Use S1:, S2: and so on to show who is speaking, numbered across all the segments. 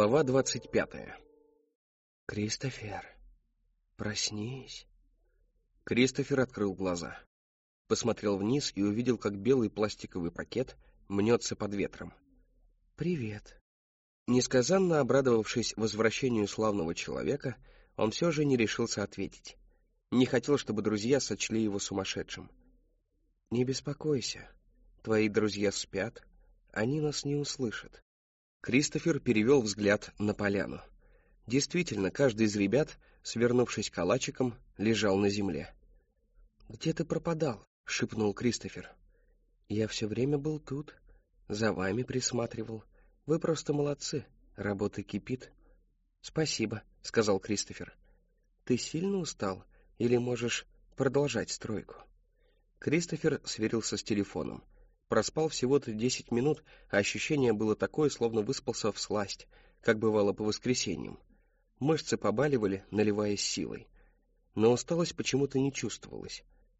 S1: Глава 25.
S2: «Кристофер, проснись!»
S1: Кристофер открыл глаза. Посмотрел вниз и увидел, как белый пластиковый пакет мнется под ветром.
S2: «Привет!»
S1: Несказанно обрадовавшись возвращению славного человека, он все же не решился ответить. Не хотел, чтобы друзья сочли его сумасшедшим.
S2: «Не беспокойся, твои друзья спят, они нас не услышат».
S1: Кристофер перевел взгляд на поляну. Действительно, каждый из ребят, свернувшись калачиком, лежал на земле.
S2: «Где ты пропадал?» — шепнул Кристофер. «Я все время был тут, за вами присматривал. Вы просто молодцы, работа кипит».
S1: «Спасибо», — сказал Кристофер.
S2: «Ты сильно устал или можешь продолжать стройку?»
S1: Кристофер сверился с телефоном. Проспал всего-то 10 минут, а ощущение было такое, словно выспался всласть, как бывало по воскресеньям. Мышцы побаливали, наливаясь силой. Но усталость почему-то не чувствовалась.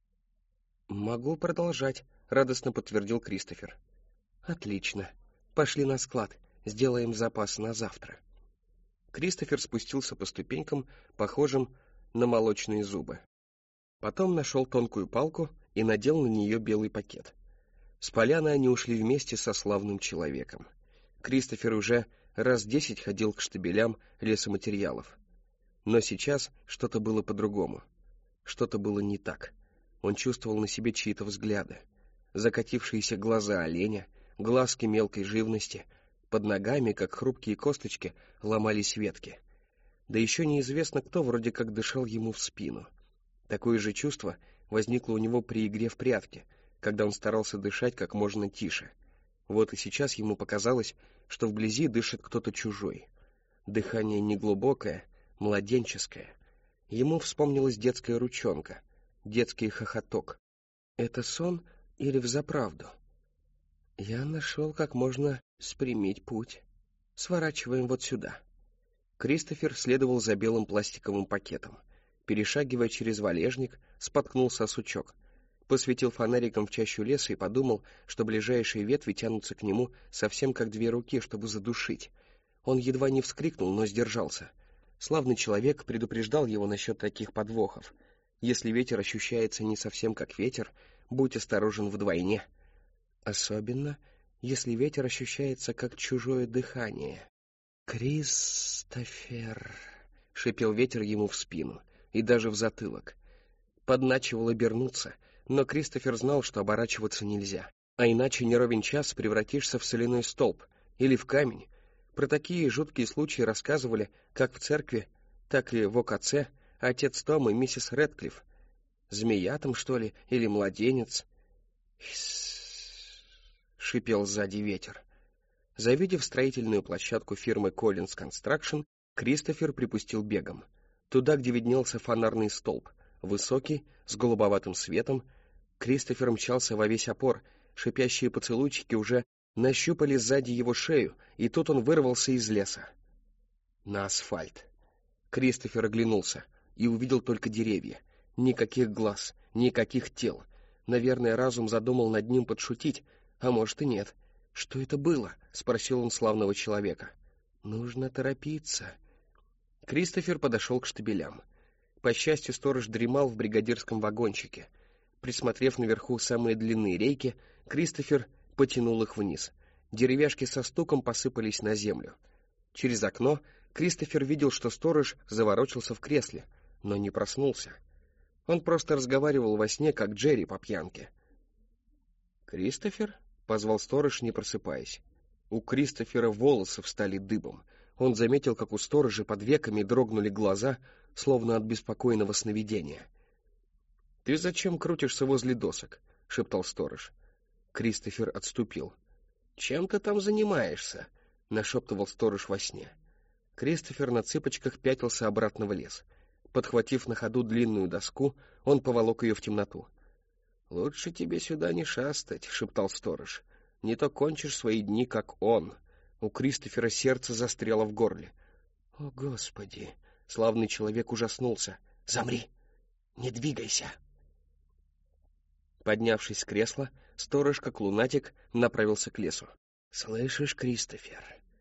S2: «Могу продолжать», — радостно подтвердил Кристофер. «Отлично. Пошли на склад, сделаем запас на завтра».
S1: Кристофер спустился по ступенькам, похожим на молочные зубы. Потом нашел тонкую палку и надел на нее белый пакет. С поляны они ушли вместе со славным человеком. Кристофер уже раз 10 ходил к штабелям лесоматериалов. Но сейчас что-то было по-другому. Что-то было не так. Он чувствовал на себе чьи-то взгляды. Закатившиеся глаза оленя, глазки мелкой живности, под ногами, как хрупкие косточки, ломались ветки. Да еще неизвестно кто вроде как дышал ему в спину. Такое же чувство возникло у него при игре в прятки, когда он старался дышать как можно тише. Вот и сейчас ему показалось, что вблизи дышит кто-то чужой. Дыхание неглубокое, младенческое. Ему вспомнилась детская ручонка, детский хохоток.
S2: «Это сон или взаправду?» «Я нашел, как можно спрямить путь. Сворачиваем вот сюда».
S1: Кристофер следовал за белым пластиковым пакетом. Перешагивая через валежник, споткнулся о сучок. Посветил фонариком в чащу леса и подумал, что ближайшие ветви тянутся к нему совсем как две руки, чтобы задушить. Он едва не вскрикнул, но сдержался. Славный человек предупреждал его насчет таких подвохов. Если ветер ощущается не совсем как ветер, будь осторожен вдвойне.
S2: Особенно, если ветер ощущается как чужое дыхание. «Кристофер!»
S1: — шипел ветер ему в спину и даже в затылок. Подначивал обернуться, но Кристофер знал, что оборачиваться нельзя, а иначе не ровен час превратишься в соляной столб или в камень. Про такие жуткие случаи рассказывали как в церкви, так и в ОКЦ отец Том и миссис Рэдклифф. Змея там, что ли, или младенец? Шипел сзади ветер. Завидев строительную площадку фирмы Collins Construction, Кристофер припустил бегом. Туда, где виднелся фонарный столб, высокий, с голубоватым светом. Кристофер мчался во весь опор, шипящие поцелуйчики уже нащупали сзади его шею, и тут он вырвался из леса. На асфальт. Кристофер оглянулся и увидел только деревья. Никаких глаз, никаких тел. Наверное, разум задумал над ним подшутить, а может и нет. «Что это было?» — спросил он славного человека.
S2: «Нужно торопиться».
S1: Кристофер подошел к штабелям. По счастью, сторож дремал в бригадирском вагончике. Присмотрев наверху самые длинные рейки, Кристофер потянул их вниз. Деревяшки со стуком посыпались на землю. Через окно Кристофер видел, что сторож заворочился в кресле, но не проснулся. Он просто разговаривал во сне, как Джерри по пьянке. «Кристофер?» — позвал сторож, не просыпаясь. У Кристофера волосы встали дыбом. Он заметил, как у сторожа под веками дрогнули глаза, словно от беспокойного сновидения. «Ты зачем крутишься возле досок?» — шептал сторож. Кристофер отступил. «Чем ты там занимаешься?» — нашептывал сторож во сне. Кристофер на цыпочках пятился обратно в лес. Подхватив на ходу длинную доску, он поволок ее в темноту. «Лучше тебе сюда не шастать», — шептал сторож. «Не то кончишь свои дни, как он». У Кристофера сердце застряло в горле. «О, Господи!» — славный человек ужаснулся. «Замри! Не двигайся!» Поднявшись с кресла, сторож, как лунатик, направился к лесу.
S2: «Слышишь, Кристофер,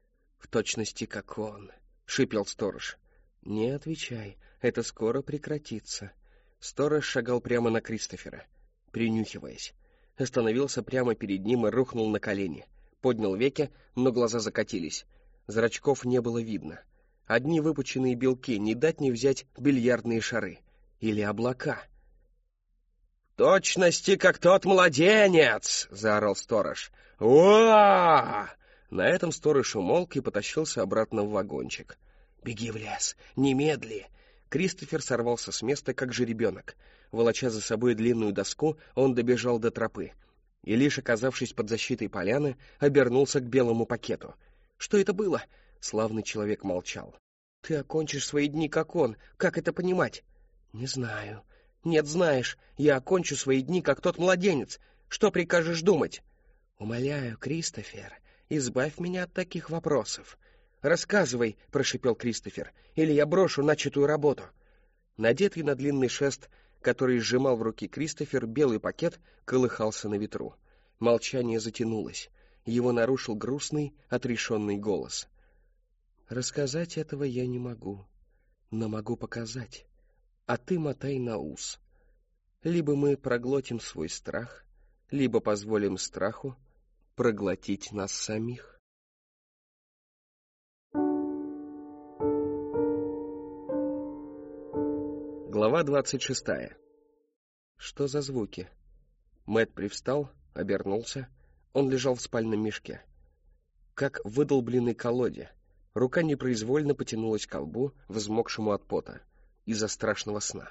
S2: В точности, как он, — шипел сторож. Не отвечай, это скоро прекратится. Сторож шагал прямо на Кристофера, принюхиваясь. Остановился прямо перед ним и рухнул на колени. Поднял веки, но глаза закатились. Зрачков не было видно. Одни выпученные белки, не дать не взять бильярдные шары. Или облака. — В точности, как тот младенец! — заорал сторож. — Уа! На этом сторож умолк и потащился обратно в вагончик. — Беги в лес, немедли! Кристофер сорвался с места, как жеребенок. Волоча за собой длинную доску, он добежал до тропы. И лишь оказавшись под защитой поляны, обернулся к белому пакету. — Что это было? Славный человек молчал. — Ты окончишь свои дни, как он. Как это понимать? — Не знаю. — Нет, знаешь, я окончу свои дни, как тот младенец. Что прикажешь думать? — Умоляю, Кристофер, избавь меня от таких вопросов. — Рассказывай, — прошипел Кристофер, — или я брошу начатую работу. Надетый на длинный шест, который сжимал в руки Кристофер, белый пакет колыхался на ветру. Молчание затянулось. Его нарушил грустный, отрешенный голос. — Рассказать этого я не могу, но могу показать. А ты мотай на ус. Либо мы проглотим свой страх, либо позволим страху проглотить нас самих. Глава 26. Что за звуки? Мэтт привстал, обернулся. Он лежал в спальном мешке. Как в выдолбленной колоде. Рука непроизвольно потянулась к лбу, взмокшему от пота, из-за страшного сна,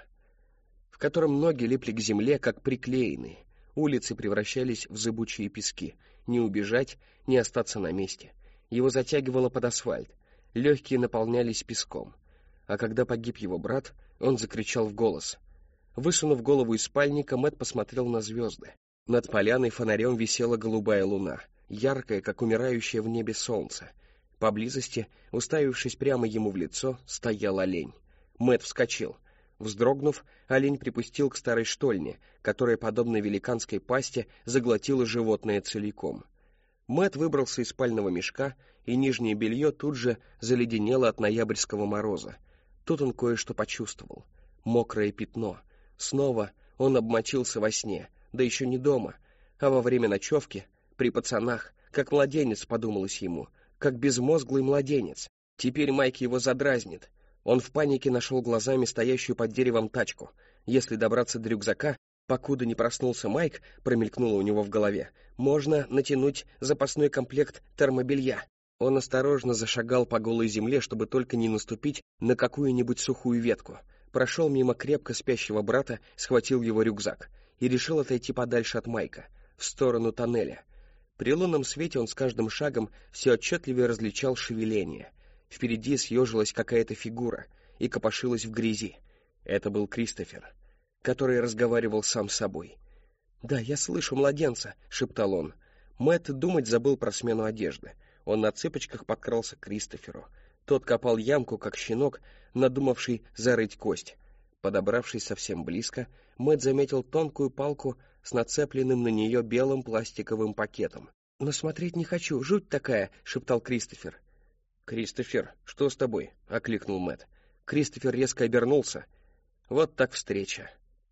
S2: в котором ноги липли к земле, как приклеенные. Улицы превращались в зыбучие пески. Не убежать, не остаться на месте. Его затягивало под асфальт. Легкие наполнялись песком. А когда погиб его брат, он закричал в голос. Высунув голову из спальника, Мэтт посмотрел на звезды. Над поляной фонарем висела голубая луна, яркая, как умирающее в небе солнце. Поблизости, уставившись прямо ему в лицо, стоял олень. Мэтт вскочил. Вздрогнув, олень припустил к старой штольне, которая, подобно великанской пасти, заглотила животное целиком. Мэтт выбрался из спального мешка, и нижнее белье тут же заледенело от ноябрьского мороза. Тут он кое-что почувствовал. Мокрое пятно. Снова он обмочился во сне, да еще не дома, а во время ночевки, при пацанах, как младенец, подумалось ему, как безмозглый младенец. Теперь Майк его задразнит. Он в панике нашел глазами стоящую под деревом тачку. Если добраться до рюкзака, покуда не проснулся Майк, промелькнуло у него в голове, можно натянуть запасной комплект термобелья. Он осторожно зашагал по голой земле, чтобы только не наступить на какую-нибудь сухую ветку. Прошел мимо крепко спящего брата, схватил его рюкзак и решил отойти подальше от Майка, в сторону тоннеля. При лунном свете он с каждым шагом все отчетливее различал шевеление. Впереди съежилась какая-то фигура и копошилась в грязи. Это был Кристофер, который разговаривал сам с собой. «Да, я слышу младенца», — шептал он. Мэтт думать забыл про смену одежды. Он на цыпочках подкрался к Кристоферу. Тот копал ямку, как щенок, надумавший зарыть кость. Подобравшись совсем близко, Мэтт заметил тонкую палку с нацепленным на нее белым пластиковым пакетом. «Но смотреть не хочу, жуть такая», — шептал Кристофер. «Кристофер, что с тобой?» — окликнул Мэтт. Кристофер резко обернулся. Вот так встреча.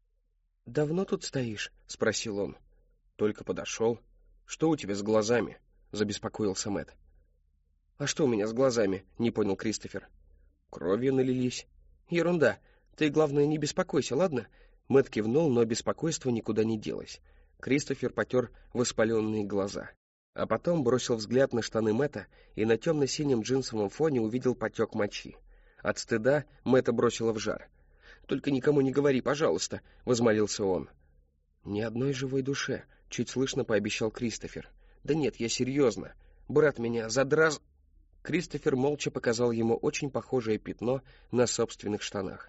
S2: «Давно тут стоишь?» — спросил он. «Только подошел. Что у тебя с глазами?» — забеспокоился Мэтт. «А что у меня с глазами?» — не понял Кристофер. «Кровью налились». «Ерунда. Ты, главное, не беспокойся, ладно?» Мэтт кивнул, но беспокойство никуда не делось. Кристофер потер воспаленные глаза. А потом бросил взгляд на штаны Мэтта и на темно-синем джинсовом фоне увидел потек мочи. От стыда Мэтта бросило в жар. «Только никому не говори, пожалуйста», — возмолился он. «Ни одной живой душе», — чуть слышно пообещал Кристофер. «Да нет, я серьезно. Брат меня задраз...» Кристофер молча показал ему очень похожее пятно на собственных штанах.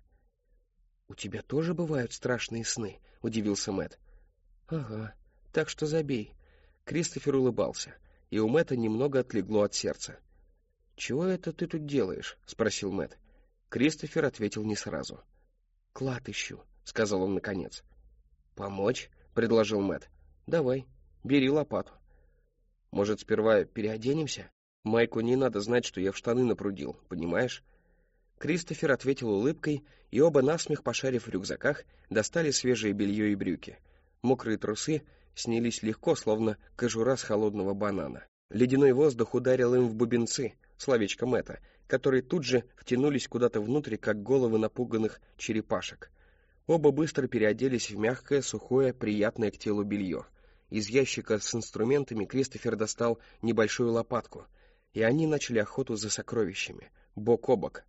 S2: «У тебя тоже бывают страшные сны?» — удивился Мэтт. «Ага, так что забей». Кристофер улыбался, и у Мэтта немного отлегло от сердца. «Чего это ты тут делаешь?» — спросил Мэтт. Кристофер ответил не сразу. «Клад ищу», — сказал он наконец. «Помочь?» — предложил Мэтт. «Давай, бери лопату». «Может, сперва переоденемся?» Майку не надо знать, что я в штаны напрудил, понимаешь? Кристофер ответил улыбкой, и оба насмех, пошарив в рюкзаках, достали свежее белье и брюки. Мокрые трусы снялись легко, словно кожура с холодного банана. Ледяной воздух ударил им в бубенцы, словечко Мэтта, которые тут же втянулись куда-то внутрь, как головы напуганных черепашек. Оба быстро переоделись в мягкое, сухое, приятное к телу белье. Из ящика с инструментами Кристофер достал небольшую лопатку, и они начали охоту за сокровищами, бок о бок.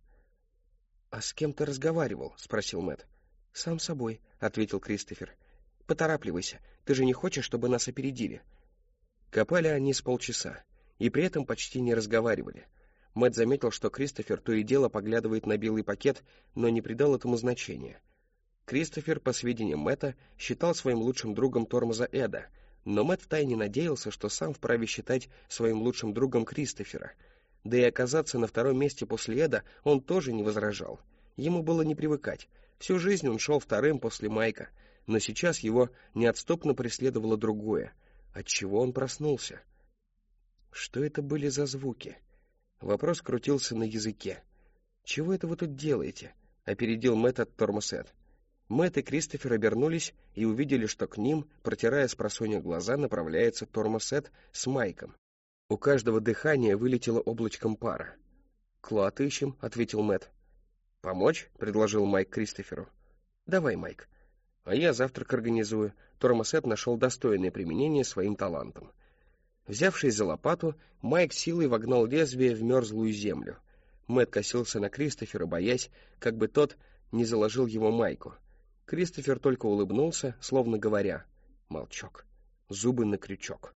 S2: «А с кем ты разговаривал?» — спросил Мэтт. «Сам собой», — ответил Кристофер. «Поторапливайся, ты же не хочешь, чтобы нас опередили?» Копали они с полчаса, и при этом почти не разговаривали. Мэтт заметил, что Кристофер то и дело поглядывает на белый пакет, но не придал этому значения. Кристофер, по сведениям Мэтта, считал своим лучшим другом тормоза Эда, но Мэтт втайне надеялся, что сам вправе считать своим лучшим другом Кристофера. Да и оказаться на втором месте после Эда он тоже не возражал. Ему было не привыкать. Всю жизнь он шел вторым после Майка, но сейчас его неотступно преследовало другое. Отчего он проснулся? Что это были за звуки? Вопрос крутился на языке. «Чего это вы тут делаете?» — опередил Мэтт тормоз Эд. Мэтт и Кристофер обернулись и увидели, что к ним, протирая спросонья глаза, направляется тормоз Эд с Майком. У каждого дыхания вылетело облачком пара. «Клад ищем», — ответил Мэтт. «Помочь?» — предложил Майк Кристоферу. «Давай, Майк. А я завтрак организую». Тормоз Эд нашел достойное применение своим талантам. Взявшись за лопату, Майк силой вогнал лезвие в мерзлую землю. Мэтт косился на Кристофера, боясь, как бы тот не заложил его Майку. Кристофер только улыбнулся, словно говоря: «Молчок, зубы на крючок».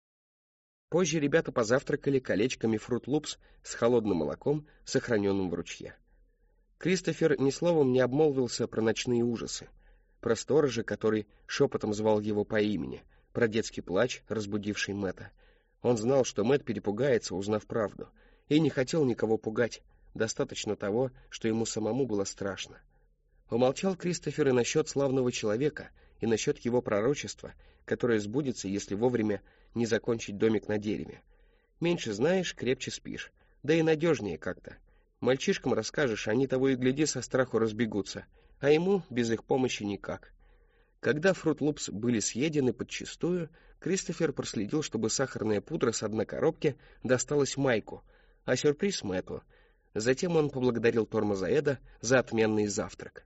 S2: Позже ребята позавтракали колечками Fruit Loops с холодным молоком, сохраненным в ручье. Кристофер ни словом не обмолвился про ночные ужасы, про сторожа, который шепотом звал его по имени, про детский плач, разбудивший Мэтта. Он знал, что Мэтт перепугается, узнав правду, и не хотел никого пугать, достаточно того, что ему самому было страшно. Умолчал Кристофер и насчет славного человека, и насчет его пророчества, которое сбудется, если вовремя не закончить домик на дереве. Меньше знаешь, крепче спишь, да и надежнее как-то. Мальчишкам расскажешь, они того и гляди со страху разбегутся, а ему без их помощи никак. Когда Fruit Loops были съедены подчистую, Кристофер проследил, чтобы сахарная пудра с одной коробки досталась Майку, а сюрприз Мэтту. Затем он поблагодарил тормоза Эда за отменный завтрак.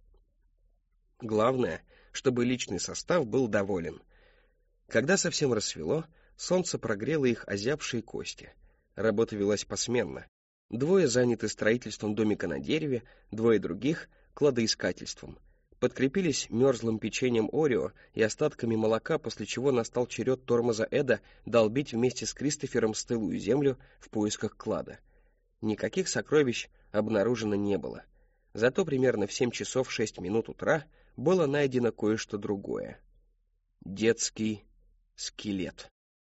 S2: Главное, чтобы личный состав был доволен. Когда совсем рассвело, солнце прогрело их озябшие кости. Работа велась посменно. Двое заняты строительством домика на дереве, двое других — кладоискательством. Подкрепились мерзлым печеньем Орео и остатками молока, после чего настал черед тормоза Эда долбить вместе с Кристофером стылую землю в поисках клада. Никаких сокровищ обнаружено не было. Зато примерно в 7 часов 6 минут утра было найдено кое-что другое. Детский скелет.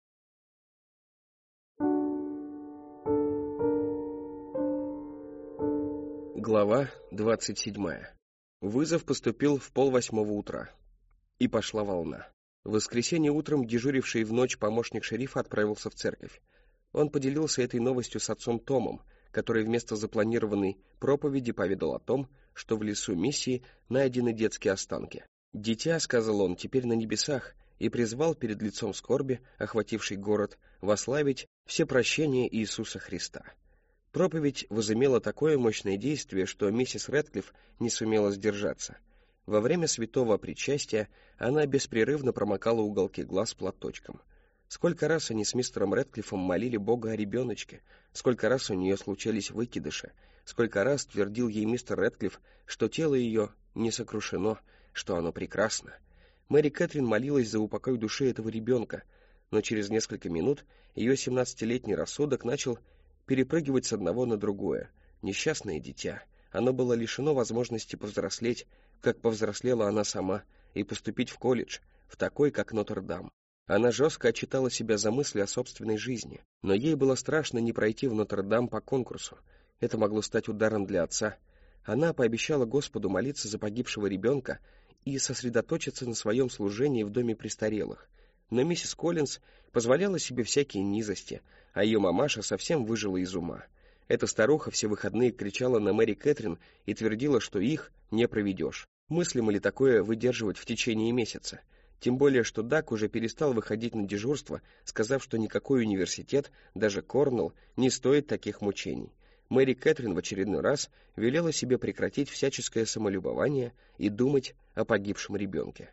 S2: Глава 27. Вызов поступил в 7:30 утра. И пошла волна. В воскресенье утром дежуривший в ночь помощник шерифа отправился в церковь. Он поделился этой новостью с отцом Томом, который вместо запланированной проповеди поведал о том, что в лесу миссии найдены детские останки. «Дитя, — сказал он, — теперь на небесах», и призвал перед лицом скорби, охвативший город, вославить всепрощение Иисуса Христа. Проповедь возымела такое мощное действие, что миссис Рэдклифф не сумела сдержаться. Во время святого причастия она беспрерывно промокала уголки глаз платочком. Сколько раз они с мистером Рэдклиффом молили Бога о ребеночке, сколько раз у нее случались выкидыши, сколько раз твердил ей мистер Рэдклифф, что тело ее не сокрушено, что оно прекрасно. Мэри Кэтрин молилась за упокой души этого ребенка, но через несколько минут ее 17-летний рассудок начал перепрыгивать с одного на другое. Несчастное дитя. Оно было лишено возможности повзрослеть, как повзрослела она сама, и поступить в колледж, в такой, как Нотр-Дам. Она жестко отчитала себя за мысли о собственной жизни, но ей было страшно не пройти в Нотр-Дам по конкурсу. Это могло стать ударом для отца. Она пообещала Господу молиться за погибшего ребенка и сосредоточиться на своем служении в доме престарелых. Но миссис Коллинз позволяла себе всякие низости, а ее мамаша совсем выжила из ума. Эта старуха все выходные кричала на Мэри Кэтрин и твердила, что их не проведешь. Мыслимо ли такое выдерживать в течение месяца? Тем более, что Дак уже перестал выходить на дежурство, сказав, что никакой университет, даже Корнелл, не стоит таких мучений. Мэри Кэтрин в очередной раз велела себе прекратить всяческое самолюбование и думать о погибшем ребенке.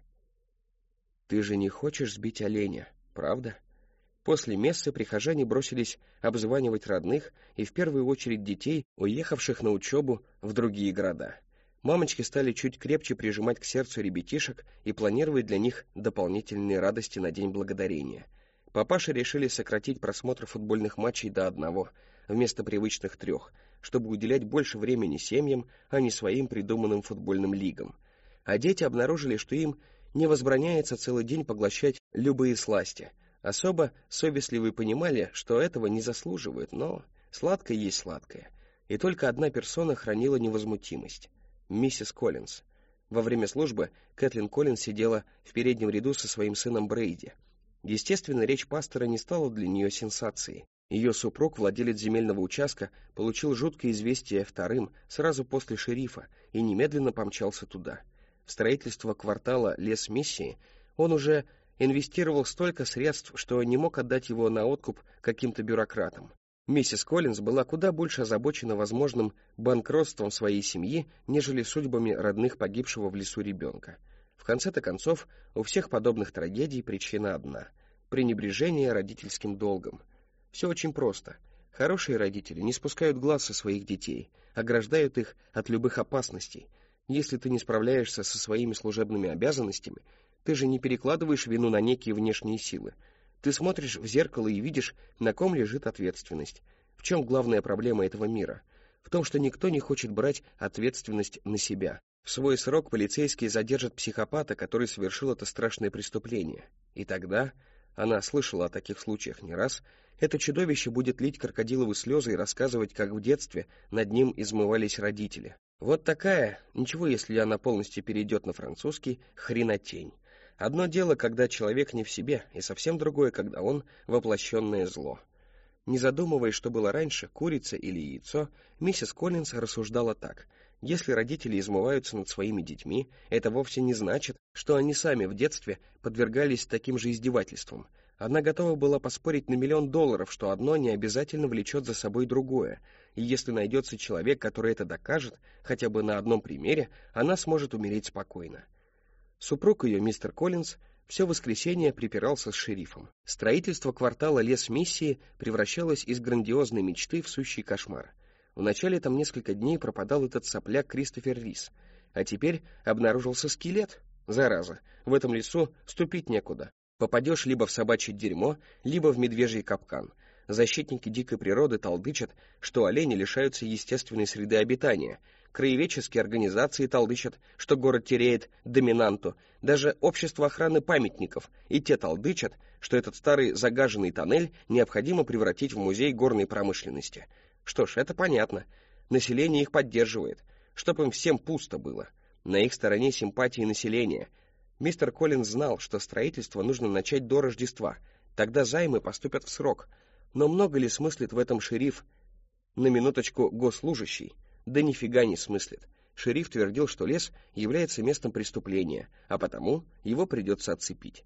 S2: «Ты же не хочешь сбить оленя, правда?» После мессы прихожане бросились обзванивать родных и в первую очередь детей, уехавших на учебу в другие города. Мамочки стали чуть крепче прижимать к сердцу ребятишек и планировать для них дополнительные радости на День Благодарения. Папаши решили сократить просмотр футбольных матчей до 1, вместо привычных 3, чтобы уделять больше времени семьям, а не своим придуманным футбольным лигам. А дети обнаружили, что им не возбраняется целый день поглощать любые сласти. Особо совестливые понимали, что этого не заслуживают, но сладкое есть сладкое. И только одна персона хранила невозмутимость — миссис Коллинз. Во время службы Кэтлин Коллинз сидела в переднем ряду со своим сыном Брейди. Естественно, речь пастора не стала для нее сенсацией. Ее супруг, владелец земельного участка, получил жуткое известие вторым, сразу после шерифа, и немедленно помчался туда. В строительство квартала Лес Миссии он уже инвестировал столько средств, что не мог отдать его на откуп каким-то бюрократам. Миссис Коллинз была куда больше озабочена возможным банкротством своей семьи, нежели судьбами родных погибшего в лесу ребенка. В конце-то концов, у всех подобных трагедий причина одна — пренебрежение родительским долгом. Все очень просто. Хорошие родители не спускают глаз со своих детей, ограждают их от любых опасностей. Если ты не справляешься со своими служебными обязанностями, ты же не перекладываешь вину на некие внешние силы. Ты смотришь в зеркало и видишь, на ком лежит ответственность. В чем главная проблема этого мира? В том, что никто не хочет брать ответственность на себя. В свой срок полицейские задержат психопата, который совершил это страшное преступление. И тогда, она слышала о таких случаях не раз, это чудовище будет лить крокодиловые слезы и рассказывать, как в детстве над ним измывались родители. Вот такая, ничего, если она полностью перейдет на французский, хренотень. Одно дело, когда человек не в себе, и совсем другое, когда он воплощенное зло. Не задумываясь, что было раньше, курица или яйцо, миссис Коллинз рассуждала так: если родители измываются над своими детьми, это вовсе не значит, что они сами в детстве подвергались таким же издевательствам. Она готова была поспорить на $1 миллион, что одно не обязательно влечет за собой другое, и если найдется человек, который это докажет, хотя бы на одном примере, она сможет умереть спокойно. Супруг ее, мистер Коллинз, все воскресенье припирался с шерифом. Строительство квартала Лес Миссии превращалось из грандиозной мечты в сущий кошмар. Вначале там несколько дней пропадал этот сопляк Кристофер Рис, а теперь обнаружился скелет. Зараза, в этом лесу ступить некуда. Попадешь либо в собачье дерьмо, либо в медвежий капкан. Защитники дикой природы толдычат, что олени лишаются естественной среды обитания. Краеведческие организации толдычат, что город теряет доминанту. Даже общество охраны памятников и те толдычат, что этот старый загаженный тоннель необходимо превратить в музей горной промышленности. Что ж, это понятно. Население их поддерживает, чтобы им всем пусто было. На их стороне симпатии населения. Мистер Коллинз знал, что строительство нужно начать до Рождества, тогда займы поступят в срок. Но много ли смыслит в этом шериф? На минуточку, госслужащий? Да нифига не смыслит. Шериф твердил, что лес является местом преступления, а потому его придется отцепить.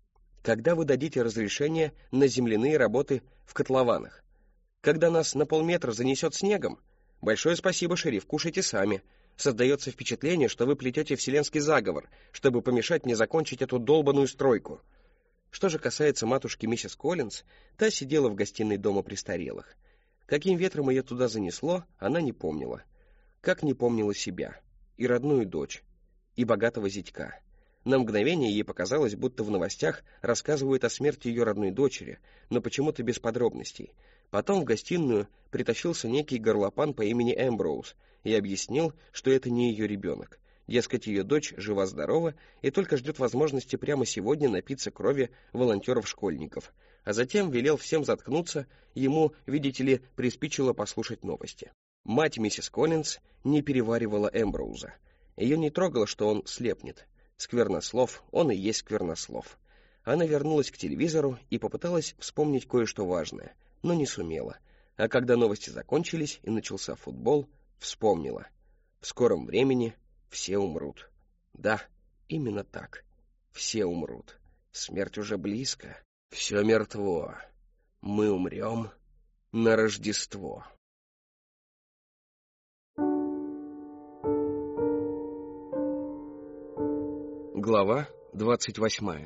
S2: Когда вы дадите разрешение на земляные работы в котлованах? Когда нас на полметра занесет снегом? Большое спасибо, шериф, кушайте сами. Создается впечатление, что вы плетете вселенский заговор, чтобы помешать мне закончить эту долбаную стройку. Что же касается матушки миссис Коллинз, та сидела в гостиной дома престарелых. Каким ветром ее туда занесло, она не помнила. Как не помнила себя, и родную дочь, и богатого зятька. На мгновение ей показалось, будто в новостях рассказывают о смерти ее родной дочери, но почему-то без подробностей. Потом в гостиную притащился некий горлопан по имени Эмброуз и объяснил, что это не ее ребенок. Дескать, ее дочь жива-здорова и только ждет возможности прямо сегодня напиться крови волонтеров-школьников, а затем велел всем заткнуться, ему, видите ли, приспичило послушать новости. Мать миссис Коллинз не переваривала Эмброуза. Ее не трогало, что он слепнет. Сквернослов, он и есть сквернослов. Она вернулась к телевизору и попыталась вспомнить кое-что важное, но не сумела. А когда новости закончились и начался футбол, вспомнила. В скором времени все умрут. Да, именно так. Все умрут. Смерть уже близко. Все мертво. Мы умрем на Рождество. Глава 28.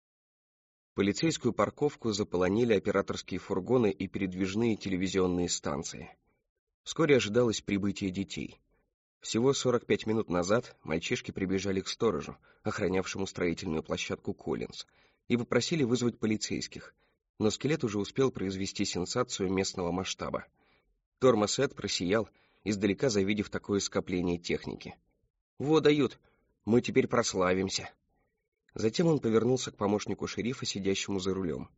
S2: Полицейскую парковку заполонили операторские фургоны и передвижные телевизионные станции. Вскоре ожидалось прибытие детей. Всего 45 минут назад мальчишки прибежали к сторожу, охранявшему строительную площадку Коллинз, и попросили вызвать полицейских, но скелет уже успел произвести сенсацию местного масштаба. Тормоз Эд просиял, издалека завидев такое скопление техники. «Во дают! Мы теперь прославимся!» Затем он повернулся к помощнику шерифа, сидящему за рулем.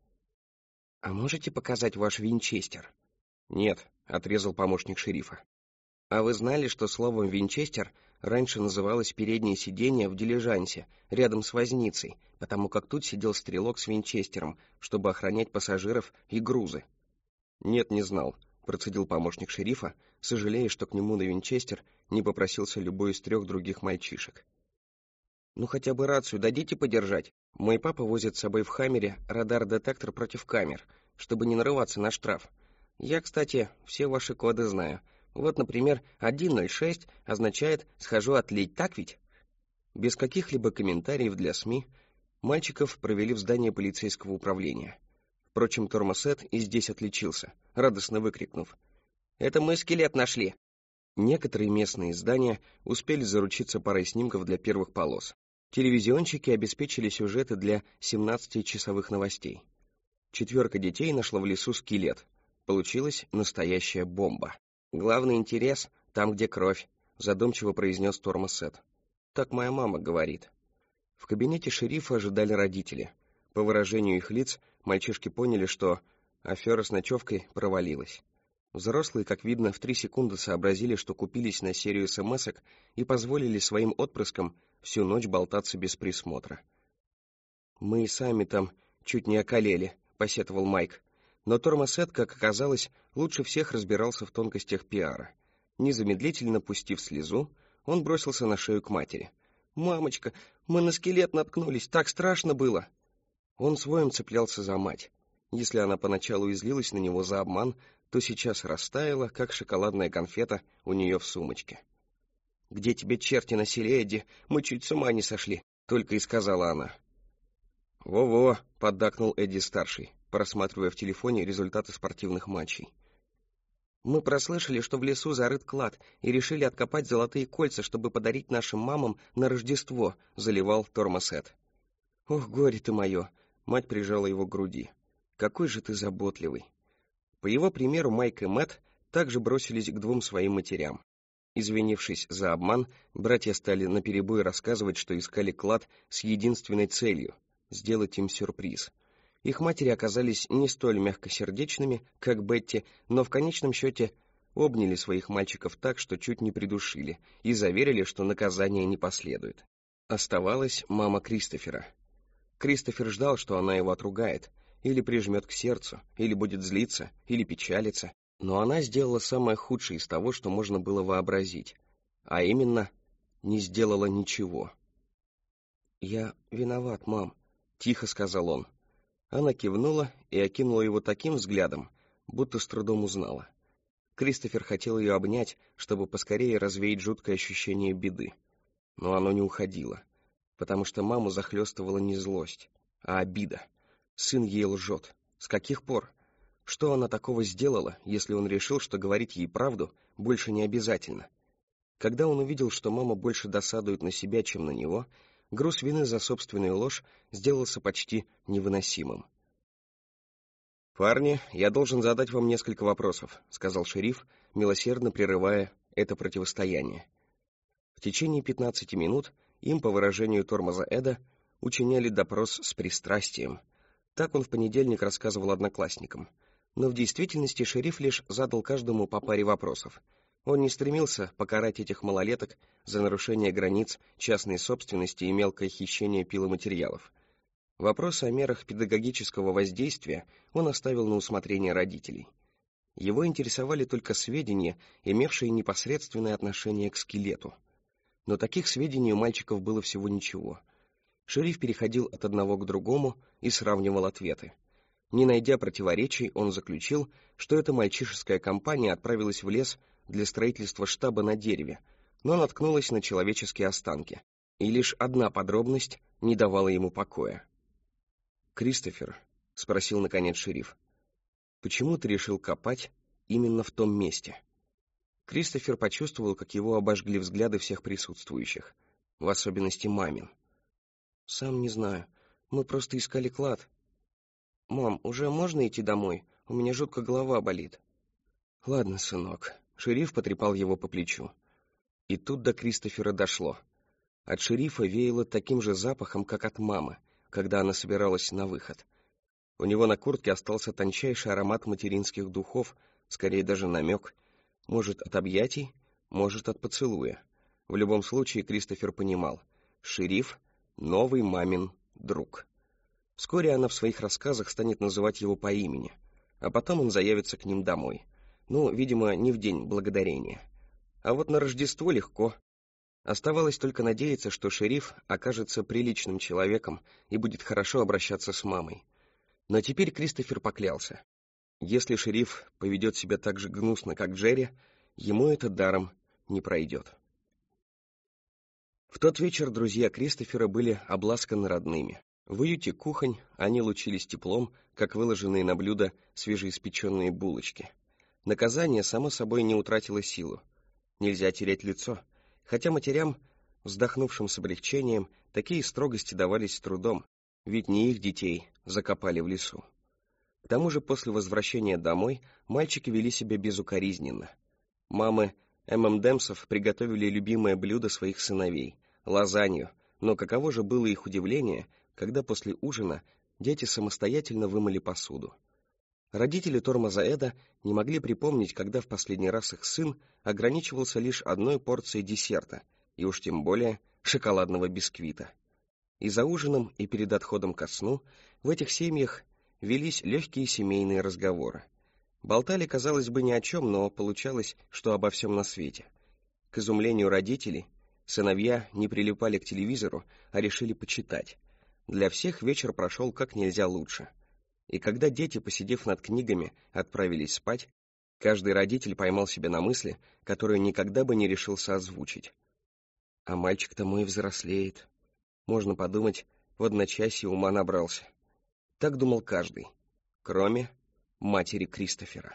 S2: «А можете показать ваш винчестер?» «Нет», — отрезал помощник шерифа. «А вы знали, что словом «винчестер» раньше называлось переднее сиденье в дилижансе, рядом с возницей, потому как тут сидел стрелок с винчестером, чтобы охранять пассажиров и грузы?» «Нет, не знал», — процедил помощник шерифа, сожалея, что к нему на винчестер не попросился любой из 3 других мальчишек. «Ну хотя бы рацию дадите подержать? Мой папа возит с собой в Хаммере радар-детектор против камер, чтобы не нарываться на штраф. Я, кстати, все ваши коды знаю. Вот, например, 106 означает «схожу отлить», так ведь?» Без каких-либо комментариев для СМИ мальчиков провели в здание полицейского управления. Впрочем, Тормоз Эд и здесь отличился, радостно выкрикнув: «Это мы скелет нашли!» Некоторые местные издания успели заручиться парой снимков для первых полос. Телевизионщики обеспечили сюжеты для 17-часовых новостей. 4 детей нашла в лесу скелет. Получилась настоящая бомба. «Главный интерес там, где кровь», — задумчиво произнес Тормоз Эд. «Так моя мама говорит». В кабинете шерифа ожидали родители. По выражению их лиц мальчишки поняли, что афера с ночевкой провалилась. Взрослые, как видно, в 3 секунды сообразили, что купились на серию смс-ок и позволили своим отпрыскам всю ночь болтаться без присмотра. «Мы и сами там чуть не околели», — посетовал Майк. Но Тормоз Эд, как оказалось, лучше всех разбирался в тонкостях пиара. Незамедлительно пустив слезу, он бросился на шею к матери. «Мамочка, мы на скелет наткнулись, так страшно было!» Он своим цеплялся за мать. Если она поначалу и злилась на него за обман, то сейчас растаяла, как шоколадная конфета у нее в сумочке. «Где тебе черти носили, Эдди? Мы чуть с ума не сошли», — только и сказала она. «Во-во», — поддакнул Эдди-старший, просматривая в телефоне результаты спортивных матчей. «Мы прослышали, что в лесу зарыт клад, и решили откопать золотые кольца, чтобы подарить нашим мамам на Рождество», — заливал Тормоз Эд. «Ох, горе ты мое!» — мать прижала его к груди. «Какой же ты заботливый!» По его примеру, Майк и Мэтт также бросились к 2 своим матерям. Извинившись за обман, братья стали наперебой рассказывать, что искали клад с единственной целью — сделать им сюрприз. Их матери оказались не столь мягкосердечными, как Бетти, но в конечном счете обняли своих мальчиков так, что чуть не придушили, и заверили, что наказание не последует. Оставалась мама Кристофера. Кристофер ждал, что она его отругает, или прижмет к сердцу, или будет злиться, или печалиться, но она сделала самое худшее из того, что можно было вообразить, а именно, не сделала ничего. «Я виноват, мам», — тихо сказал он. Она кивнула и окинула его таким взглядом, будто с трудом узнала. Кристофер хотел ее обнять, чтобы поскорее развеять жуткое ощущение беды. Но оно не уходило, потому что маму захлестывала не злость, а обида. Сын ей лжет. С каких пор? Что она такого сделала, если он решил, что говорить ей правду больше не обязательно? Когда он увидел, что мама больше досадует на себя, чем на него, груз вины за собственную ложь сделался почти невыносимым. «Парни, я должен задать вам несколько вопросов», — сказал шериф, милосердно прерывая это противостояние. В течение 15 минут им, по выражению Тормоза Эда, учиняли допрос с пристрастием. Так он в понедельник рассказывал одноклассникам. Но в действительности шериф лишь задал каждому по паре вопросов. Он не стремился покарать этих малолеток за нарушение границ частной собственности и мелкое хищение пиломатериалов. Вопросы о мерах педагогического воздействия он оставил на усмотрение родителей. Его интересовали только сведения, имевшие непосредственное отношение к скелету. Но таких сведений у мальчиков было всего ничего. Шериф переходил от одного к другому и сравнивал ответы. Не найдя противоречий, он заключил, что эта мальчишеская компания отправилась в лес для строительства штаба на дереве, но наткнулась на человеческие останки, и лишь одна подробность не давала ему покоя. «Кристофер», — спросил наконец шериф, — «почему ты решил копать именно в том месте?» Кристофер почувствовал, как его обожгли взгляды всех присутствующих, в особенности мамин. «Сам не знаю. Мы просто искали клад. Мам, уже можно идти домой? У меня жутко голова болит». «Ладно, сынок». Шериф потрепал его по плечу. И тут до Кристофера дошло. От шерифа веяло таким же запахом, как от мамы, когда она собиралась на выход. У него на куртке остался тончайший аромат материнских духов, скорее даже намек. Может, от объятий, может, от поцелуя. В любом случае, Кристофер понимал, шериф — новый мамин друг. Вскоре она в своих рассказах станет называть его по имени, а потом он заявится к ним домой. Ну, видимо, не в день благодарения. А вот на Рождество легко. Оставалось только надеяться, что шериф окажется приличным человеком и будет хорошо обращаться с мамой. Но теперь Кристофер поклялся. Если шериф поведет себя так же гнусно, как Джерри, ему это даром не пройдет. В тот вечер друзья Кристофера были обласканы родными. В уюте кухонь они лучились теплом, как выложенные на блюдо свежеиспеченные булочки. Наказание, само собой, не утратило силу. Нельзя терять лицо. Хотя матерям, вздохнувшим с облегчением, такие строгости давались с трудом, ведь не их детей закопали в лесу. К тому же после возвращения домой мальчики вели себя безукоризненно. Мамы ММДэмсов приготовили любимое блюдо своих сыновей — лазанью, но каково же было их удивление, когда после ужина дети самостоятельно вымыли посуду. Родители Тормоза Эда не могли припомнить, когда в последний раз их сын ограничивался лишь одной порцией десерта, и уж тем более шоколадного бисквита. И за ужином, и перед отходом ко сну в этих семьях велись легкие семейные разговоры. Болтали, казалось бы, ни о чем, но получалось, что обо всем на свете. К изумлению родителей, сыновья не прилипали к телевизору, а решили почитать. Для всех вечер прошел как нельзя лучше. И когда дети, посидев над книгами, отправились спать, каждый родитель поймал себя на мысли, которую никогда бы не решился озвучить. А мальчик-то мой взрослеет. Можно подумать, в одночасье ума набрался. Так думал каждый, кроме матери Кристофера.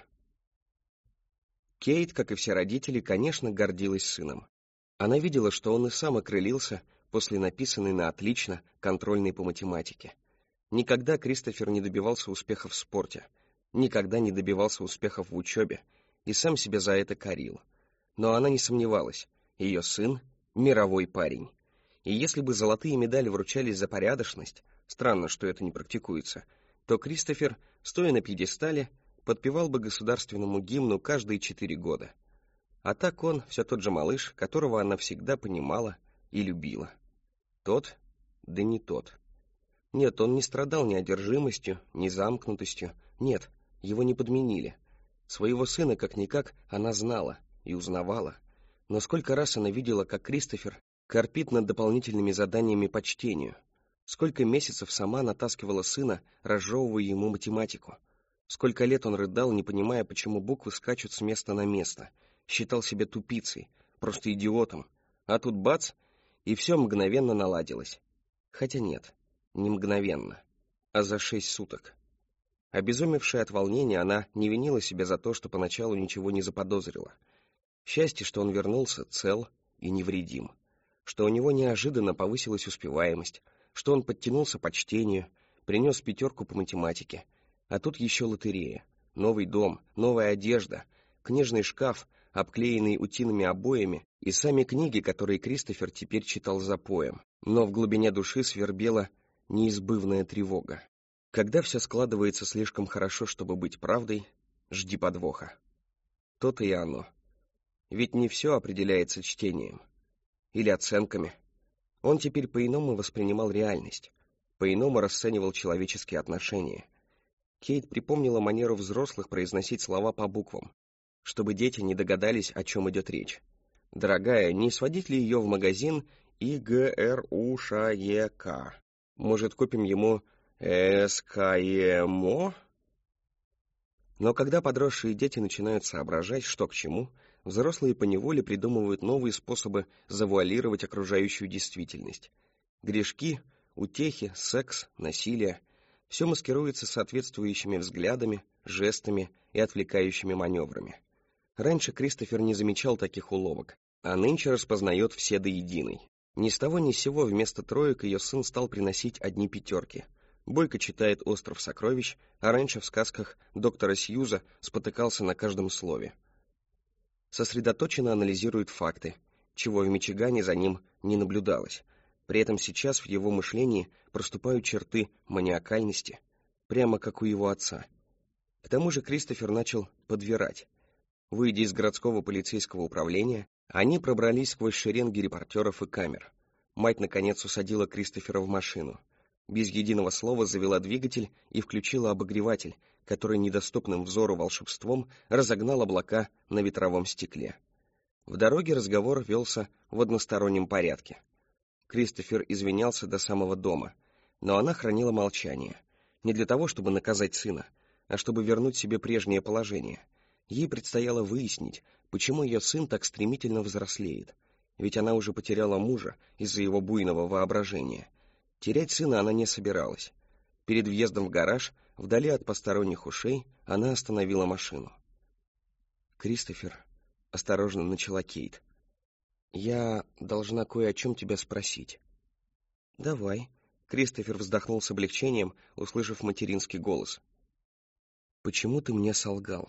S2: Кейт, как и все родители, конечно, гордилась сыном. Она видела, что он и сам окрылился после написанной на отлично контрольной по математике. Никогда Кристофер не добивался успехов в спорте, никогда не добивался успехов в учебе, и сам себя за это корил. Но она не сомневалась, ее сын — мировой парень. И если бы золотые медали вручались за порядочность, странно, что это не практикуется, то Кристофер, стоя на пьедестале, подпевал бы государственному гимну каждые 4 года. А так он все тот же малыш, которого она всегда понимала и любила. Тот, да не тот. Нет, он не страдал ни одержимостью, ни замкнутостью. Нет, его не подменили. Своего сына, как-никак, она знала и узнавала. Но сколько раз она видела, как Кристофер корпит над дополнительными заданиями по чтению. Сколько месяцев сама натаскивала сына, разжевывая ему математику. Сколько лет он рыдал, не понимая, почему буквы скачут с места на место. Считал себя тупицей, просто идиотом. А тут бац, и все мгновенно наладилось. Хотя нет. Не мгновенно, а за 6 суток. Обезумевшая от волнения, она не винила себя за то, что поначалу ничего не заподозрила. Счастье, что он вернулся цел и невредим, что у него неожиданно повысилась успеваемость, что он подтянулся по чтению, принес 5 по математике, а тут еще лотерея, новый дом, новая одежда, книжный шкаф, обклеенный утиными обоями, и сами книги, которые Кристофер теперь читал запоем. Но в глубине души свербела неизбывная тревога. Когда все складывается слишком хорошо, чтобы быть правдой, жди подвоха. То-то и оно. Ведь не все определяется чтением или оценками. Он теперь по-иному воспринимал реальность.
S1: по-иному расценивал человеческие отношения. Кейт припомнила манеру взрослых произносить слова по буквам, чтобы дети не догадались, о чем идет речь. «Дорогая, не сводить ли ее в магазин ИГРУШЕК? Может, купим ему СКЕМО?» Но когда подросшие дети начинают соображать, что к чему, взрослые поневоле придумывают новые способы завуалировать окружающую действительность. Грешки, утехи, секс, насилие — все маскируется соответствующими взглядами, жестами и отвлекающими маневрами. Раньше Кристофер не замечал таких уловок, а нынче распознает все до единой. Ни с того ни с сего вместо троек ее сын стал приносить одни пятерки. Бойко читает «Остров сокровищ», а раньше в сказках доктора Сьюза спотыкался на каждом слове. Сосредоточенно анализирует факты, чего в Мичигане за ним не наблюдалось. При этом сейчас в его мышлении проступают черты маниакальности, прямо как у его отца. К тому же Кристофер начал подвирать. Выйдя из городского полицейского управления, они пробрались сквозь шеренги репортеров и камер. Мать, наконец, усадила Кристофера в машину. Без единого слова завела двигатель и включила обогреватель, который недоступным взору волшебством разогнал облака на ветровом стекле. В дороге разговор велся в одностороннем порядке. Кристофер извинялся до самого дома, но она хранила молчание. Не для того, чтобы наказать сына, а чтобы вернуть себе прежнее положение. Ей предстояло выяснить, почему ее сын так стремительно взрослеет, ведь она уже потеряла мужа из-за его буйного воображения. Терять сына она не собиралась. Перед въездом в гараж, вдали от посторонних ушей, она остановила машину. «Кристофер», — осторожно начала Кейт, — «я должна кое о чем тебя спросить». «Давай», — Кристофер вздохнул с облегчением, услышав материнский голос. «Почему ты мне солгал?»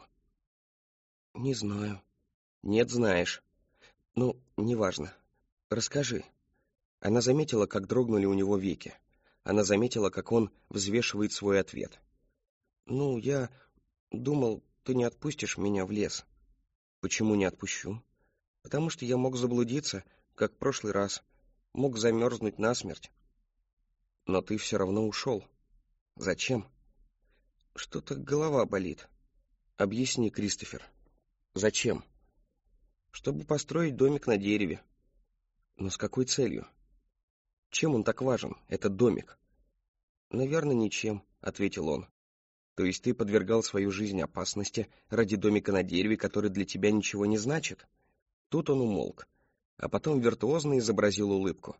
S1: «Не знаю». «Нет, знаешь». «Ну, неважно. Расскажи». Она заметила, как дрогнули у него веки. Она заметила, как он взвешивает свой ответ. «Ну, я думал, ты не отпустишь меня в лес». «Почему не отпущу?» «Потому что я мог заблудиться, как в прошлый раз. Мог замерзнуть насмерть». «Но ты все равно ушел. Зачем?» «Что-то голова болит». «Объясни, Кристофер. Зачем?» «Чтобы построить домик на дереве». «Но с какой целью? Чем он так важен, этот домик?» «Наверное, ничем», — ответил он. «То есть ты подвергал свою жизнь опасности ради домика на дереве, который для тебя ничего не значит?» Тут он умолк, а потом виртуозно изобразил улыбку.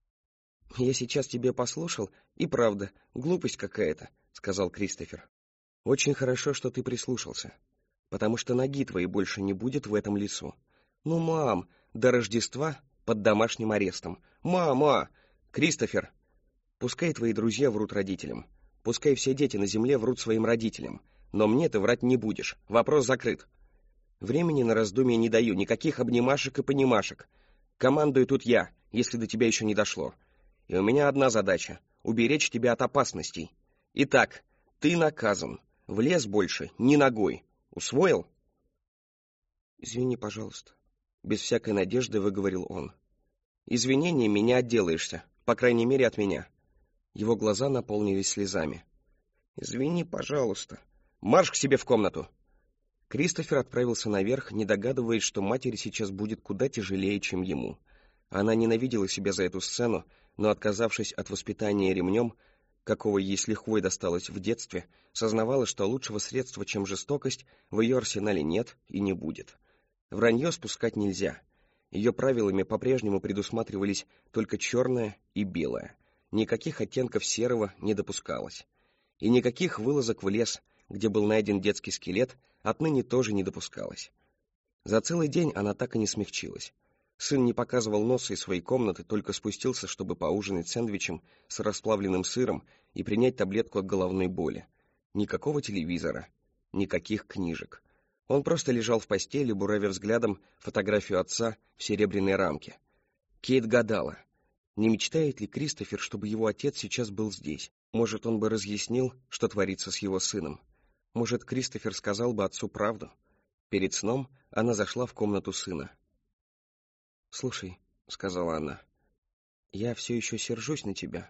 S1: «Я сейчас тебя послушал, и правда, глупость какая-то», — сказал Кристофер. «Очень хорошо, что ты прислушался, потому что ноги твоей больше не будет в этом лесу. Ну, мам, до Рождества под домашним арестом. Мама! Кристофер! Пускай твои друзья врут родителям. Пускай все дети на земле врут своим родителям. Но мне ты врать не будешь. Вопрос закрыт. Времени на раздумье не даю, никаких обнимашек и понимашек. Командую тут я, если до тебя еще не дошло. И у меня одна задача — уберечь тебя от опасностей. Итак, ты наказан. В лес больше ни ногой. Усвоил?» «Извини, пожалуйста», — без всякой надежды выговорил он. «Извинениями не отделаешься, по крайней мере, от меня». Его глаза наполнились слезами. «Извини, пожалуйста. Марш к себе в комнату!» Кристофер отправился наверх, не догадываясь, что матери сейчас будет куда тяжелее, чем ему. Она ненавидела себя за эту сцену, но, отказавшись от воспитания ремнем, какого ей с лихвой досталось в детстве, сознавала, что лучшего средства, чем жестокость, в ее арсенале нет и не будет. Вранье спускать нельзя. Ее правилами по-прежнему предусматривались только черное и белое. Никаких оттенков серого не допускалось. И никаких вылазок в лес, где был найден детский скелет, отныне тоже не допускалось. За целый день она так и не смягчилась. Сын не показывал носа из своей комнаты, только спустился, чтобы поужинать сэндвичем с расплавленным сыром и принять таблетку от головной боли. Никакого телевизора, никаких книжек. Он просто лежал в постели, буравя взглядом фотографию отца в серебряной рамке. Кейт гадала, не мечтает ли Кристофер, чтобы его отец сейчас был здесь. Может, он бы разъяснил, что творится с его сыном. Может, Кристофер сказал бы отцу правду. Перед сном она зашла в комнату сына. «Слушай», — сказала она, — «я все еще сержусь на тебя,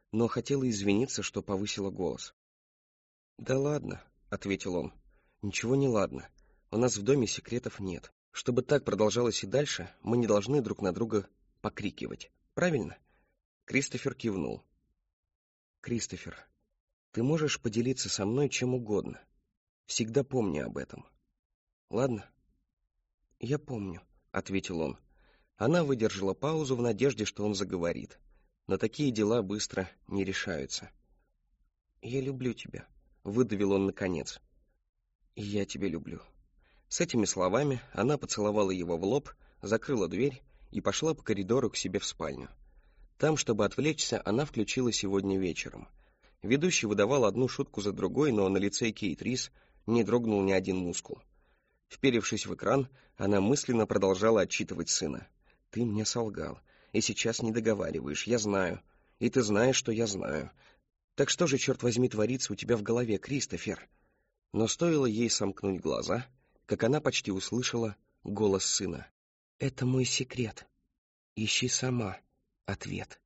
S2: но хотела извиниться, что повысила голос. «Да ладно», — ответил он, — «ничего не ладно. У нас в доме секретов нет. Чтобы так продолжалось и дальше, мы не должны друг на друга покрикивать. Правильно?» Кристофер кивнул. «Кристофер, ты можешь поделиться со мной чем угодно. Всегда помни об этом. Ладно?» «Я помню», — ответил он. Она выдержала паузу в надежде, что он заговорит. Но такие дела быстро не решаются. «Я люблю тебя», — выдавил он наконец. «И я тебя люблю». С этими словами она поцеловала его в лоб, закрыла дверь и пошла по коридору к себе в спальню. Там, чтобы отвлечься, она включила «Сегодня вечером». Ведущий выдавал одну шутку за другой, но на лице Кейт Рис не дрогнул ни один мускул. Вперевшись в экран, она мысленно продолжала отчитывать сына. «Ты мне солгал, и сейчас не договариваешь, я знаю. И ты знаешь, что я знаю. Так что же, черт возьми, творится у тебя в голове, Кристофер?» Но стоило ей сомкнуть глаза, как она почти услышала голос сына. «Это мой секрет. Ищи сама ответ».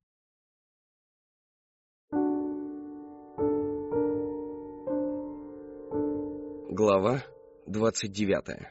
S2: Глава 29.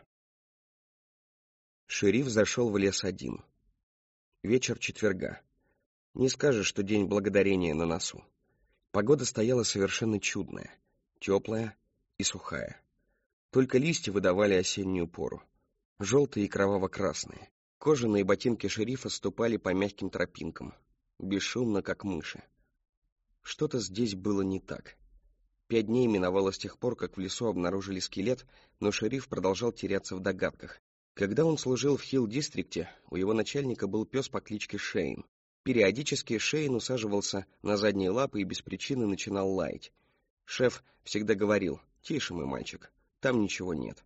S2: Шериф зашел в лес один. Вечер четверга. Не скажешь, что день благодарения на носу. Погода стояла совершенно чудная, теплая и сухая. Только листья выдавали осеннюю пору. Желтые и кроваво-красные. Кожаные ботинки шерифа ступали по мягким тропинкам, бесшумно, как мыши. Что-то здесь было не так. 5 дней миновало с тех пор, как в лесу обнаружили скелет, но шериф продолжал теряться в догадках. Когда он служил в Хилл-дистрикте, у его начальника был пес по кличке Шейн. Периодически Шейн усаживался на задние лапы и без причины начинал лаять. Шеф всегда говорил: «Тише, мой мальчик, там ничего нет».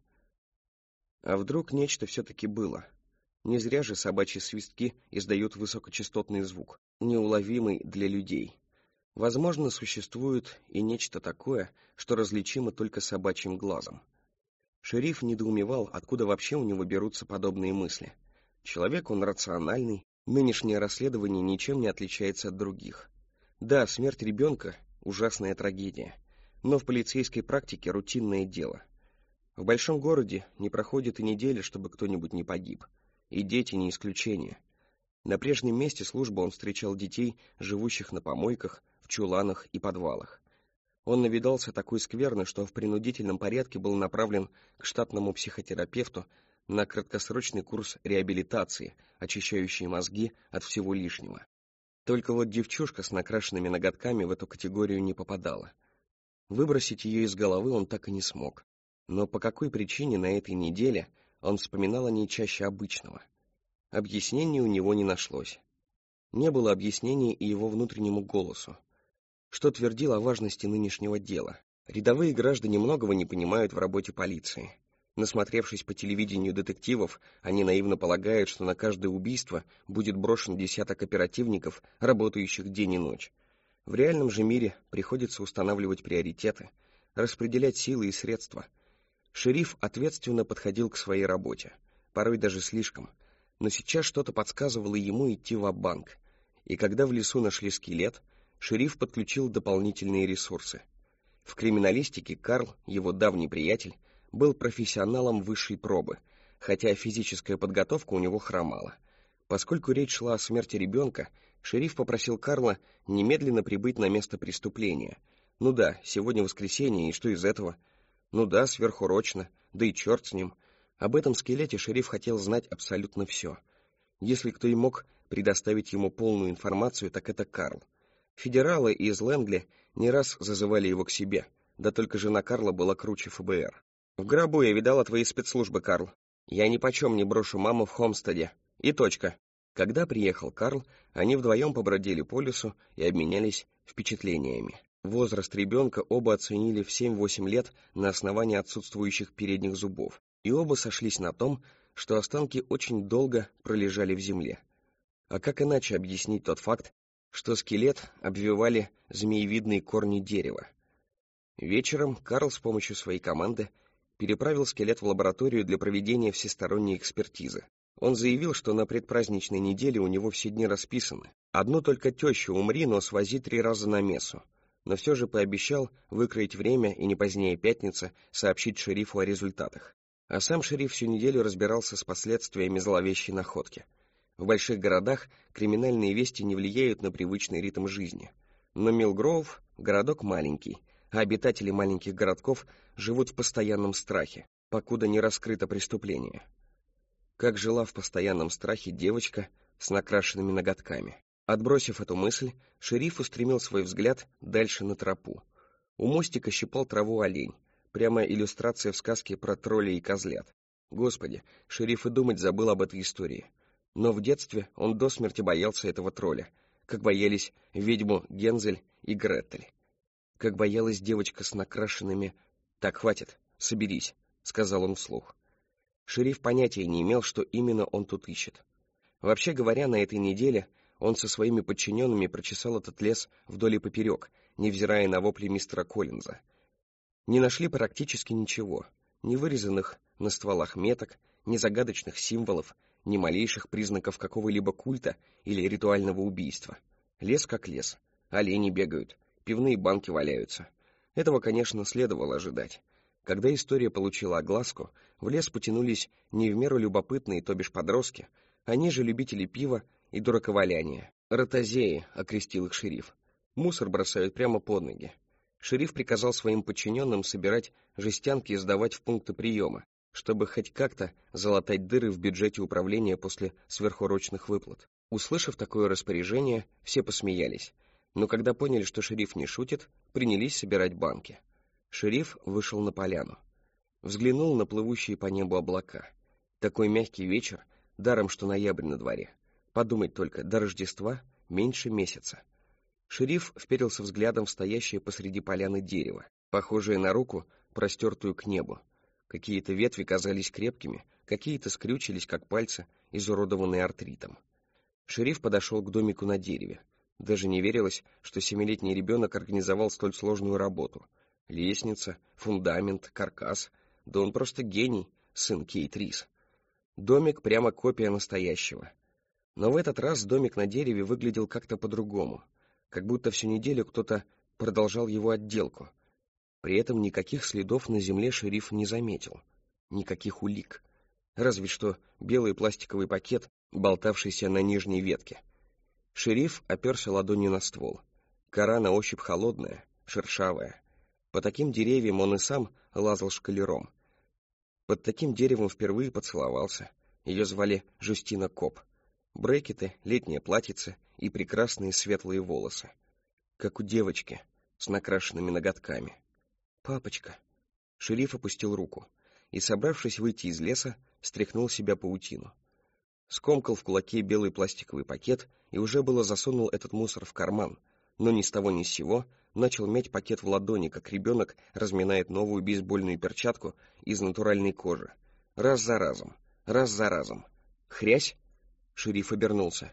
S2: А вдруг нечто все-таки было? Не зря же собачьи свистки издают высокочастотный звук, неуловимый для людей. Возможно, существует и нечто такое, что различимо только собачьим глазом. Шериф недоумевал, откуда вообще у него берутся подобные мысли. Человек он рациональный, нынешнее расследование ничем не отличается от других. Да, смерть ребенка — ужасная трагедия, но в полицейской практике рутинное дело. В большом городе не проходит и недели, чтобы кто-нибудь не погиб. И дети не исключение. На прежнем месте службы он встречал детей, живущих на помойках, в чуланах и подвалах. Он навидался такой скверны, что в принудительном порядке был направлен к штатному психотерапевту на краткосрочный курс реабилитации, очищающий мозги от всего лишнего. Только вот девчушка с накрашенными ноготками в эту категорию не попадала. Выбросить ее из головы он так и не смог. Но по какой причине на этой неделе он вспоминал о ней чаще обычного? Объяснений у него не нашлось. Не было объяснений и его внутреннему голосу, что твердил о важности нынешнего дела. Рядовые граждане многого не понимают в работе полиции. Насмотревшись по телевидению детективов, они наивно полагают, что на каждое убийство будет брошен десяток оперативников, работающих день и ночь. В реальном же мире приходится устанавливать приоритеты, распределять силы и средства. Шериф ответственно подходил к своей работе, порой даже слишком, но сейчас что-то подсказывало ему идти ва-банк. И когда в лесу нашли скелет, шериф подключил дополнительные ресурсы. В криминалистике Карл, его давний приятель, был профессионалом высшей пробы, хотя физическая подготовка у него хромала. Поскольку речь шла о смерти ребенка, шериф попросил Карла немедленно прибыть на место преступления. Ну да, сегодня воскресенье, и что из этого? Ну да, сверхурочно, да и черт с ним. Об этом скелете шериф хотел знать абсолютно все. Если кто и мог предоставить ему полную информацию, так это Карл. Федералы из Лэнгли не раз зазывали его к себе, да только жена Карла была круче ФБР. «В гробу я видала твои спецслужбы, Карл. Я нипочем не брошу маму в Хомстеде. И точка». Когда приехал Карл, они вдвоем побродили по лесу и обменялись впечатлениями. Возраст ребенка оба оценили в 7-8 лет на основании отсутствующих передних зубов, и оба сошлись на том, что останки очень долго пролежали в земле. А как иначе объяснить тот факт, что скелет обвивали змеевидные корни дерева? Вечером Карл с помощью своей команды переправил скелет в лабораторию для проведения всесторонней экспертизы.
S1: Он заявил, что на предпраздничной неделе у него все дни расписаны. Одну только тещу умри, но свози 3 раза на мессу. Но все же пообещал выкроить время и не позднее пятницы сообщить шерифу о результатах. А сам шериф всю неделю разбирался с последствиями зловещей находки. В больших городах криминальные вести не влияют на привычный ритм жизни. Но Милгроув — городок маленький, а обитатели маленьких городков живут в постоянном страхе, покуда не раскрыто преступление. Как жила в постоянном страхе девочка с накрашенными ноготками. Отбросив эту мысль, шериф устремил свой взгляд дальше на тропу. У мостика щипал траву олень. Прямо иллюстрация в сказке про троллей и козлят. Господи, шериф и думать забыл об этой истории. Но в детстве он до смерти боялся этого тролля, как боялись ведьму Гензель и Гретель. Как боялась девочка с накрашенными... «Так, хватит, соберись», — сказал он вслух. Шериф понятия не имел, что именно он тут ищет. Вообще говоря, на этой неделе он со своими подчиненными прочесал этот лес вдоль и поперек, невзирая на вопли мистера Коллинза. Не нашли практически ничего, ни вырезанных на стволах меток, ни загадочных символов, ни малейших признаков какого-либо культа или ритуального убийства. Лес как лес, олени бегают, пивные банки валяются. Этого, конечно, следовало ожидать. Когда история получила огласку, в лес потянулись не в меру любопытные, то бишь подростки, они же любители пива и дураковаляния. «Ротозеи», — окрестил их шериф. Мусор бросают прямо под ноги. Шериф приказал своим подчиненным собирать жестянки и сдавать в пункты приема, чтобы хоть как-то залатать дыры в бюджете управления после сверхурочных выплат. Услышав такое распоряжение, все посмеялись, но когда поняли, что шериф не шутит, принялись собирать банки. Шериф вышел на поляну. Взглянул на плывущие по небу облака. Такой мягкий вечер, даром что ноябрь на дворе. Подумать только, до Рождества меньше месяца. Шериф вперился взглядом в стоящее посреди поляны дерево, похожее на руку, простертую к небу. Какие-то ветви казались крепкими, какие-то скрючились, как пальцы, изуродованные артритом. Шериф подошел к домику на дереве. Даже не верилось, что 7-летний ребенок организовал столь сложную работу. Лестница, фундамент, каркас. Да он просто гений, сын Кейт Рис. Домик прямо копия настоящего. Но в этот раз домик на дереве выглядел как-то по-другому. Как будто всю неделю кто-то продолжал его отделку. При этом никаких следов на земле шериф не заметил. Никаких улик. Разве что белый пластиковый пакет, болтавшийся на нижней ветке. Шериф оперся ладонью на ствол. Кора на ощупь холодная, шершавая. По таким деревьям он и сам лазал шкалером. Под таким деревом впервые поцеловался. Ее звали Жюстина Коп. Брекеты, летнее платьице и прекрасные светлые волосы. Как у девочки, с накрашенными ноготками. «Папочка!» Шериф опустил руку и, собравшись выйти из леса, стряхнул с себя паутину. Скомкал в кулаке белый пластиковый пакет и уже было засунул этот мусор в карман, но ни с того ни с сего начал мять пакет в ладони, как ребенок разминает новую бейсбольную перчатку из натуральной кожи. Раз за разом, раз за разом. Хрясь! Шериф обернулся.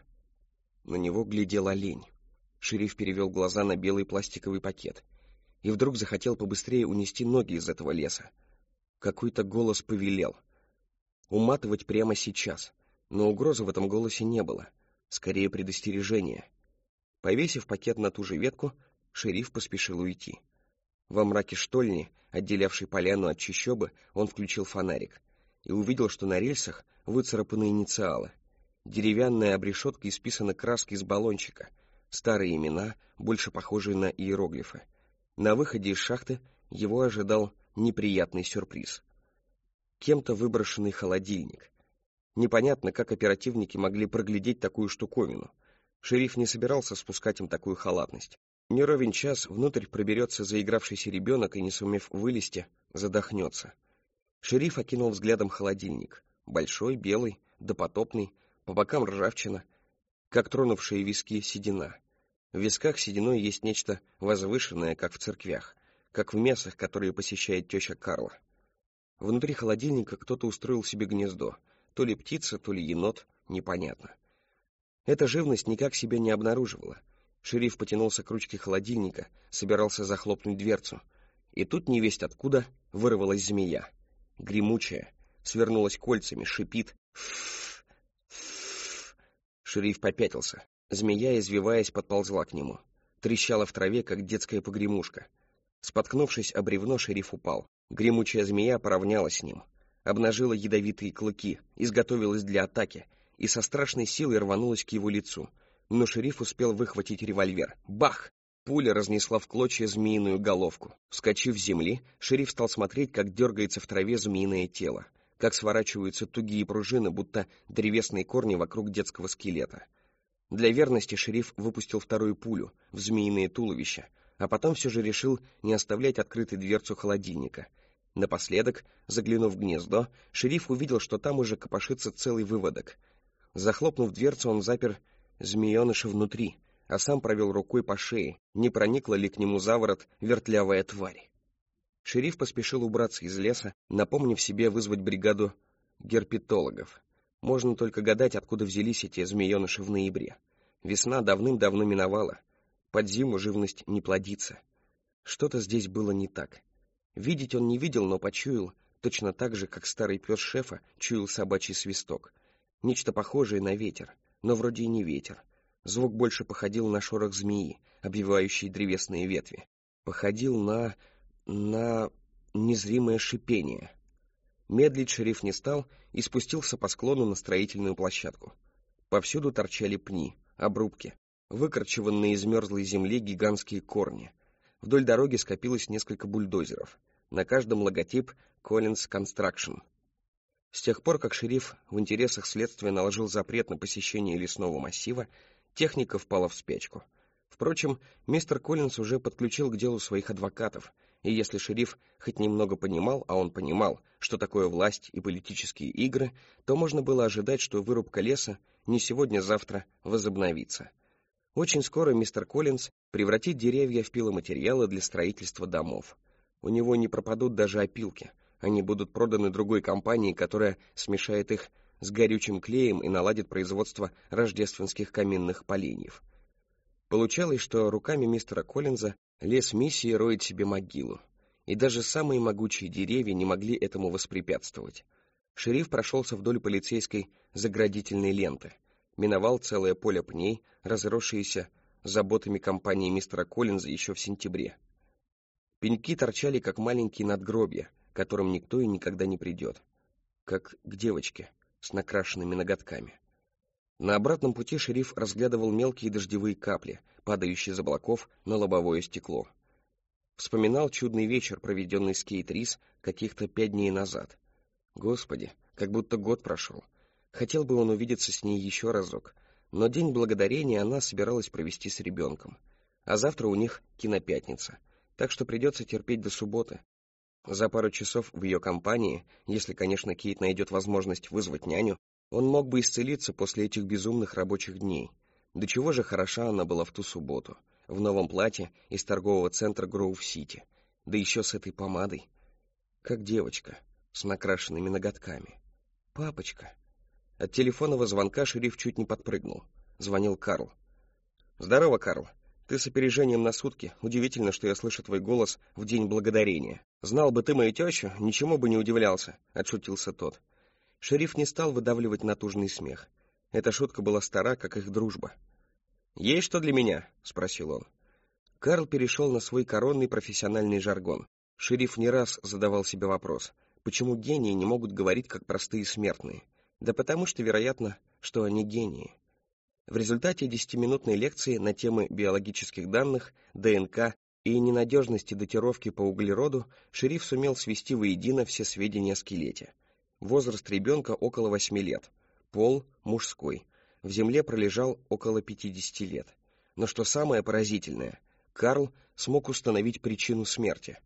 S1: На него глядел олень. Шериф перевел глаза на белый пластиковый пакет и вдруг захотел побыстрее унести ноги из этого леса. Какой-то голос повелел уматывать прямо сейчас, но угрозы в этом голосе не было, скорее предостережение. Повесив пакет на ту же ветку, шериф поспешил уйти. Во мраке штольни, отделявшей поляну от чащобы, он включил фонарик и увидел, что на рельсах выцарапаны инициалы. Деревянная обрешетка исписана краской из баллончика, старые имена, больше похожие на иероглифы. На выходе из шахты его ожидал неприятный сюрприз. Кем-то выброшенный холодильник. Непонятно, как оперативники могли проглядеть такую штуковину. Шериф не собирался спускать им такую халатность. Не ровен час внутрь проберется заигравшийся ребенок и, не сумев вылезти, задохнется. Шериф окинул взглядом холодильник. Большой, белый, допотопный, по бокам ржавчина, как тронувшие виски седина. В висках сединой есть нечто возвышенное, как в церквях, как в мессах, которые посещает теща Карла. Внутри холодильника кто-то устроил себе гнездо, то ли птица, то ли енот, непонятно. Эта живность никак себя не обнаруживала. Шериф потянулся к ручке холодильника, собирался захлопнуть дверцу. И тут невесть откуда вырвалась змея. Гремучая, свернулась кольцами, шипит. Шериф попятился. Змея, извиваясь, подползла к нему. Трещала в траве, как детская погремушка. Споткнувшись об бревно, шериф упал. Гремучая змея поравнялась с ним. Обнажила ядовитые клыки, изготовилась для атаки и со страшной силой рванулась к его лицу. Но шериф успел выхватить револьвер. Бах! Пуля разнесла в клочья змеиную головку. Вскочив с земли, шериф стал смотреть, как дергается в траве змеиное тело, как сворачиваются тугие пружины, будто древесные корни вокруг детского скелета. Для верности шериф выпустил вторую пулю в змеиное туловище, а потом все же решил не оставлять открытой дверцу холодильника. Напоследок, заглянув в гнездо, шериф увидел, что там уже копошится целый выводок. Захлопнув дверцу, он запер змееныша внутри, а сам провел рукой по шее, не проникла ли к нему за ворот вертлявая тварь. Шериф поспешил убраться из леса, напомнив себе вызвать бригаду герпетологов. Можно только гадать, откуда взялись эти змееныши в ноябре. Весна давным-давно миновала. Под зиму живность не плодится. Что-то здесь было не так. Видеть он не видел, но почуял, точно так же, как старый пес шефа чуял собачий свисток. Нечто похожее на ветер, но вроде и не ветер. Звук больше походил на шорох змеи, обвивающей древесные ветви. Походил на незримое шипение. Медлить шериф не стал и спустился по склону на строительную площадку. Повсюду торчали пни, обрубки, выкорчеванные из мерзлой земли гигантские корни. Вдоль дороги скопилось несколько бульдозеров. На каждом логотип Collins Construction. С тех пор, как шериф в интересах следствия наложил запрет на посещение лесного массива, техника впала в спячку. Впрочем, мистер Коллинз уже подключил к делу своих адвокатов, и если шериф хоть немного понимал, а он понимал, что такое власть и политические игры, то можно было ожидать, что вырубка леса не сегодня-завтра возобновится. Очень скоро мистер Коллинз превратит деревья в пиломатериалы для строительства домов. У него не пропадут даже опилки, они будут проданы другой компании, которая смешает их с горючим клеем и наладит производство рождественских каминных поленьев. Получалось, что руками мистера Коллинза лес миссии роет себе могилу, и даже самые могучие деревья не могли этому воспрепятствовать. Шериф прошелся вдоль полицейской заградительной ленты, миновал целое поле пней, разросшиеся заботами компании мистера Коллинза еще в сентябре. Пеньки торчали, как маленькие надгробья, к которым никто и никогда не придет, как к девочке с накрашенными ноготками. На обратном пути шериф разглядывал мелкие дождевые капли, падающие из облаков на лобовое стекло. Вспоминал чудный вечер, проведенный с Кейт Рис каких-то 5 дней назад. Господи, как будто год прошел. Хотел бы он увидеться с ней еще разок, но День Благодарения она собиралась провести с ребенком. А завтра у них кинопятница, так что придется терпеть до субботы. За пару часов в ее компании, если, конечно, Кейт найдет возможность вызвать няню, он мог бы исцелиться после этих безумных рабочих дней. До чего же хороша она была в ту субботу, в новом платье из торгового центра Гроув-Сити, да еще с этой помадой. Как девочка, с накрашенными ноготками. Папочка. От телефонного звонка шериф чуть не подпрыгнул. Звонил Карл. «Здорово, Карл. Ты с опережением на сутки. Удивительно, что я слышу твой голос в День Благодарения. Знал бы ты мою тещу, ничему бы не удивлялся», — отшутился тот. Шериф не стал выдавливать натужный смех. Эта шутка была стара, как их дружба. «Есть что для меня?» — спросил он. Карл перешел на свой коронный профессиональный жаргон. Шериф не раз задавал себе вопрос, почему гении не могут говорить как простые смертные? Да потому что, вероятно, что они гении. В результате 10-минутной лекции на темы биологических данных, ДНК и ненадежности датировки по углероду шериф сумел свести воедино все сведения о скелете. Возраст ребенка около 8 лет, пол мужской, в земле пролежал около 50 лет. Но что самое поразительное, Карл смог установить причину смерти.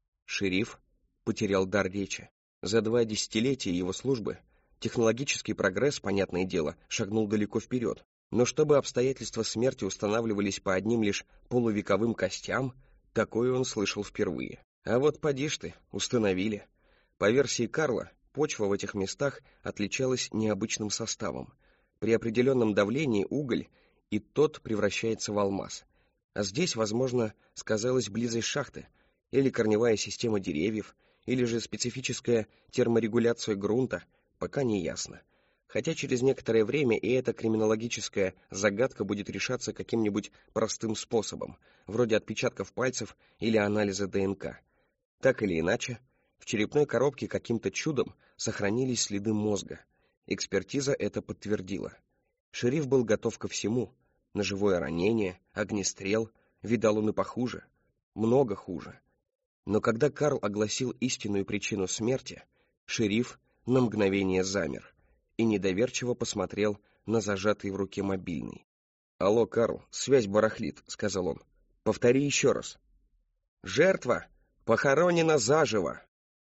S1: Шериф потерял дар речи. За 2 десятилетия его службы технологический прогресс, понятное дело, шагнул далеко вперед. Но чтобы обстоятельства смерти устанавливались по одним лишь полувековым костям, такое он слышал впервые. А вот поди ж ты, установили. По версии Карла, почва в этих местах отличалась необычным составом. При определенном давлении уголь и тот превращается в алмаз. А здесь, возможно, сказалась близость шахты, или корневая система деревьев, или же специфическая терморегуляция грунта, пока не ясно. Хотя через некоторое время и эта криминологическая загадка будет решаться каким-нибудь простым способом, вроде отпечатков пальцев или анализа ДНК. Так или иначе, в черепной коробке каким-то чудом сохранились следы мозга. Экспертиза это подтвердила. Шериф был готов ко всему. Ножевое ранение, огнестрел, видал он и похуже. Много хуже. Но когда Карл огласил истинную причину смерти, шериф на мгновение замер и недоверчиво посмотрел на зажатый в руке мобильный. «Алло, Карл, связь барахлит», — сказал он. «Повтори еще раз». «Жертва похоронена заживо».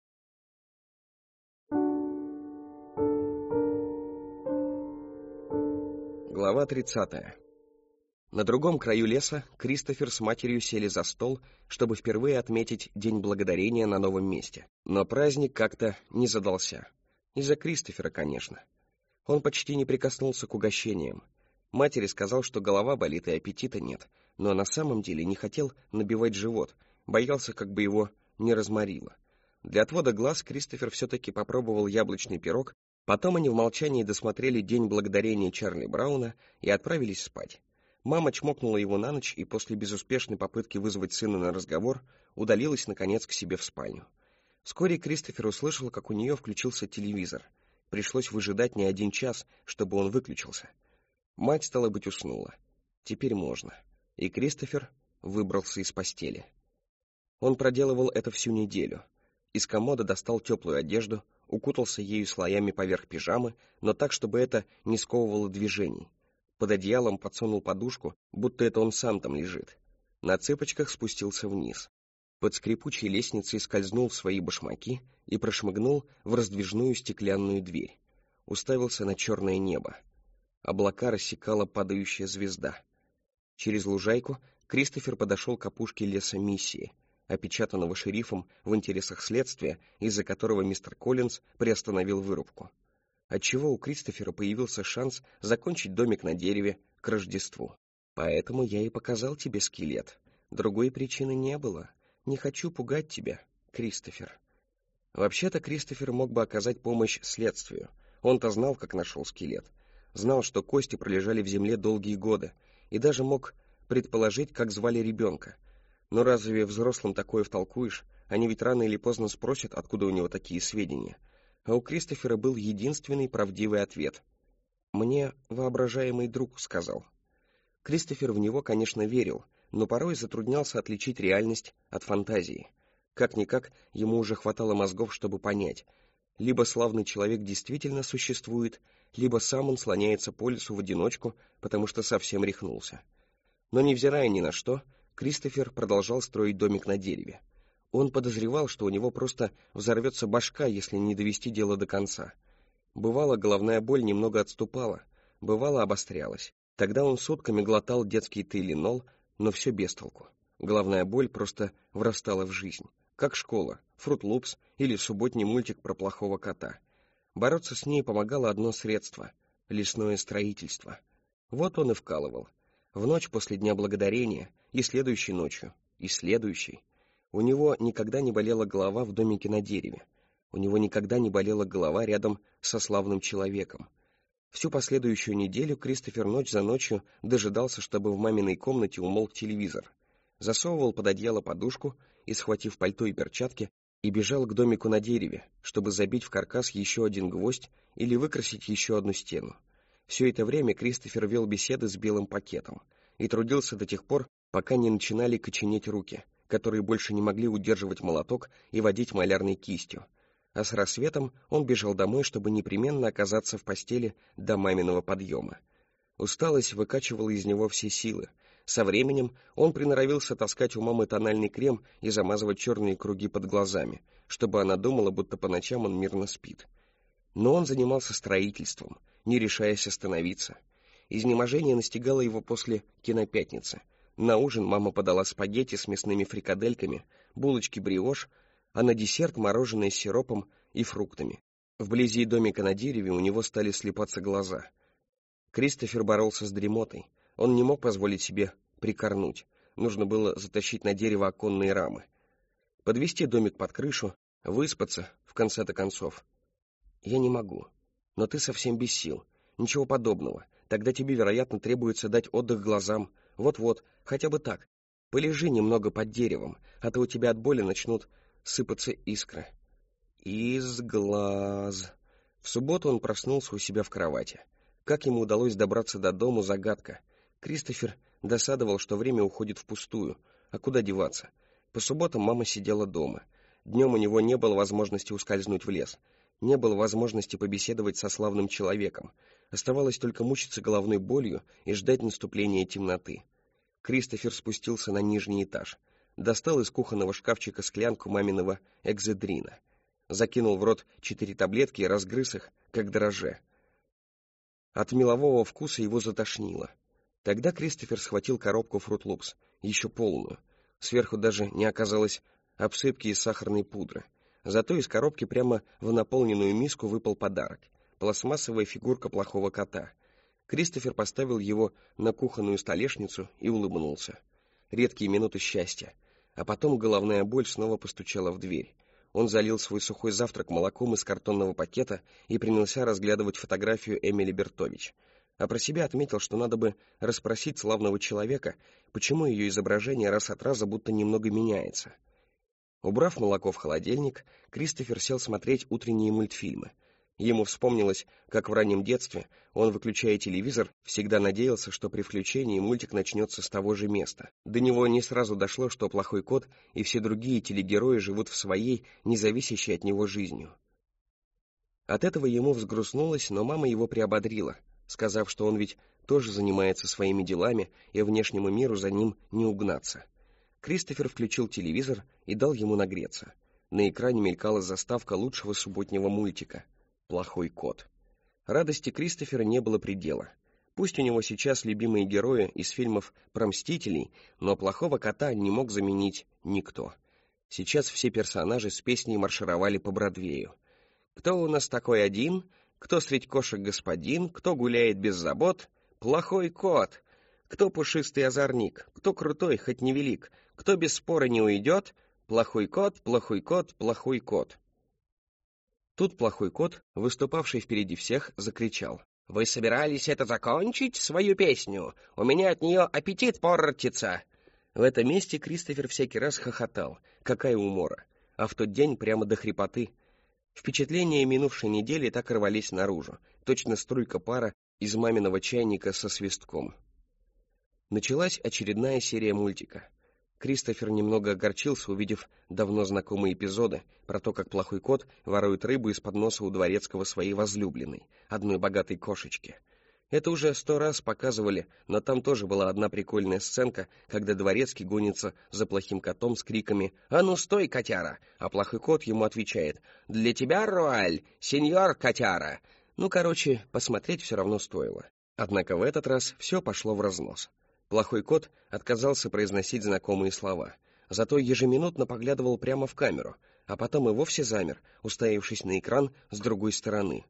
S1: Глава 30. На другом краю леса Кристофер с матерью сели за стол, чтобы впервые отметить День Благодарения на новом месте. Но праздник как-то не задался. Из-за Кристофера, конечно. Он почти не прикоснулся к угощениям. Матери сказал, что голова болит и аппетита нет, но на самом деле не хотел набивать живот, боялся, как бы его не разморило. Для отвода глаз Кристофер все-таки попробовал яблочный пирог, потом они в молчании досмотрели День Благодарения Чарли Брауна и отправились спать. Мама чмокнула его на ночь и после безуспешной попытки вызвать сына на разговор удалилась, наконец, к себе в спальню. Вскоре Кристофер услышал, как у нее включился телевизор. Пришлось выжидать не 1 час, чтобы он выключился. Мать, стало быть, уснула. Теперь можно. И Кристофер выбрался из постели. Он проделывал это всю неделю. Из комода достал теплую одежду, укутался ею слоями поверх пижамы, но так, чтобы это не сковывало движений. Под одеялом подсунул подушку, будто это он сам там лежит. На цыпочках спустился вниз. Под скрипучей лестницей скользнул в свои башмаки и прошмыгнул в раздвижную стеклянную дверь. Уставился на черное небо. Облака рассекала падающая звезда. Через лужайку Кристофер подошел к опушке леса Миссии, опечатанного шерифом в интересах следствия, из-за которого мистер Коллинз приостановил вырубку. Отчего у Кристофера появился шанс закончить домик на дереве к Рождеству. Поэтому я и показал тебе скелет. Другой причины не было. Не хочу пугать тебя, Кристофер. Вообще-то Кристофер мог бы оказать помощь следствию. Он-то знал, как нашел скелет. Знал, что кости пролежали в земле долгие годы, и даже мог предположить, как звали ребенка. Но разве взрослым такое втолкуешь? Они ведь рано или поздно спросят, откуда у него такие сведения. А у Кристофера был единственный правдивый ответ. «Мне воображаемый друг сказал». Кристофер в него, конечно, верил, но порой затруднялся отличить реальность от фантазии. Как-никак, ему уже хватало мозгов, чтобы понять. Либо славный человек действительно существует, либо сам он слоняется по лесу в одиночку, потому что совсем рехнулся. Но, невзирая ни на что, Кристофер продолжал строить домик на дереве. Он подозревал, что у него просто взорвется башка, если не довести дело до конца. Бывало, головная боль немного отступала, бывало, обострялась. Тогда он сутками глотал детский тайленол, но все без толку. Головная боль просто врастала в жизнь, как школа, Фрут Лупс или субботний мультик про плохого кота. Бороться с ней помогало одно средство — лесное строительство. Вот он и вкалывал. В ночь после Дня Благодарения, и следующей ночью, и следующей. У него никогда не болела голова в домике на дереве. У него никогда не болела голова рядом со славным человеком. Всю последующую неделю Кристофер ночь за ночью дожидался, чтобы в маминой комнате умолк телевизор. Засовывал под одеяло подушку и, схватив пальто и перчатки, и бежал к домику на дереве, чтобы забить в каркас еще 1 гвоздь или выкрасить еще 1 стену. Все это время Кристофер вел беседы с белым пакетом и трудился до тех пор, пока не начинали коченеть руки, которые больше не могли удерживать молоток и водить малярной кистью. А с рассветом он бежал домой, чтобы непременно оказаться в постели до маминого подъема. Усталость выкачивала из него все силы. Со временем он приноровился таскать у мамы тональный крем и замазывать черные круги под глазами, чтобы она думала, будто по ночам он мирно спит. Но он занимался строительством, не решаясь остановиться. Изнеможение настигало его после кинопятницы. На ужин мама подала спагетти с мясными фрикадельками, булочки бриош, а на десерт мороженое с сиропом и фруктами. Вблизи домика на дереве у него стали слипаться глаза. Кристофер боролся с дремотой. Он не мог позволить себе прикорнуть. Нужно было затащить на дерево оконные рамы. Подвести домик под крышу, выспаться, в конце-то концов. «Я не могу.
S2: Но ты совсем без сил. Ничего подобного. Тогда тебе, вероятно, требуется дать отдых глазам. Вот-вот, хотя бы так. Полежи немного под деревом, а то у тебя от боли начнут сыпаться искры. Из глаз. В субботу он проснулся у себя в кровати. Как ему удалось добраться до дому — загадка. Кристофер досадовал, что время уходит впустую. А куда деваться? По субботам мама сидела дома. Днем у него не было возможности ускользнуть в лес. Не было возможности побеседовать со славным человеком. Оставалось только мучиться головной болью и ждать наступления темноты. Кристофер спустился на нижний этаж. Достал из кухонного шкафчика склянку маминого экзедрина. Закинул в рот 4 таблетки и разгрыз их, как дрожжи. От мелового вкуса его затошнило. Тогда Кристофер схватил коробку Fruit Loops, еще полную. Сверху даже не оказалось обсыпки из сахарной пудры. Зато из коробки прямо в наполненную миску выпал подарок — пластмассовая фигурка плохого кота. Кристофер поставил его на кухонную столешницу и улыбнулся. Редкие минуты счастья. А потом головная боль снова постучала в дверь. Он залил свой сухой завтрак молоком из картонного пакета и принялся разглядывать фотографию Эмили Бертович. А про себя отметил, что надо бы расспросить славного человека, почему ее изображение раз от раза будто немного меняется. Убрав молоко в холодильник, Кристофер сел смотреть утренние мультфильмы. Ему вспомнилось, как в раннем детстве он, выключая телевизор, всегда надеялся, что при включении мультик начнется с того же места. До него не сразу дошло, что плохой кот и все другие телегерои живут в своей, независящей от него жизнью. От этого ему взгрустнулось, но мама его приободрила, сказав, что он ведь тоже занимается своими делами, и внешнему миру за ним не угнаться. Кристофер включил телевизор и дал ему нагреться. На экране мелькала заставка лучшего субботнего мультика «Плохой кот». Радости Кристофера не было предела. Пусть у него сейчас любимые герои из фильмов про Мстителей, но плохого кота не мог заменить никто. Сейчас все персонажи с песней маршировали по Бродвею. «Кто у нас такой один? Кто средь кошек господин? Кто гуляет без забот? Плохой кот! Кто пушистый озорник? Кто крутой, хоть невелик? Кто без спора не уйдет? Плохой кот, плохой кот, плохой кот!» Тут плохой кот, выступавший впереди всех, закричал: «Вы собирались это закончить, свою песню? У меня от нее аппетит портится!» В этом месте Кристофер всякий раз хохотал. Какая умора! А в тот день прямо до хрипоты. Впечатления минувшей недели так рвались наружу, точно струйка пара из маминого чайника со свистком. Началась очередная серия мультика. Кристофер немного огорчился, увидев давно знакомые эпизоды про то, как плохой кот ворует рыбу из-под носа у дворецкого своей возлюбленной, одной богатой кошечки. Это уже 100 раз показывали, но там тоже была одна прикольная сценка, когда дворецкий гонится за плохим котом с криками «А ну стой, котяра!», а плохой кот ему отвечает «Для тебя, Руаль, сеньор котяра!». Ну, короче, посмотреть все равно стоило. Однако в этот раз все пошло в разнос. Плохой кот отказался произносить знакомые слова, зато ежеминутно поглядывал прямо в камеру, а потом и вовсе замер, уставившись на экран с другой стороны.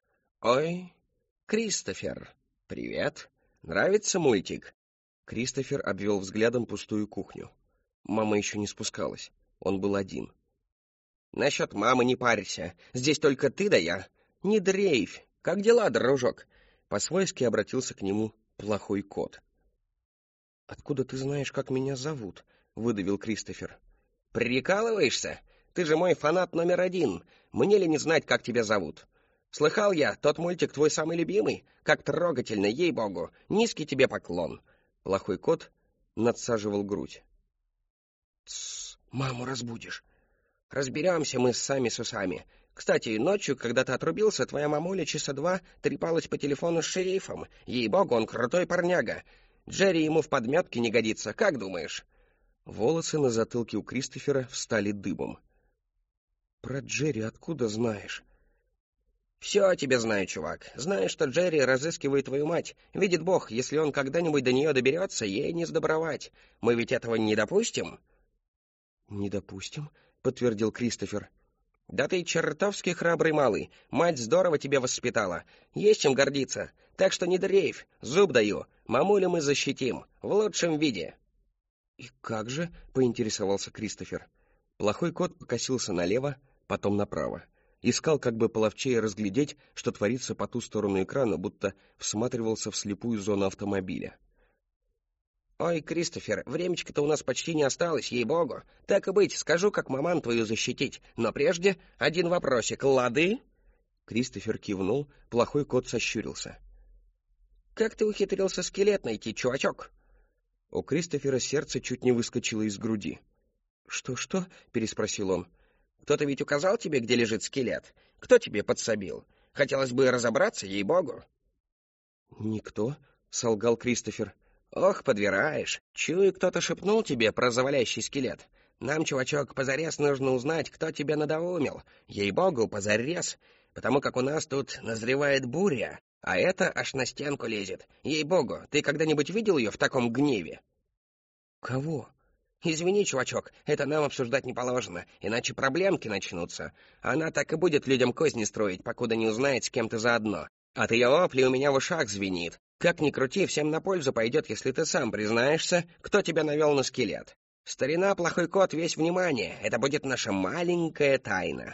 S2: «Ой, Кристофер, привет! Нравится мультик?» Кристофер обвел взглядом пустую кухню. Мама еще не спускалась, он был один. «Насчет мамы не парься, здесь только ты да я. Не дрейфь, как дела, дружок?» По-свойски обратился к нему плохой кот. «Откуда ты знаешь, как меня зовут?» — выдавил Кристофер. «Прикалываешься? Ты же мой фанат номер 1. Мне ли не знать, как тебя зовут? Слыхал я, тот мультик твой самый любимый. Как трогательно, ей-богу. Низкий тебе поклон». Плохой кот надсаживал грудь. «Тссс, маму разбудишь». «Разберемся мы сами с усами. Кстати, ночью, когда ты отрубился, твоя мамуля часа 2 трепалась по телефону с шерифом. Ей-богу, он крутой парняга. Джерри ему в подметке не годится, как думаешь?» Волосы на затылке у Кристофера встали дыбом. «Про Джерри откуда знаешь?» «Все о тебе знаю, чувак. Знаю, что Джерри разыскивает твою мать. Видит Бог, если он когда-нибудь до нее доберется, ей не сдобровать. Мы ведь этого не допустим?» «Не допустим», — подтвердил Кристофер. «Да ты чертовски храбрый малый. Мать здорово тебя воспитала. Есть чем гордиться. Так что не дрейфь, зуб даю. Мамулю мы защитим. В лучшем виде». «И как же?» — поинтересовался Кристофер. Плохой кот покосился налево, потом направо.
S1: Искал, как бы половчее разглядеть, что творится по ту сторону экрана, будто всматривался в слепую зону автомобиля.
S2: «Ой, Кристофер, времечко-то у нас почти не осталось, ей-богу. Так и быть, скажу, как маман твою защитить. Но прежде один вопросик, лады?»
S1: Кристофер кивнул, плохой кот сощурился.
S2: «Как ты ухитрился скелет найти, чувачок?»
S1: У Кристофера сердце чуть не выскочило из груди.
S2: «Что?» — переспросил он. «Кто-то ведь указал тебе, где лежит скелет? Кто тебе подсобил? Хотелось бы разобраться, ей-богу».
S1: «Никто», — солгал Кристофер.
S2: «Ох, подбираешь. Чую, кто-то шепнул тебе про завалящий скелет. Нам, чувачок, позарез нужно узнать, кто тебя надоумил. Ей-богу, позарез. Потому как у нас тут назревает буря, а это аж на стенку лезет. Ей-богу, ты когда-нибудь видел ее в таком гневе?»
S1: «Кого?»
S2: «Извини, чувачок, это нам обсуждать не положено, иначе проблемки начнутся. Она так и будет людям козни строить, покуда не узнает, с кем ты заодно. От ее вопли у меня в ушах звенит. Как ни крути, всем на пользу пойдет, если ты сам признаешься, кто тебя навел на скелет. Старина, плохой кот, весь внимание. Это будет наша маленькая тайна».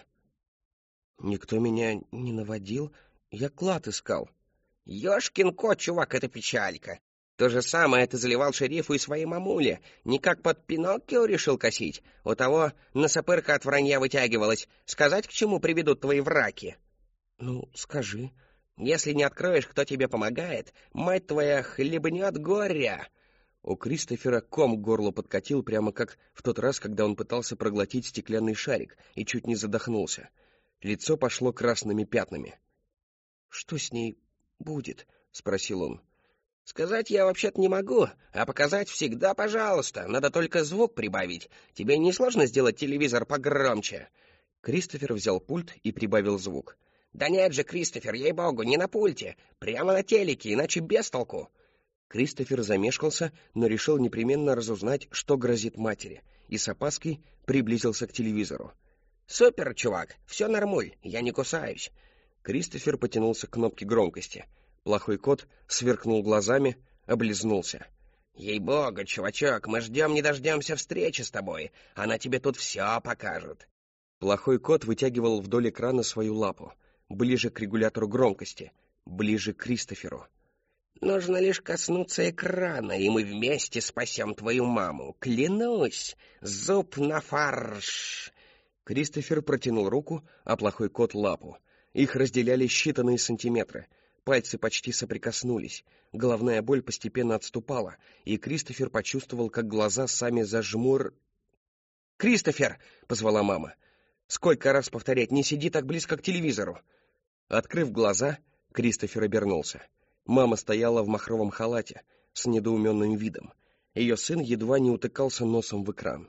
S1: «Никто меня не наводил. Я клад искал».
S2: «Ёшкин кот, чувак, это печалька. То же самое ты заливал шерифу и своей мамуле. Никак под Пиноккио решил косить. У того носопырка от вранья вытягивалась. Сказать, к чему приведут твои враки?»
S1: «Ну, скажи».
S2: «Если не откроешь, кто тебе помогает, мать твоя хлебнет горя».
S1: У Кристофера ком к горлу подкатил, прямо как в тот раз, когда он пытался проглотить стеклянный шарик и чуть не задохнулся. Лицо пошло красными пятнами. «Что с ней будет?» — спросил он.
S2: «Сказать я вообще-то не могу, а показать всегда пожалуйста. Надо только звук прибавить. Тебе не сложно сделать телевизор погромче?»
S1: Кристофер взял пульт и прибавил звук.
S2: «Да нет же, Кристофер, ей-богу, не на пульте. Прямо на телеке, иначе без толку».
S1: Кристофер замешкался, но решил непременно разузнать, что грозит матери, и с опаской приблизился к телевизору.
S2: «Супер, чувак, все нормуль, я не кусаюсь».
S1: Кристофер потянулся к кнопке громкости. Плохой кот сверкнул глазами, облизнулся.
S2: «Ей-богу, чувачок, мы ждем не дождемся встречи с тобой. Она тебе тут все покажет».
S1: Плохой кот вытягивал вдоль экрана свою лапу, ближе к регулятору громкости, ближе к Кристоферу.
S2: «Нужно лишь коснуться экрана, и мы вместе спасем твою маму. Клянусь, зуб на фарш!»
S1: Кристофер протянул руку, а плохой кот — лапу. Их разделяли считанные сантиметры. Пальцы почти соприкоснулись. Головная боль постепенно отступала, и Кристофер почувствовал, как глаза сами «Кристофер!» — позвала мама. «Сколько раз повторять, не сиди так близко к телевизору!» Открыв глаза, Кристофер обернулся. Мама стояла в махровом халате, с недоуменным видом. Ее сын едва не утыкался носом в экран.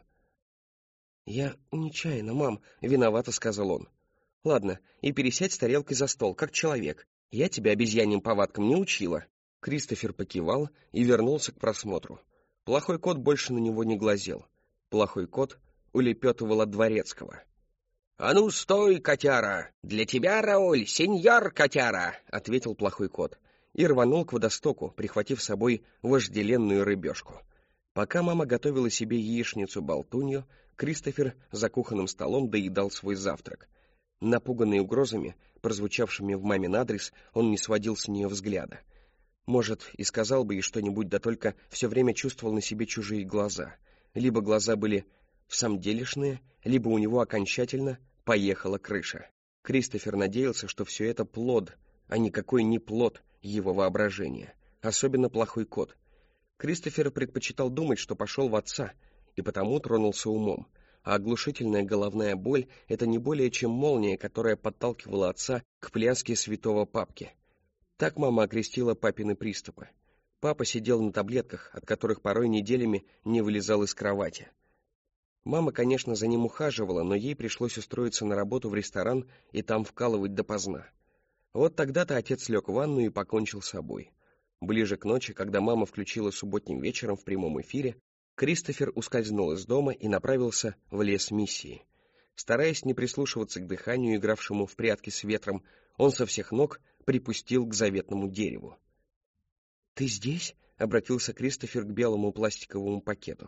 S1: «Я нечаянно, мам», — виновато сказал он. «Ладно, и пересядь с тарелкой за стол, как человек. Я тебя обезьяньим повадкам не учила». Кристофер покивал и вернулся к просмотру. Плохой кот больше на него не глазел. Плохой кот улепетывал от дворецкого.
S2: «А ну, стой, котяра! Для тебя, Рауль, сеньор котяра!» — ответил плохой кот
S1: и рванул к водостоку, прихватив с собой вожделенную рыбешку. Пока мама готовила себе яичницу-болтунью, Кристофер за кухонным столом доедал свой завтрак. Напуганный угрозами, прозвучавшими в мамин адрес, он не сводил с нее взгляда. Может, и сказал бы ей что-нибудь, да только все время чувствовал на себе чужие глаза. Либо глаза были всамделишные, либо у него окончательно поехала крыша. Кристофер надеялся, что все это плод, а никакой не плод его воображения. Особенно плохой кот. Кристофер предпочитал думать, что пошел в отца, и потому тронулся умом. А оглушительная головная боль — это не более чем молния, которая подталкивала отца к пляске святого папки. Так мама окрестила папины приступы. Папа сидел на таблетках, от которых порой неделями не вылезал из кровати. Мама, конечно, за ним ухаживала, но ей пришлось устроиться на работу в ресторан и там вкалывать допоздна. Вот тогда-то отец лег в ванну и покончил с собой. Ближе к ночи, когда мама включила субботним вечером в прямом эфире, Кристофер ускользнул из дома и направился в лес миссии. Стараясь не прислушиваться к дыханию, игравшему в прятки с ветром, он со всех ног припустил к заветному дереву. «Ты здесь?» — обратился Кристофер к белому пластиковому пакету.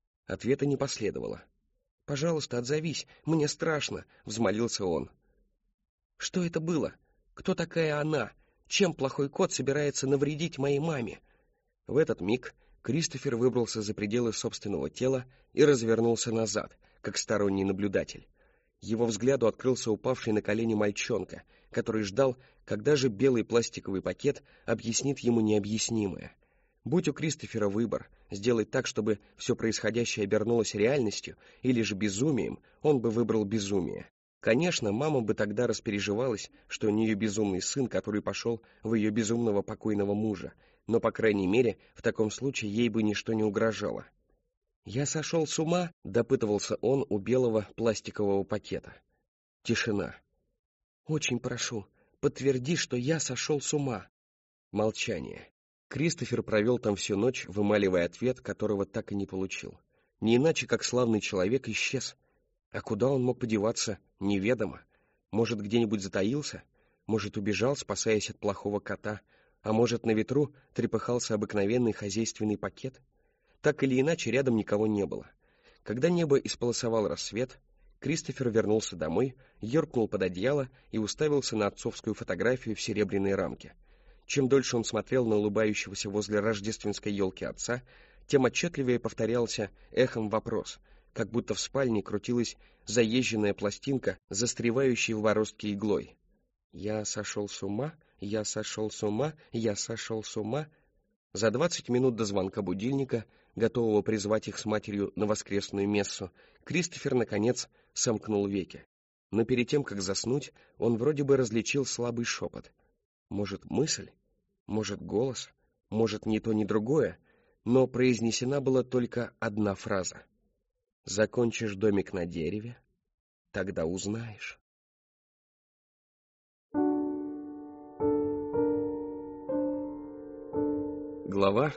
S1: Ответа не последовало. «Пожалуйста, отзовись, мне страшно», — взмолился он.
S2: Что это было? Кто такая она? Чем плохой кот собирается навредить моей маме? В этот миг Кристофер выбрался за пределы собственного тела и развернулся назад, как сторонний наблюдатель. Его взгляду открылся упавший на колени мальчонка, который ждал, когда же белый пластиковый пакет объяснит ему необъяснимое. Будь у Кристофера выбор сделать так, чтобы все происходящее обернулось реальностью или же безумием, он бы выбрал безумие. Конечно, мама бы тогда распереживалась, что у нее безумный сын, который пошел в ее безумного покойного мужа, но, по крайней мере, в таком случае ей бы ничто не угрожало. «Я сошел с ума?» — допытывался он у белого пластикового пакета. Тишина. «Очень прошу, подтверди, что я сошел с ума». Молчание. Кристофер провел там всю ночь, вымаливая ответ, которого так и не получил. Не иначе, как славный человек исчез. А куда он мог подеваться, неведомо. Может, где-нибудь затаился? Может, убежал, спасаясь от плохого кота? А может, на ветру трепыхался обыкновенный хозяйственный пакет? Так или иначе, рядом никого не было. Когда небо исполосовал рассвет, Кристофер вернулся домой, юркнул под одеяло и уставился на отцовскую фотографию в серебряной рамке. Чем дольше он смотрел на улыбающегося возле рождественской елки отца, тем отчетливее повторялся эхом вопрос, как будто в спальне крутилась заезженная пластинка, застревающая в бороздке иглой. «Я сошел с ума, я сошел с ума, я сошел с ума». За 20 минут до звонка будильника, готового призвать их с матерью на воскресную мессу, Кристофер, наконец, сомкнул веки. Но перед тем, как заснуть, он вроде бы различил слабый шепот. Может, мысль? Может, голос? Может, ни то, ни другое? Но произнесена была только одна фраза. «Закончишь домик на дереве? Тогда узнаешь». Глава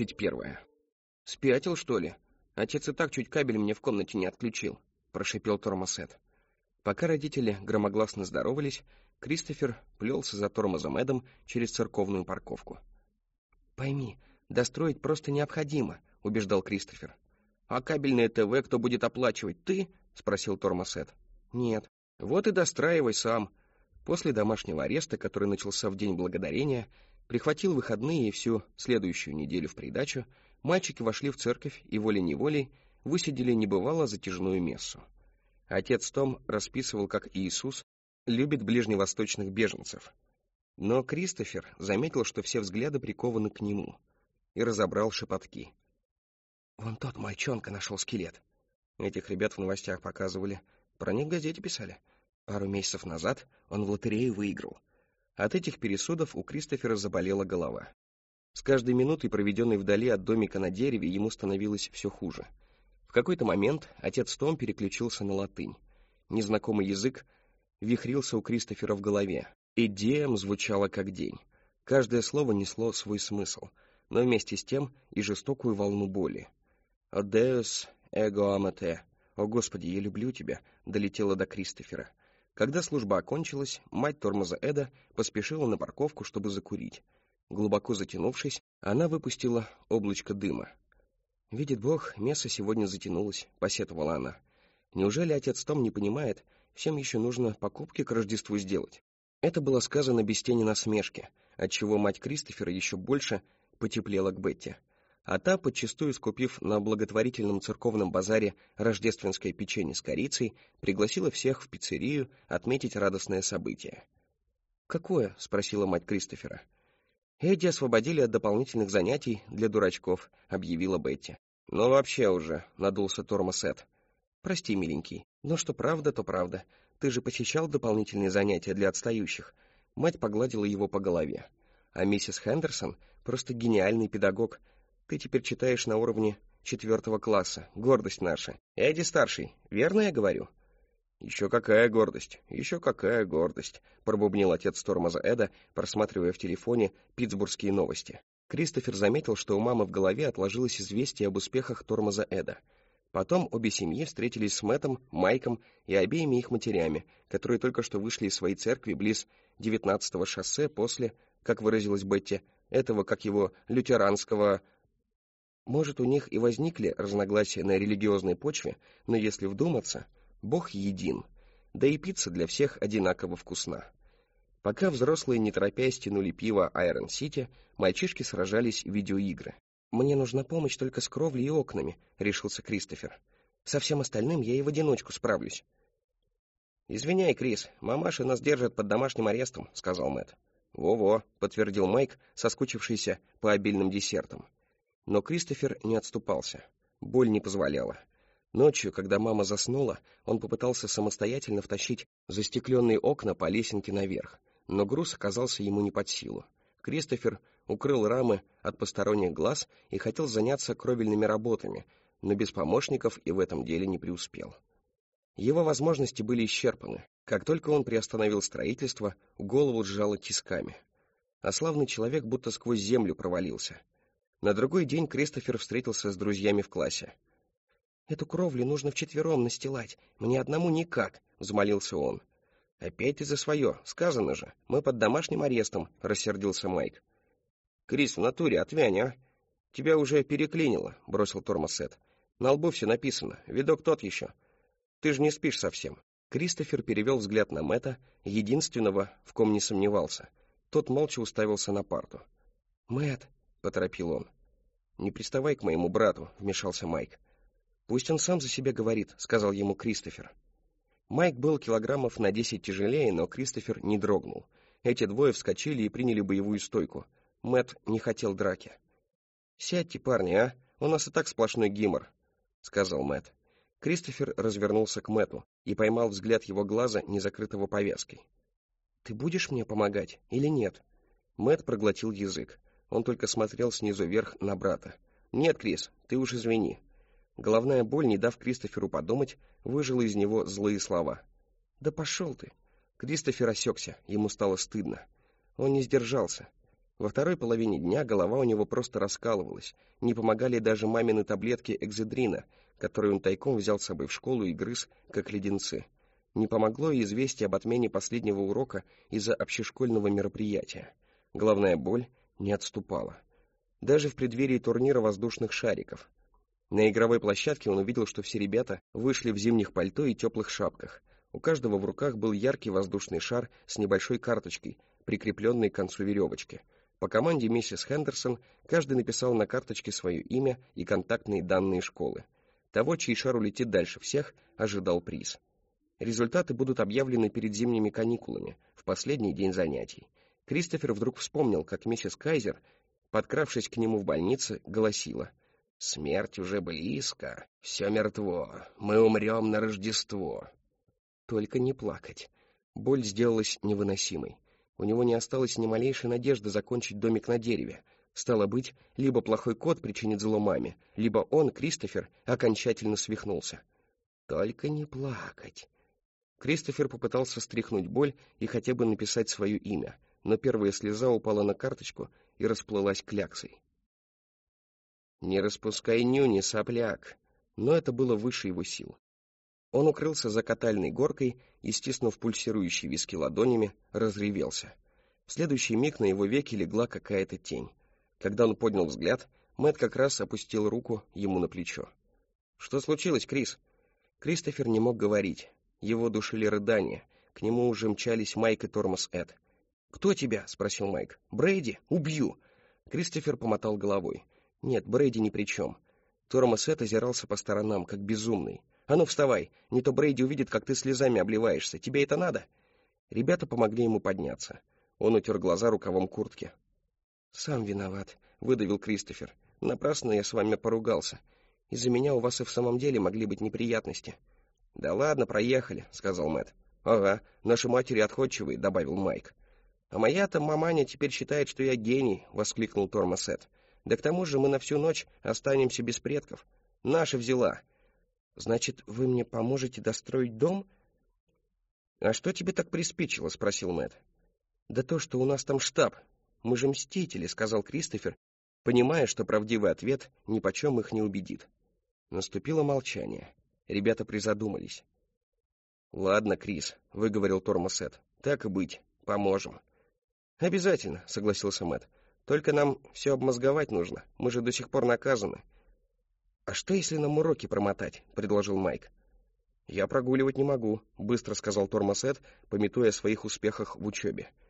S2: 31. «Спятил, что ли? Отец и так чуть кабель мне в комнате не отключил», — прошипел Тормозет. Пока родители громогласно здоровались, Кристофер плелся за Тормозом Эдом через церковную парковку. «Пойми, достроить просто необходимо», — убеждал Кристофер. «А кабельное ТВ кто будет оплачивать, ты?» — спросил Тормозет. «Нет». «Вот и достраивай сам». После домашнего ареста, который начался в День Благодарения, прихватил выходные и всю следующую неделю в придачу, мальчики вошли в церковь и волей-неволей высидели небывало затяжную мессу. Отец Том расписывал, как Иисус любит ближневосточных беженцев. Но Кристофер заметил, что все взгляды прикованы к нему, и разобрал шепотки. «Вон тот мальчонка нашел скелет». Этих ребят в новостях показывали. Про них в газете писали. Пару месяцев назад он в лотерею выиграл. От этих пересудов у Кристофера заболела голова. С каждой минутой, проведенной вдали от домика на дереве, ему становилось все хуже. В какой-то момент отец Том переключился на латынь. Незнакомый язык вихрился у Кристофера в голове. Идеям звучало как день. Каждое слово несло свой смысл, но вместе с тем и жестокую волну боли. «О Деус эго амате», «О Господи, я люблю тебя», долетело до Кристофера. Когда служба окончилась, мать Тормоза Эда поспешила на парковку, чтобы закурить. Глубоко затянувшись, она выпустила облачко дыма. «Видит Бог, месса сегодня затянулась», — посетовала она. «Неужели отец Том не понимает, всем еще нужно покупки к Рождеству сделать?» Это было сказано без тени насмешки, отчего мать Кристофера еще больше потеплела к Бетти. А та, подчистую скупив на благотворительном церковном базаре рождественское печенье с корицей, пригласила всех в пиццерию отметить радостное событие. «Какое?» — спросила мать Кристофера. «Эдди освободили от дополнительных занятий для дурачков», — объявила Бетти. «Ну вообще уже», — надулся Тормозет. «Прости, миленький, но что правда, то правда. Ты же посещал дополнительные занятия для отстающих». Мать погладила его по голове. «А миссис Хендерсон просто гениальный педагог. Ты теперь читаешь на уровне 4 класса. Гордость наша. Эдди старший, верно я говорю?» «Еще какая гордость, еще какая гордость», — пробубнил отец Тормоза Эда, просматривая в телефоне питтсбургские новости. Кристофер заметил, что у мамы в голове отложилось известие об успехах Тормоза Эда. Потом обе семьи встретились с Мэттом, Майком и обеими их матерями, которые только что вышли из своей церкви близ 19-го шоссе после, как выразилась Бетти, этого, как его, лютеранского... Может, у них и возникли разногласия на религиозной почве, но если вдуматься, Бог един, да и пицца для всех одинаково вкусна.
S1: Пока взрослые, не торопясь, тянули пиво Айрон-Сити, мальчишки сражались в видеоигры. «Мне нужна помощь только с кровлей и окнами», — решился Кристофер. «Со всем остальным я и в одиночку справлюсь». «Извиняй, Крис, мамаша нас держит под домашним арестом», — сказал Мэтт. «Во-во», — подтвердил Майк, соскучившийся по обильным десертам. Но Кристофер не отступался. Боль не позволяла. Ночью, когда мама заснула, он попытался самостоятельно втащить застекленные окна по лесенке наверх, но груз оказался ему не под силу. Кристофер укрыл рамы от посторонних глаз и хотел заняться кровельными работами, но без помощников и в этом деле не преуспел. Его возможности были исчерпаны. Как только он приостановил строительство, голову сжало тисками. А славный человек будто сквозь землю провалился. На другой день Кристофер встретился с друзьями в классе. «Эту кровлю нужно вчетвером настилать, мне одному никак», — взмолился он. «Опять ты за свое, сказано же, мы под домашним арестом», — рассердился Майк. «Крис, в натуре отвянь, а? Тебя уже переклинило», — бросил Тормосет. «На лбу все написано, видок тот еще. Ты же не спишь совсем». Кристофер перевел взгляд на Мэтта, единственного, в ком не сомневался. Тот молча уставился на парту. «Мэтт», — поторопил он. «Не приставай к моему брату», — вмешался Майк. «Пусть он сам за себя говорит», — сказал ему Кристофер. Майк был килограммов на 10 тяжелее, но Кристофер не дрогнул. Эти двое вскочили и приняли боевую стойку. Мэтт не хотел драки. «Сядьте, парни, а? У нас и так сплошной гемор», — сказал Мэтт. Кристофер развернулся к Мэтту и поймал взгляд его глаза, не закрытого повязкой. «Ты будешь мне помогать или нет?» Мэтт проглотил язык. Он только смотрел снизу вверх на брата. «Нет, Крис, ты уж извини». Головная боль, не дав Кристоферу подумать, выжила из него злые слова. «Да пошел ты!» Кристофер осекся, ему стало стыдно. Он не сдержался. Во второй половине дня голова у него просто раскалывалась. Не помогали даже мамины таблетки экзедрина, которые он тайком взял с собой в школу и грыз, как леденцы. Не помогло и известие об отмене последнего урока из-за общешкольного мероприятия. Головная боль не отступала. Даже в преддверии турнира воздушных шариков. На игровой площадке он увидел, что все ребята вышли в зимних пальто и теплых шапках. У каждого в руках был яркий воздушный шар с небольшой карточкой, прикрепленной к концу веревочки. По команде миссис Хендерсон каждый написал на карточке свое имя и контактные данные школы. Того, чей шар улетит дальше всех, ожидал приз. Результаты будут объявлены перед зимними каникулами, в последний день занятий. Кристофер вдруг вспомнил, как миссис Кайзер, подкравшись к нему в больнице, голосила: «Смерть уже близко, все мертво, мы умрем на Рождество». Только не плакать. Боль сделалась невыносимой. У него не осталось ни малейшей надежды закончить домик на дереве. Стало быть, либо плохой кот причинит зло маме, либо он, Кристофер, окончательно свихнулся. Только не плакать. Кристофер попытался стряхнуть боль и хотя бы написать свое имя, но первая слеза упала на карточку и расплылась кляксой. «Не распускай нюни, сопляк!» Но это было выше его сил. Он укрылся за катальной горкой и, стиснув пульсирующие виски ладонями, разревелся. В следующий миг на его веки легла какая-то тень. Когда он поднял взгляд, Мэтт как раз опустил руку ему на плечо. «Что случилось, Крис?» Кристофер не мог говорить. Его душили рыдания. К нему уже мчались Майк и Тормоз Эд. «Кто тебя?» — спросил Майк. «Брейди? Убью!» Кристофер помотал головой. «Нет, Брейди ни при чем». Тормоз Эд озирался по сторонам, как безумный. «А ну, вставай, не то Брейди увидит, как ты слезами обливаешься. Тебе это надо?» Ребята помогли ему подняться. Он утер глаза рукавом куртки. «Сам виноват», — выдавил Кристофер. «Напрасно я с вами поругался. Из-за меня у вас и в самом деле могли быть неприятности». «Да ладно, проехали», — сказал Мэтт. «Ага, наши матери отходчивые», — добавил Майк. «А моя-то маманя теперь считает, что я гений», — воскликнул Тормоз Эд. «Да к тому же мы на всю ночь останемся без предков. Наша взяла». «Значит, вы мне поможете достроить дом?» «А что тебе так приспичило?» — спросил Мэтт. «Да то, что у нас там штаб. Мы же мстители», — сказал Кристофер, понимая, что правдивый ответ нипочем их не убедит. Наступило молчание. Ребята призадумались. «Ладно, Крис», — выговорил Тормоз Эд. «Так и быть, поможем». «Обязательно», — согласился Мэтт. «Только нам все обмозговать нужно. Мы же до сих пор наказаны». «А что, если нам уроки промотать?» — предложил Майк. «Я прогуливать не могу», — быстро сказал Тормоз Эд, памятуя о своих успехах в учебе.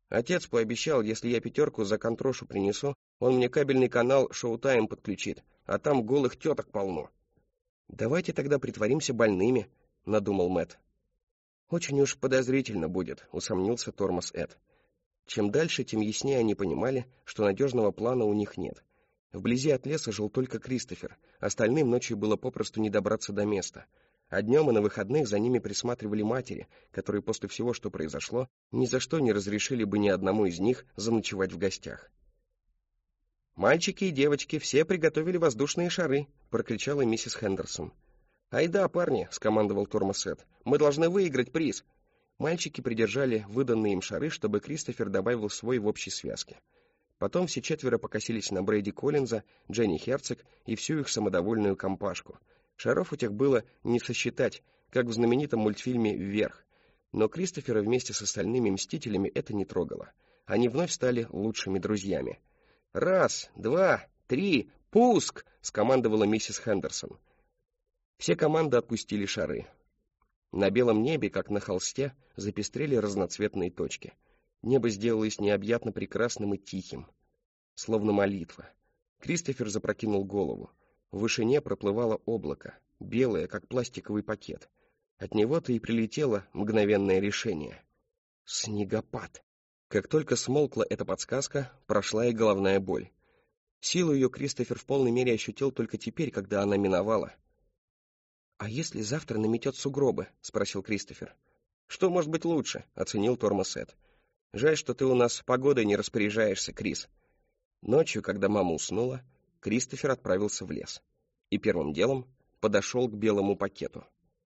S1: Отец пообещал, если я 5 за контрошу принесу, он мне кабельный канал Шоу-Тайм подключит, а там голых теток полно. Давайте тогда притворимся больными, надумал Мэтт. Очень уж подозрительно будет, усомнился Тормоз Эд. Чем дальше, тем яснее они понимали, что надежного плана у них нет. Вблизи от леса жил только Кристофер, остальным ночью было попросту не добраться до места. А днем и на выходных за ними присматривали матери, которые после всего, что произошло, ни за что не разрешили бы ни одному из них заночевать в гостях. «Мальчики и девочки, все приготовили воздушные шары!» — прокричала миссис Хендерсон. «Айда, парни!» — скомандовал Тормоз Эд. «Мы должны выиграть приз!» Мальчики придержали выданные им шары, чтобы Кристофер добавил свой в общей связке. Потом все 4 покосились на Брэди Коллинза, Дженни Херцог и всю их самодовольную компашку. Шаров у тех было не сосчитать, как в знаменитом мультфильме «Вверх». Но Кристофера вместе с остальными мстителями это не трогало. Они вновь стали лучшими друзьями. «Раз, 2, 3, пуск!» — скомандовала миссис Хендерсон. Все команды отпустили шары. На белом небе, как на холсте, запестрели разноцветные точки. Небо сделалось необъятно прекрасным и тихим, словно молитва. Кристофер запрокинул голову. В вышине проплывало облако, белое, как пластиковый пакет. От него-то и прилетело мгновенное решение. Снегопад. Как только смолкла эта подсказка, прошла и головная боль. Силу ее Кристофер в полной мере ощутил только теперь, когда она миновала. «А если завтра наметет сугробы?» — спросил Кристофер. «Что может быть лучше?» — оценил Тормоз Эд. «Жаль, что ты у нас погодой не распоряжаешься, Крис». Ночью, когда мама уснула, Кристофер отправился в лес и первым делом подошел к белому пакету.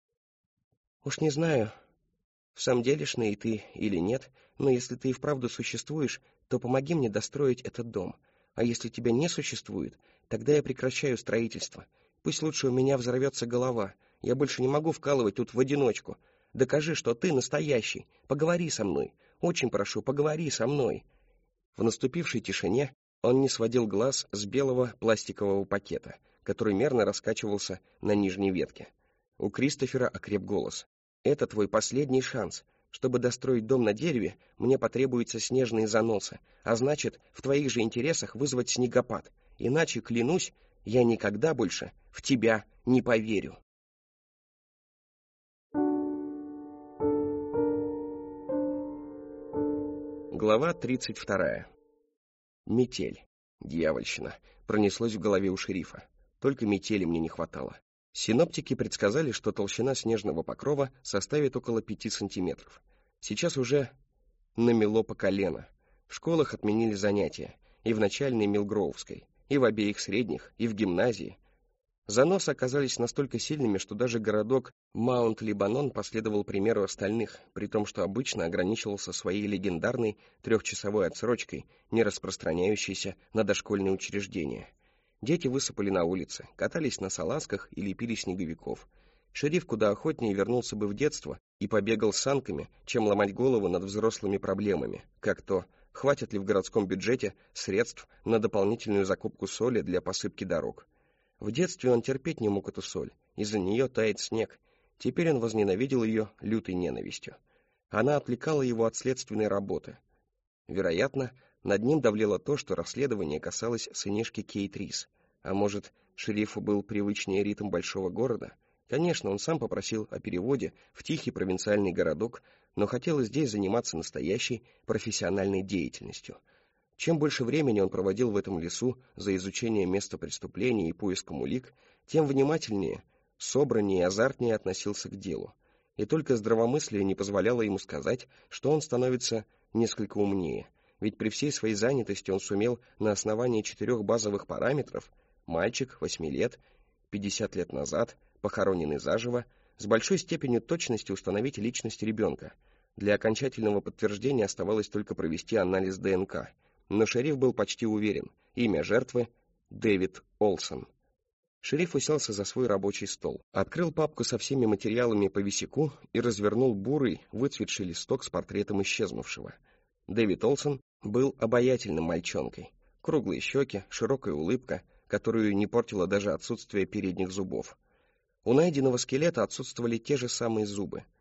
S1: «Уж не знаю, в самом делешный ты или нет, но если ты и вправду существуешь, то помоги мне достроить этот дом. А если тебя не существует, тогда я прекращаю строительство. Пусть лучше у меня взорвется голова. Я больше не могу вкалывать тут в одиночку. Докажи, что ты настоящий. Поговори со мной. Очень прошу, поговори со мной». В наступившей тишине он не сводил глаз с белого пластикового пакета, который мерно раскачивался на нижней ветке. У Кристофера окреп голос. «Это твой последний шанс. Чтобы достроить дом на дереве, мне потребуются снежные заносы, а значит, в твоих же интересах вызвать снегопад. Иначе, клянусь, я никогда больше в тебя не поверю». Глава 32. Метель. Дьявольщина. Пронеслось в голове у шерифа. Только метели мне не хватало. Синоптики предсказали, что толщина снежного покрова составит около 5 сантиметров. Сейчас уже намело по колено. В школах отменили занятия. И в начальной Милгроувской, и в обеих средних, и в гимназии. Заносы оказались настолько сильными, что даже городок Маунт-Либанон последовал примеру остальных, при том, что обычно ограничивался своей легендарной 3-часовой отсрочкой, не распространяющейся на дошкольные учреждения. Дети высыпали на улицы, катались на салазках и лепили снеговиков. Шериф куда охотнее вернулся бы в детство и побегал с санками, чем ломать голову над взрослыми проблемами, как то, хватит ли в городском бюджете средств на дополнительную закупку соли для посыпки дорог. В детстве он терпеть не мог эту соль, из-за нее тает снег. Теперь он возненавидел ее лютой ненавистью. Она отвлекала его от следственной работы. Вероятно, над ним давлело то, что расследование касалось сынишки Кейт Рис. А может, шерифу был привычнее ритм большого города? Конечно, он сам попросил о переводе в тихий провинциальный городок, но хотел и здесь заниматься настоящей профессиональной деятельностью. Чем больше времени он проводил в этом лесу за изучением места преступления и поиском улик, тем внимательнее, собраннее и азартнее относился к делу. И только здравомыслие не позволяло ему сказать, что он становится несколько умнее, ведь при всей своей занятости он сумел на основании 4 базовых параметров — мальчик, 8 лет, 50 лет назад, похороненный заживо, с большой степенью точности установить личность ребенка. Для окончательного подтверждения оставалось только провести анализ ДНК. Но шериф был почти уверен. Имя жертвы — Дэвид Олсон. Шериф уселся за свой рабочий стол, открыл папку со всеми материалами по висяку и развернул бурый, выцветший листок с портретом исчезнувшего. Дэвид Олсон был обаятельным мальчонкой. Круглые щеки, широкая улыбка, которую не портило даже отсутствие передних зубов. У найденного скелета отсутствовали те же самые зубы.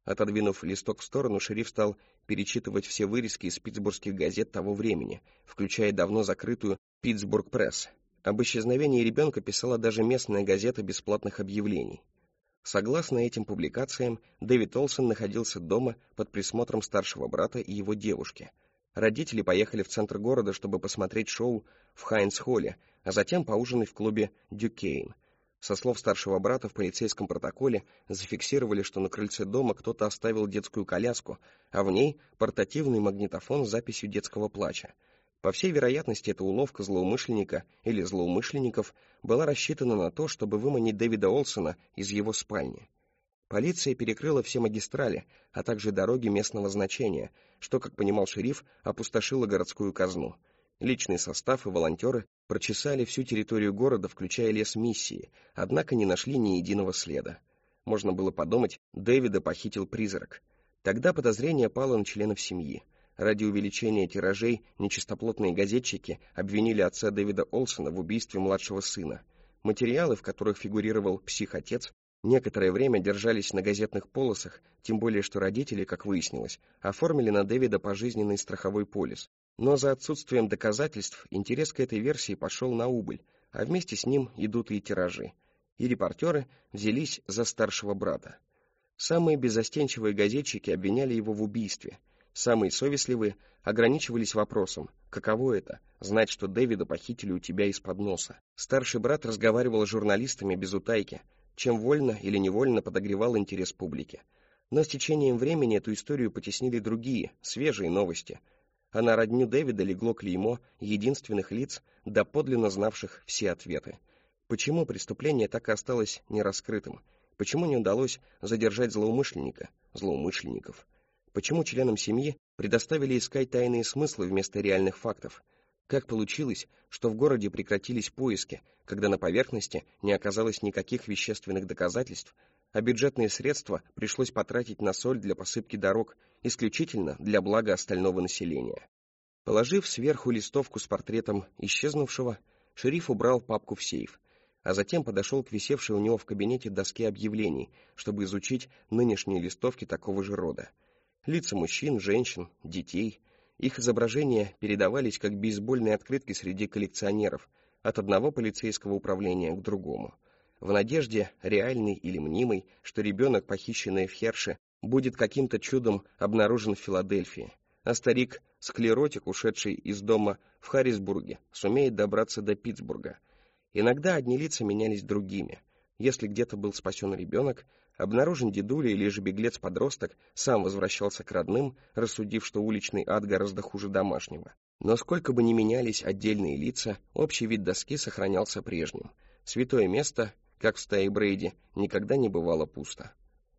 S1: Отодвинув листок в сторону, шериф стал перечитывать все вырезки из питтсбургских газет того времени, включая давно закрытую «Питтсбург Пресс». Об исчезновении ребенка писала даже местная газета бесплатных объявлений. Согласно этим публикациям, Дэвид Олсен находился дома под присмотром старшего брата и его девушки. Родители поехали в центр города, чтобы посмотреть шоу в Хайнс-Холле, а затем поужинать в клубе «Дюкейн». Со слов старшего брата в полицейском протоколе зафиксировали, что на крыльце дома кто-то оставил детскую коляску, а в ней портативный магнитофон с записью детского плача. По всей вероятности, эта уловка злоумышленника или злоумышленников была рассчитана на то, чтобы выманить Дэвида Олсена из его спальни. Полиция перекрыла все магистрали, а также дороги местного значения, что, как понимал шериф, опустошило городскую казну. Личный состав и волонтеры прочесали всю территорию города, включая лес Миссии, однако не нашли ни единого следа. Можно было подумать, Дэвида похитил призрак. Тогда подозрение пало на членов семьи. Ради увеличения тиражей нечистоплотные газетчики обвинили отца Дэвида Олсена в убийстве младшего сына. Материалы, в которых фигурировал псих-отец, некоторое время держались на газетных полосах, тем более что родители, как выяснилось, оформили на Дэвида пожизненный страховой полис. Но за отсутствием доказательств интерес к этой версии пошел на убыль, а вместе с ним идут и тиражи. И репортеры взялись за старшего брата. Самые беззастенчивые газетчики обвиняли его в убийстве. Самые совестливые ограничивались вопросом, каково это — знать, что Дэвида похитили у тебя из-под носа. Старший брат разговаривал с журналистами без утайки, чем вольно или невольно подогревал интерес публики. Но с течением времени эту историю потеснили другие, свежие новости, а на родню Дэвида легло клеймо единственных лиц, доподлинно знавших все ответы. Почему преступление так и осталось нераскрытым? Почему не удалось задержать злоумышленников? Почему членам семьи предоставили искать тайные смыслы вместо реальных фактов? Как получилось, что в городе прекратились поиски, когда на поверхности не оказалось никаких вещественных доказательств, а бюджетные средства пришлось потратить на соль для посыпки дорог, исключительно для блага остального населения? Положив сверху листовку с портретом исчезнувшего, шериф убрал папку в сейф, а затем подошел к висевшей у него в кабинете доске объявлений, чтобы изучить нынешние листовки такого же рода. Лица мужчин, женщин, детей. Их изображения передавались как бейсбольные открытки среди коллекционеров, от одного полицейского управления к другому, в надежде, реальной или мнимой, что ребенок, похищенный в Херше, будет каким-то чудом обнаружен в Филадельфии, а старик-склеротик, ушедший из дома в Харрисбурге, сумеет добраться до Питтсбурга. Иногда одни лица менялись другими. Если где-то был спасен ребенок, обнаружен дедуля или же беглец-подросток сам возвращался к родным, рассудив, что уличный ад гораздо хуже домашнего. Но сколько бы ни менялись отдельные лица, общий вид доски сохранялся прежним. Святое место, как в стае Брейди, никогда не бывало пусто.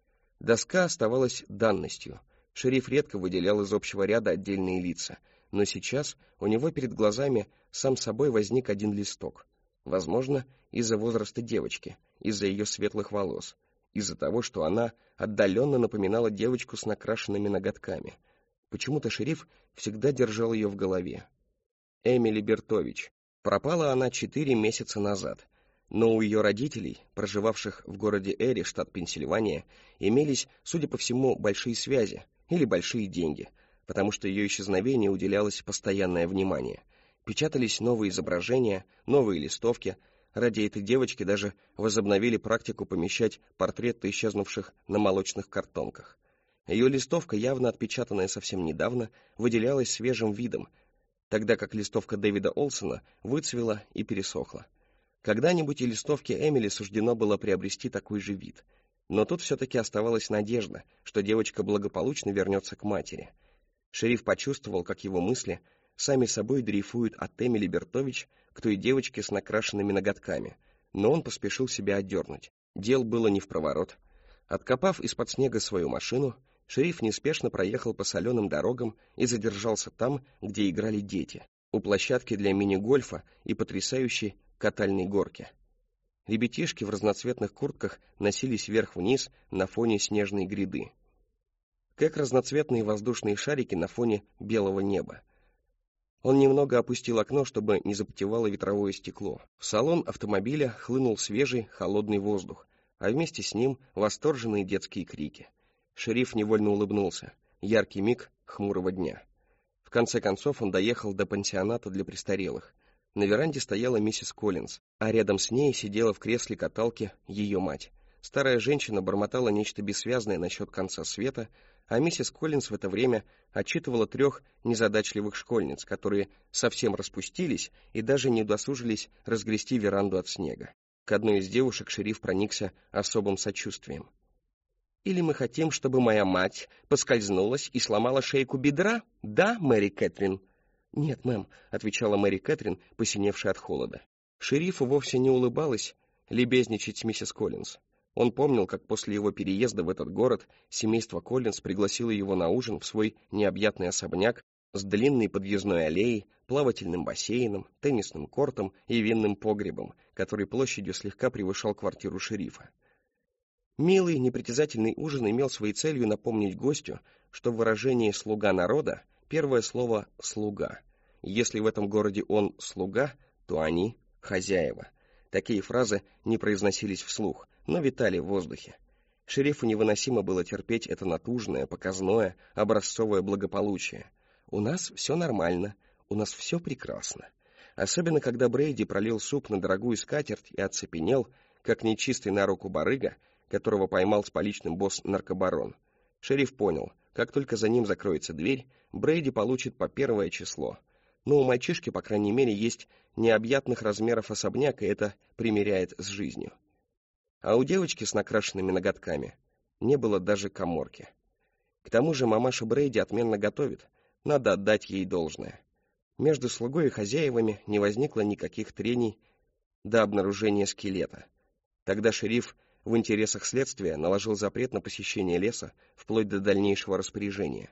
S1: Доска оставалась данностью. Шериф редко выделял из общего ряда отдельные лица, но сейчас у него перед глазами сам собой возник один листок. Возможно, из-за возраста девочки, из-за ее светлых волос, из-за того, что она отдаленно напоминала девочку с накрашенными ноготками. Почему-то шериф всегда держал ее в голове. Эмили Бертович. Пропала она 4 месяца назад, но у ее родителей, проживавших в городе Эри, штат Пенсильвания, имелись, судя по всему, большие связи или большие деньги, потому что ее исчезновению уделялось постоянное внимание. Печатались новые изображения, новые листовки. Ради этой девочки даже возобновили практику помещать портреты исчезнувших на молочных картонках. Ее листовка, явно отпечатанная совсем недавно, выделялась свежим видом, тогда как листовка Дэвида Олсена выцвела и пересохла. Когда-нибудь и листовке Эмили суждено было приобрести такой же вид. Но тут все-таки оставалась надежда, что девочка благополучно вернется к матери. Шериф почувствовал, как его мысли сами собой дрейфуют от Эмили Бертович к той девочке с накрашенными ноготками, но он поспешил себя отдернуть. Дел было не впроворот. Откопав из-под снега свою машину, шериф неспешно проехал по соленым дорогам и задержался там, где играли дети, у площадки для мини-гольфа и потрясающей катальной горки. Ребятишки в разноцветных куртках носились вверх-вниз на фоне снежной гряды, как разноцветные воздушные шарики на фоне белого неба. Он немного опустил окно, чтобы не запотевало ветровое стекло. В салон автомобиля хлынул свежий, холодный воздух, а вместе с ним восторженные детские крики. Шериф невольно улыбнулся. Яркий миг хмурого дня. В конце концов он доехал до пансионата для престарелых. На веранде стояла миссис Коллинз, а рядом с ней сидела в кресле каталки ее мать. Старая женщина бормотала нечто бессвязное насчет конца света, а миссис Коллинз в это время отчитывала 3 незадачливых школьниц, которые совсем распустились и даже не удосужились разгрести веранду от снега. К одной из девушек шериф проникся особым сочувствием. «Или мы хотим, чтобы моя мать поскользнулась и сломала шейку бедра? Да, Мэри Кэтрин?» «Нет, мэм», — отвечала Мэри Кэтрин, посиневшая от холода. Шерифу вовсе не улыбалось любезничать с миссис Коллинз. Он помнил, как после его переезда в этот город семейство Коллинз пригласило его на ужин в свой необъятный особняк с длинной подъездной аллеей, плавательным бассейном, теннисным кортом и винным погребом, который площадью слегка превышал квартиру шерифа. Милый, непритязательный ужин имел своей целью напомнить гостю, что в выражении «слуга народа» первое слово «слуга». Если в этом городе он «слуга», то они «хозяева». Такие фразы не произносились вслух, но витали в воздухе. Шерифу невыносимо было терпеть это натужное, показное, образцовое благополучие. «У нас все нормально, у нас все прекрасно». Особенно, когда Брейди пролил суп на дорогую скатерть и оцепенел, как нечистый на руку барыга, которого поймал с поличным босс наркобарон. Шериф понял, как только за ним закроется дверь, Брейди получит по 1 число. Но у мальчишки, по крайней мере, есть необъятных размеров особняк, и это примиряет с жизнью. А у девочки с накрашенными ноготками не было даже каморки. К тому же мамаша Брейди отменно готовит, надо отдать ей должное. Между слугой и хозяевами не возникло никаких трений до обнаружения скелета. Тогда шериф в интересах следствия наложил запрет на посещение леса вплоть до дальнейшего распоряжения.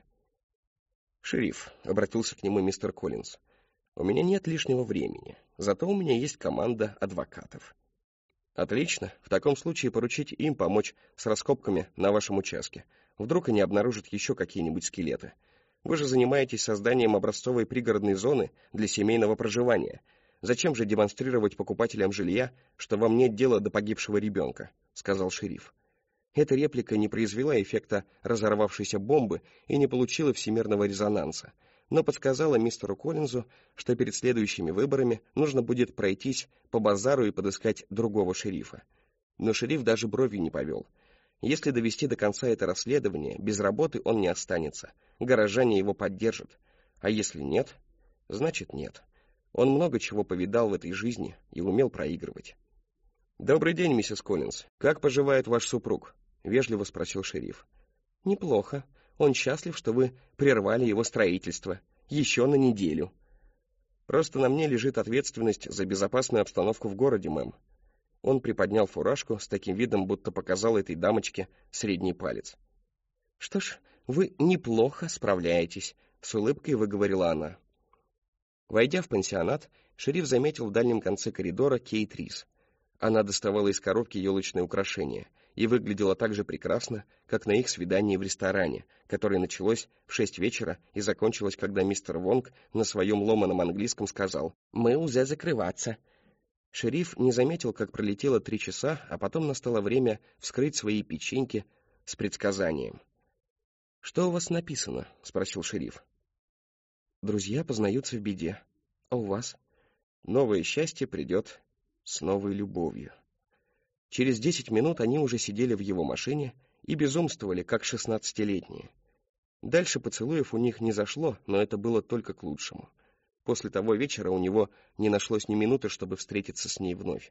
S1: «Шериф», — обратился к нему мистер Коллинз, — «у меня нет лишнего времени, зато у меня есть команда адвокатов». «Отлично, в таком случае поручите им помочь с раскопками на вашем участке. Вдруг они обнаружат еще какие-нибудь скелеты. Вы же занимаетесь созданием образцовой пригородной зоны для семейного проживания. Зачем же демонстрировать покупателям жилья, что вам нет дела до погибшего ребенка?» — сказал шериф. Эта реплика не произвела эффекта разорвавшейся бомбы и не получила всемирного резонанса, но подсказала мистеру Коллинзу, что перед следующими выборами нужно будет пройтись по базару и подыскать другого шерифа. Но шериф даже бровью не повел. Если довести до конца это расследование, без работы он не останется, горожане его поддержат, а если нет, значит нет. Он много чего повидал в этой жизни и умел проигрывать. «Добрый день, миссис Коллинз. Как поживает ваш супруг?» — вежливо спросил шериф. «Неплохо. Он счастлив, что вы прервали его строительство. Еще на неделю». «Просто на мне лежит ответственность за безопасную обстановку в городе, мэм». Он приподнял фуражку с таким видом, будто показал этой дамочке средний палец. «Что ж, вы неплохо справляетесь», — с улыбкой выговорила она. Войдя в пансионат, шериф заметил в дальнем конце коридора Кейт Рис. Она доставала из коробки елочные украшения и выглядела так же прекрасно, как на их свидании в ресторане, которое началось в 6 вечера и закончилось, когда мистер Вонг на своем ломаном английском сказал «Мы уже закрываться». Шериф не заметил, как пролетело 3 часа, а потом настало время вскрыть свои печеньки с предсказанием. «Что у вас написано?» — спросил шериф. «Друзья познаются в беде. А у вас?» «Новое счастье придет с новой любовью». Через 10 минут они уже сидели в его машине и безумствовали, как 16-летние. Дальше поцелуев у них не зашло, но это было только к лучшему. После того вечера у него не нашлось ни минуты, чтобы встретиться с ней вновь.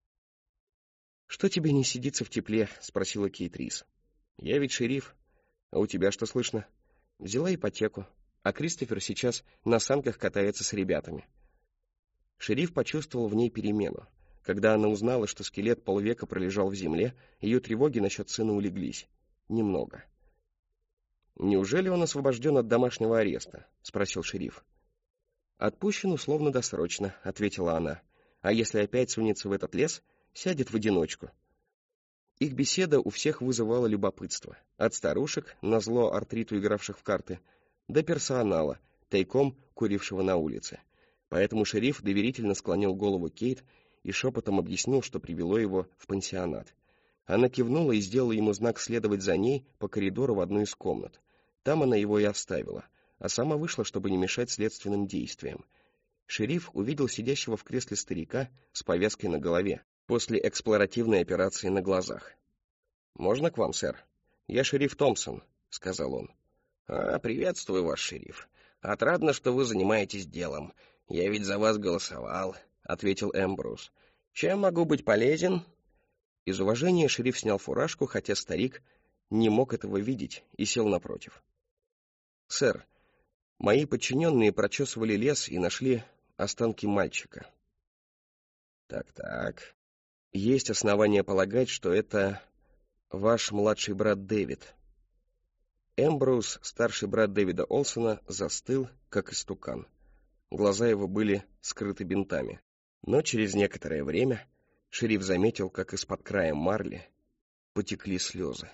S1: «Что тебе не сидится в тепле?» — спросила Кейт Рис. «Я ведь шериф. А у тебя что слышно?» «Взяла ипотеку, а Кристофер сейчас на санках катается с ребятами». Шериф почувствовал в ней перемену. Когда она узнала, что скелет полвека пролежал в земле, ее тревоги насчет сына улеглись. Немного. «Неужели он освобожден от домашнего ареста?» — спросил шериф. «Отпущен условно-досрочно», — ответила она. «А если опять сунется в этот лес, сядет в одиночку». Их беседа у всех вызывала любопытство. От старушек, назло артриту игравших в карты, до персонала, тайком курившего на улице. Поэтому шериф доверительно склонил голову Кейт и шепотом объяснил, что привело его в пансионат. Она кивнула и сделала ему знак следовать за ней по коридору в одну из комнат. Там она его и оставила, а сама вышла, чтобы не мешать следственным действиям. Шериф увидел сидящего в кресле старика с повязкой на голове после эксплоративной операции на глазах. «Можно к вам, сэр? Я шериф Томпсон», — сказал он. «Приветствую вас, шериф. Отрадно, что вы занимаетесь делом. Я ведь за вас голосовал», — ответил Эмброуз. «Чем могу быть полезен?» Из уважения шериф снял фуражку, хотя старик не мог этого видеть, и сел напротив. «Сэр, мои подчиненные прочесывали лес и нашли останки мальчика». «Так. Есть основания полагать, что это ваш младший брат Дэвид». Эмброуз, старший брат Дэвида Олсона, застыл, как истукан. Глаза его были скрыты бинтами. Но через некоторое время шериф заметил, как из-под края марли потекли слезы.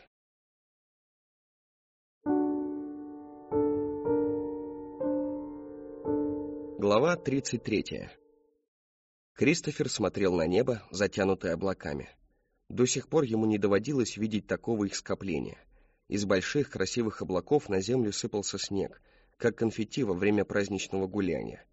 S1: Глава 33. Кристофер смотрел на небо, затянутое облаками. До сих пор ему не доводилось видеть такого их скопления. Из больших красивых облаков на землю сыпался снег, как конфетти во время праздничного гуляния.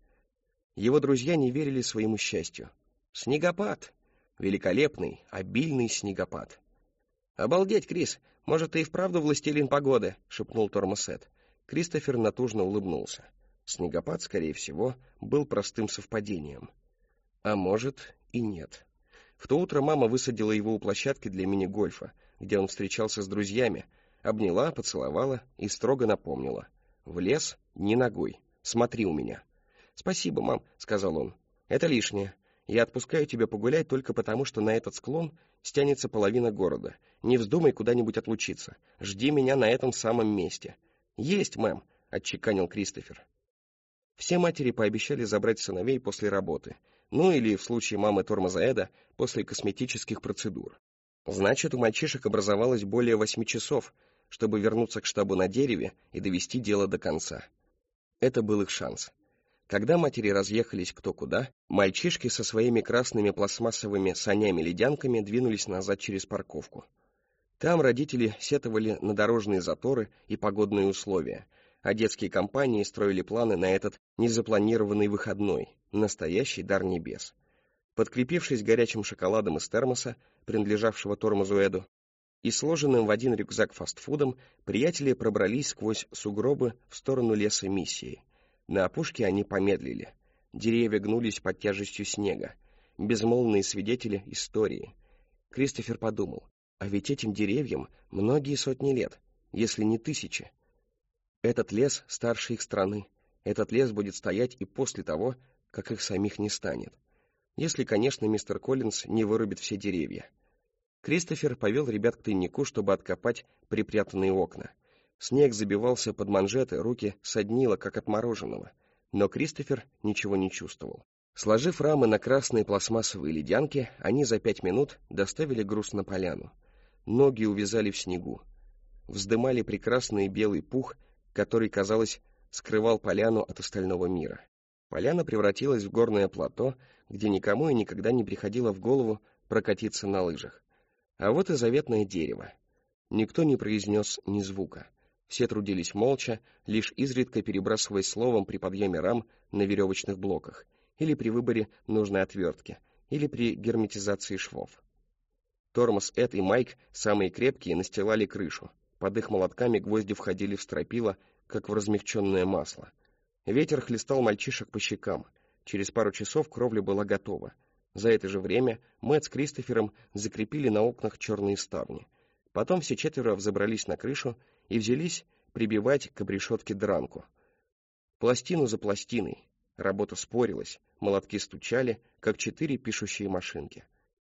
S1: Его друзья не верили своему счастью. Снегопад! Великолепный, обильный снегопад. «Обалдеть, Крис! Может, ты и вправду властелин погоды?» — шепнул Тормоз Эд. Кристофер натужно улыбнулся. Снегопад, скорее всего, был простым совпадением. А может, и нет. В то утро мама высадила его у площадки для мини-гольфа, где он встречался с друзьями, обняла, поцеловала и строго напомнила. «В лес ни ногой. Смотри у меня». «Спасибо, мам», — сказал он. «Это лишнее. Я отпускаю тебя погулять только потому, что на этот склон стянется половина города. Не вздумай куда-нибудь отлучиться. Жди меня на этом самом месте». «Есть, мэм», — отчеканил Кристофер. Все матери пообещали забрать сыновей после работы, ну или, в случае мамы Тормоза Эда, после косметических процедур. Значит, у мальчишек образовалось более 8 часов, чтобы вернуться к штабу на дереве и довести дело до конца. Это был их шанс. Когда матери разъехались кто куда, мальчишки со своими красными пластмассовыми санями-ледянками двинулись назад через парковку. Там родители сетовали на дорожные заторы и погодные условия, а детские компании строили планы на этот незапланированный выходной, настоящий дар небес. Подкрепившись горячим шоколадом из термоса, принадлежавшего Тормозу Эду, и сложенным в один рюкзак фастфудом, приятели пробрались сквозь сугробы в сторону леса Миссии. На опушке они помедлили. Деревья гнулись под тяжестью снега, безмолвные свидетели истории. Кристофер подумал, а ведь этим деревьям многие сотни лет, если не тысячи. Этот лес старше их страны. Этот лес будет стоять и после того, как их самих не станет. Если, конечно, мистер Коллинз не вырубит все деревья. Кристофер повел ребят к тайнику, чтобы откопать припрятанные окна. Снег забивался под манжеты, руки соднило, как от мороженого. Но Кристофер ничего не чувствовал. Сложив рамы на красные пластмассовые ледянки, они за 5 минут доставили груз на поляну. Ноги увязали в снегу. Вздымали прекрасный белый пух, который, казалось, скрывал поляну от остального мира. Поляна превратилась в горное плато, где никому и никогда не приходило в голову прокатиться на лыжах. А вот и заветное дерево. Никто не произнес ни звука. Все трудились молча, лишь изредка перебрасываясь словом при подъеме рам на веревочных блоках, или при выборе нужной отвертки, или при герметизации швов. Тормоз Эд и Майк, самые крепкие, настилали крышу. Под их молотками гвозди входили в стропила, как в размягченное масло. Ветер хлестал мальчишек по щекам. Через пару часов кровля была готова. За это же время Мэтт с Кристофером закрепили на окнах черные ставни. Потом все четверо взобрались на крышу и взялись прибивать к обрешетке дранку. Пластину за пластиной. Работа спорилась, молотки стучали, как 4 пишущие машинки.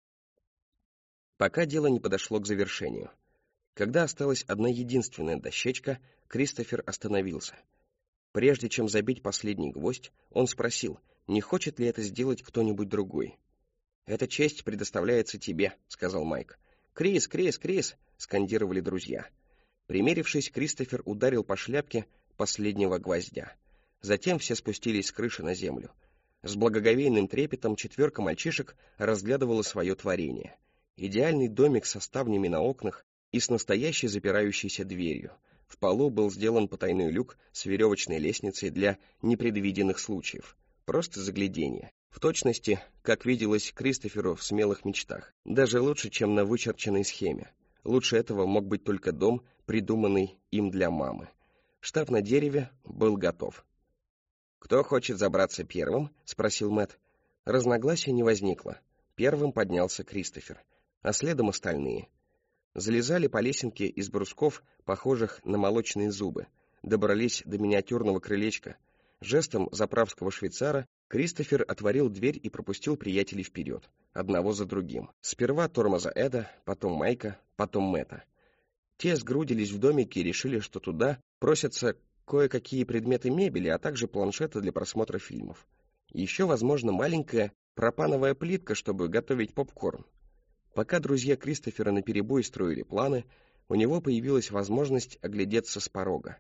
S1: Пока дело не подошло к завершению. Когда осталась одна единственная дощечка, Кристофер остановился. Прежде чем забить последний гвоздь, он спросил, не хочет ли это сделать кто-нибудь другой. «Эта честь предоставляется тебе», — сказал Майк. «Крис, Крис, Крис!» — скандировали друзья. Примерившись, Кристофер ударил по шляпке последнего гвоздя. Затем все спустились с крыши на землю. С благоговейным трепетом 4 мальчишек разглядывала свое творение. Идеальный домик со ставнями на окнах и с настоящей запирающейся дверью. В полу был сделан потайной люк с веревочной лестницей для непредвиденных случаев. Просто загляденье. В точности, как виделось Кристоферу в смелых мечтах. Даже лучше, чем на вычерченной схеме. Лучше этого мог быть только дом, придуманный им для мамы. Штаб на дереве был готов. «Кто хочет забраться первым?» — спросил Мэтт. Разногласия не возникло. Первым поднялся Кристофер, а следом остальные. Залезали по лесенке из брусков, похожих на молочные зубы. Добрались до миниатюрного крылечка. Жестом заправского швейцара Кристофер отворил дверь и пропустил приятелей вперед, одного за другим. Сперва тормоза Эда, потом Майка, потом Мэтта. Те сгрудились в домике и решили, что туда просятся кое-какие предметы мебели, а также планшеты для просмотра фильмов. Еще, возможно, маленькая пропановая плитка, чтобы готовить попкорн. Пока друзья Кристофера наперебой строили планы, у него появилась возможность оглядеться с порога.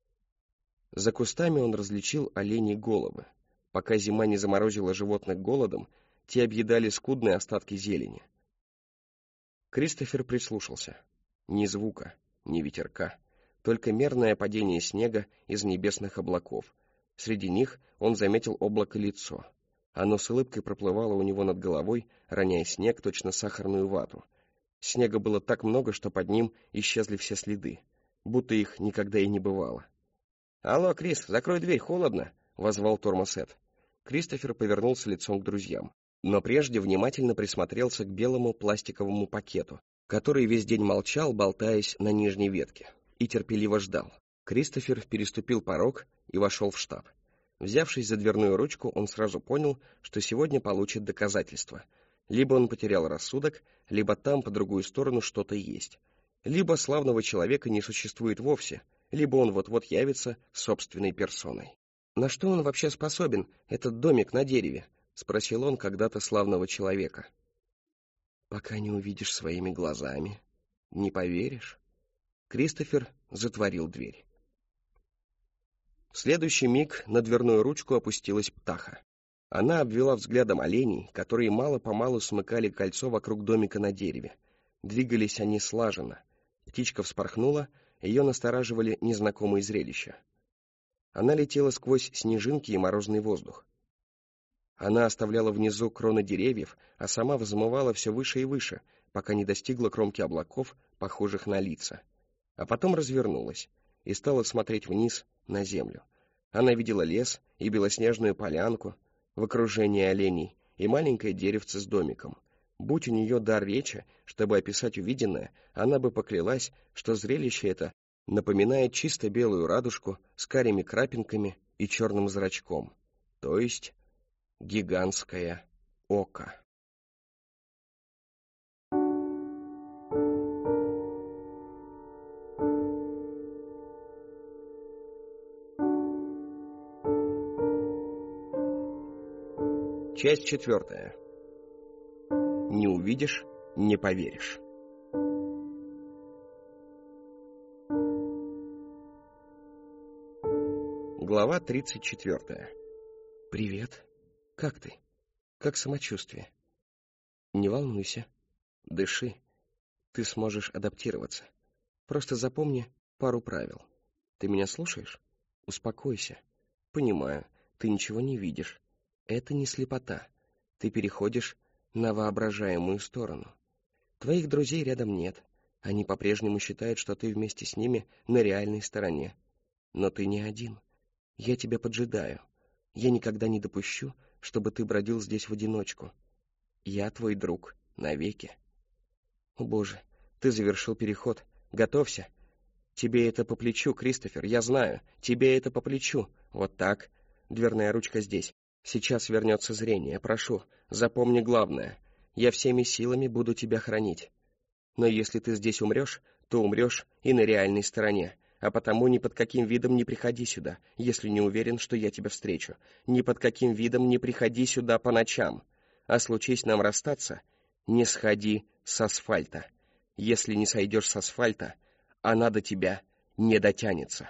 S1: За кустами он различил оленьи головы. Пока зима не заморозила животных голодом, те объедали скудные остатки зелени. Кристофер прислушался. Ни звука, ни ветерка, только мерное падение снега из небесных облаков. Среди них он заметил облако-лицо. Оно с улыбкой проплывало у него над головой, роняя снег, точно сахарную вату. Снега было так много, что под ним исчезли все следы, будто их никогда и не бывало. «Алло, Крис, закрой дверь, холодно!» — возвал тормоз Эд. Кристофер повернулся лицом к друзьям, но прежде внимательно присмотрелся к белому пластиковому пакету, который весь день молчал, болтаясь на нижней ветке, и терпеливо ждал. Кристофер переступил порог и вошел в штаб. Взявшись за дверную ручку, он сразу понял, что сегодня получит доказательства. Либо он потерял рассудок, либо там по другую сторону что-то есть. Либо славного человека не существует вовсе, либо он вот-вот явится собственной персоной. «На что он вообще способен, этот домик на дереве?» — спросил он когда-то славного человека. «Пока не увидишь своими глазами, не поверишь». Кристофер затворил дверь. В следующий миг на дверную ручку опустилась птаха. Она обвела взглядом оленей, которые мало-помалу смыкали кольцо вокруг домика на дереве. Двигались они слаженно. Птичка вспорхнула, ее настораживали незнакомые зрелища. Она летела сквозь снежинки и морозный воздух. Она оставляла внизу кроны деревьев, а сама взмывала все выше и выше, пока не достигла кромки облаков, похожих на лица. А потом развернулась и стала смотреть вниз на землю. Она видела лес и белоснежную полянку в окружении оленей и маленькое деревце с домиком. Будь у нее дар речи, чтобы описать увиденное, она бы поклялась, что зрелище это напоминает чисто белую радужку с карими крапинками и черным зрачком, то есть гигантское око. Часть 4. Не увидишь, не поверишь. Глава 34. «Привет. Как ты? Как самочувствие?» «Не волнуйся. Дыши. Ты сможешь адаптироваться. Просто запомни пару правил. Ты меня слушаешь? Успокойся. Понимаю, ты ничего не видишь. Это не слепота. Ты переходишь на воображаемую сторону. Твоих друзей рядом нет. Они по-прежнему считают, что ты вместе с ними на реальной стороне. Но ты не один. Я тебя поджидаю. Я никогда не допущу, чтобы ты бродил здесь в одиночку. Я твой друг навеки. О, Боже, ты завершил переход. Готовься. Тебе это по плечу, Кристофер, я знаю. Тебе это по плечу. Вот так. Дверная ручка здесь. Сейчас вернется зрение. Прошу, запомни главное. Я всеми силами буду тебя хранить. Но если ты здесь умрешь, то умрешь и на реальной стороне. А потому ни под каким видом не приходи сюда, если не уверен, что я тебя встречу. Ни под каким видом не приходи сюда по ночам. А случись нам расстаться, не сходи с асфальта. Если не сойдешь с асфальта, она до тебя не дотянется».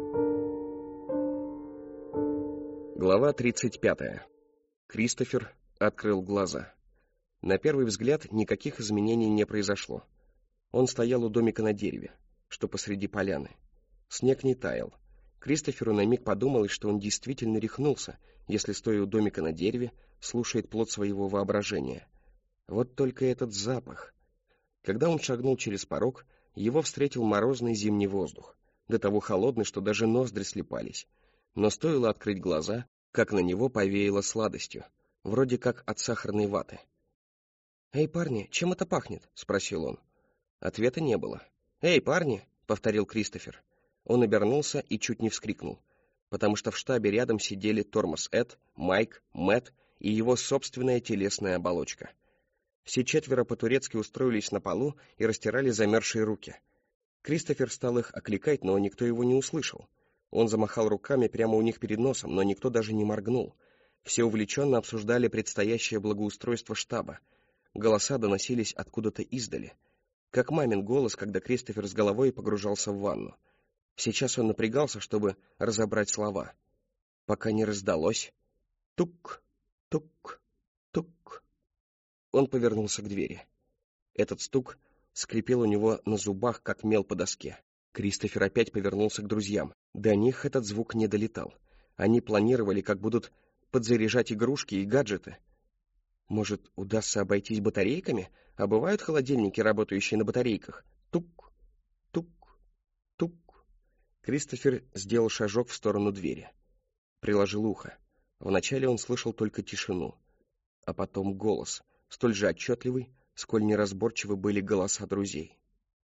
S1: Глава 35. Кристофер Открыл глаза. На первый взгляд никаких изменений не произошло. Он стоял у домика на дереве, что посреди поляны. Снег не таял. Кристоферу на миг подумалось, что он действительно рехнулся, если, стоя у домика на дереве, слушает плод своего воображения. Вот только этот запах. Когда он шагнул через порог, его встретил морозный зимний воздух, до того холодный, что даже ноздри слипались. Но стоило открыть глаза, как на него повеяло сладостью, вроде как от сахарной ваты. «Эй, парни, чем это пахнет?» — спросил он. Ответа не было. «Эй, парни!» — повторил Кристофер. Он обернулся и чуть не вскрикнул, потому что в штабе рядом сидели Тормоз Эд, Майк, Мэтт и его собственная телесная оболочка. Все четверо по-турецки устроились на полу и растирали замерзшие руки. Кристофер стал их окликать, но никто его не услышал. Он замахал руками прямо у них перед носом, но никто даже не моргнул. Все увлеченно обсуждали предстоящее благоустройство штаба. Голоса доносились откуда-то издали, как мамин голос, когда Кристофер с головой погружался в ванну. Сейчас он напрягался, чтобы разобрать слова, пока не раздалось «тук, тук, тук». Он повернулся к двери. Этот стук скрипел у него на зубах, как мел по доске. Кристофер опять повернулся к друзьям. До них этот звук не долетал. Они планировали, как будут подзаряжать игрушки и гаджеты. Может, удастся обойтись батарейками? А бывают холодильники, работающие на батарейках? Тук, тук, тук. Кристофер сделал шажок в сторону двери. Приложил ухо. Вначале он слышал только тишину, а потом голос, столь же отчетливый, сколь неразборчивы были голоса друзей.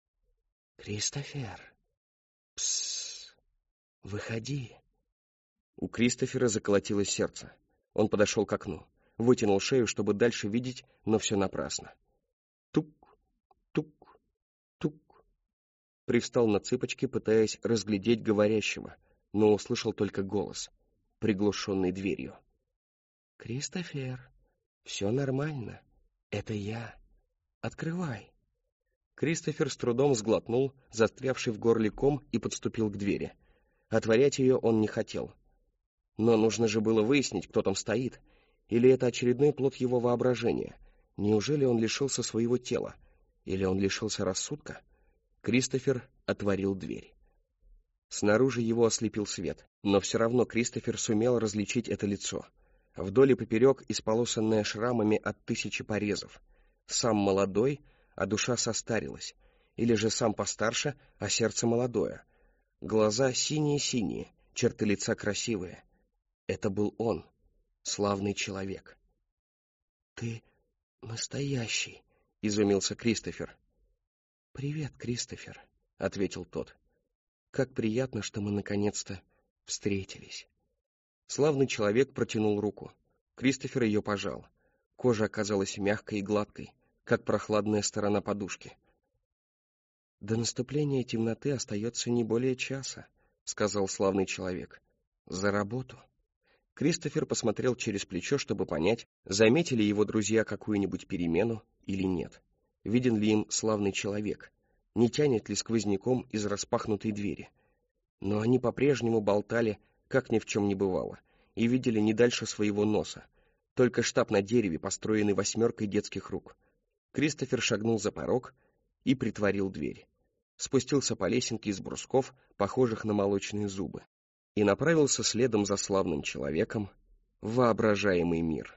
S1: «Кристофер! Псс! Выходи!» У Кристофера заколотилось сердце. Он подошел к окну, вытянул шею, чтобы дальше видеть, но все напрасно. Тук, тук, тук. Привстал на цыпочки, пытаясь разглядеть говорящего, но услышал только голос, приглушенный дверью. «Кристофер, все нормально. Это я. Открывай». Кристофер с трудом сглотнул застрявший в горле ком и подступил к двери. Отворять ее он не хотел. Но нужно же было выяснить, кто там стоит. Или это очередной плод его воображения? Неужели он лишился своего тела? Или он лишился рассудка? Кристофер отворил дверь. Снаружи его ослепил свет, но все равно Кристофер сумел различить это лицо. Вдоль и поперек исполосанное шрамами от 1000 порезов. Сам молодой, а душа состарилась. Или же сам постарше, а сердце молодое. Глаза синие-синие, черты лица красивые. Это был он, славный человек. «Ты настоящий», — изумился Кристофер. «Привет, Кристофер», — ответил тот. «Как приятно, что мы наконец-то встретились». Славный человек протянул руку. Кристофер ее пожал. Кожа оказалась мягкой и гладкой, как прохладная сторона подушки. «До наступления темноты остается не более часа», — сказал славный человек. «За работу». Кристофер посмотрел через плечо, чтобы понять, заметили его друзья какую-нибудь перемену или нет. Виден ли им славный человек, не тянет ли сквозняком из распахнутой двери. Но они по-прежнему болтали, как ни в чем не бывало, и видели не дальше своего носа, только штаб на дереве, построенный 8 детских рук. Кристофер шагнул за порог и притворил дверь. Спустился по лесенке из брусков, похожих на молочные зубы, и направился следом за славным человеком в воображаемый мир.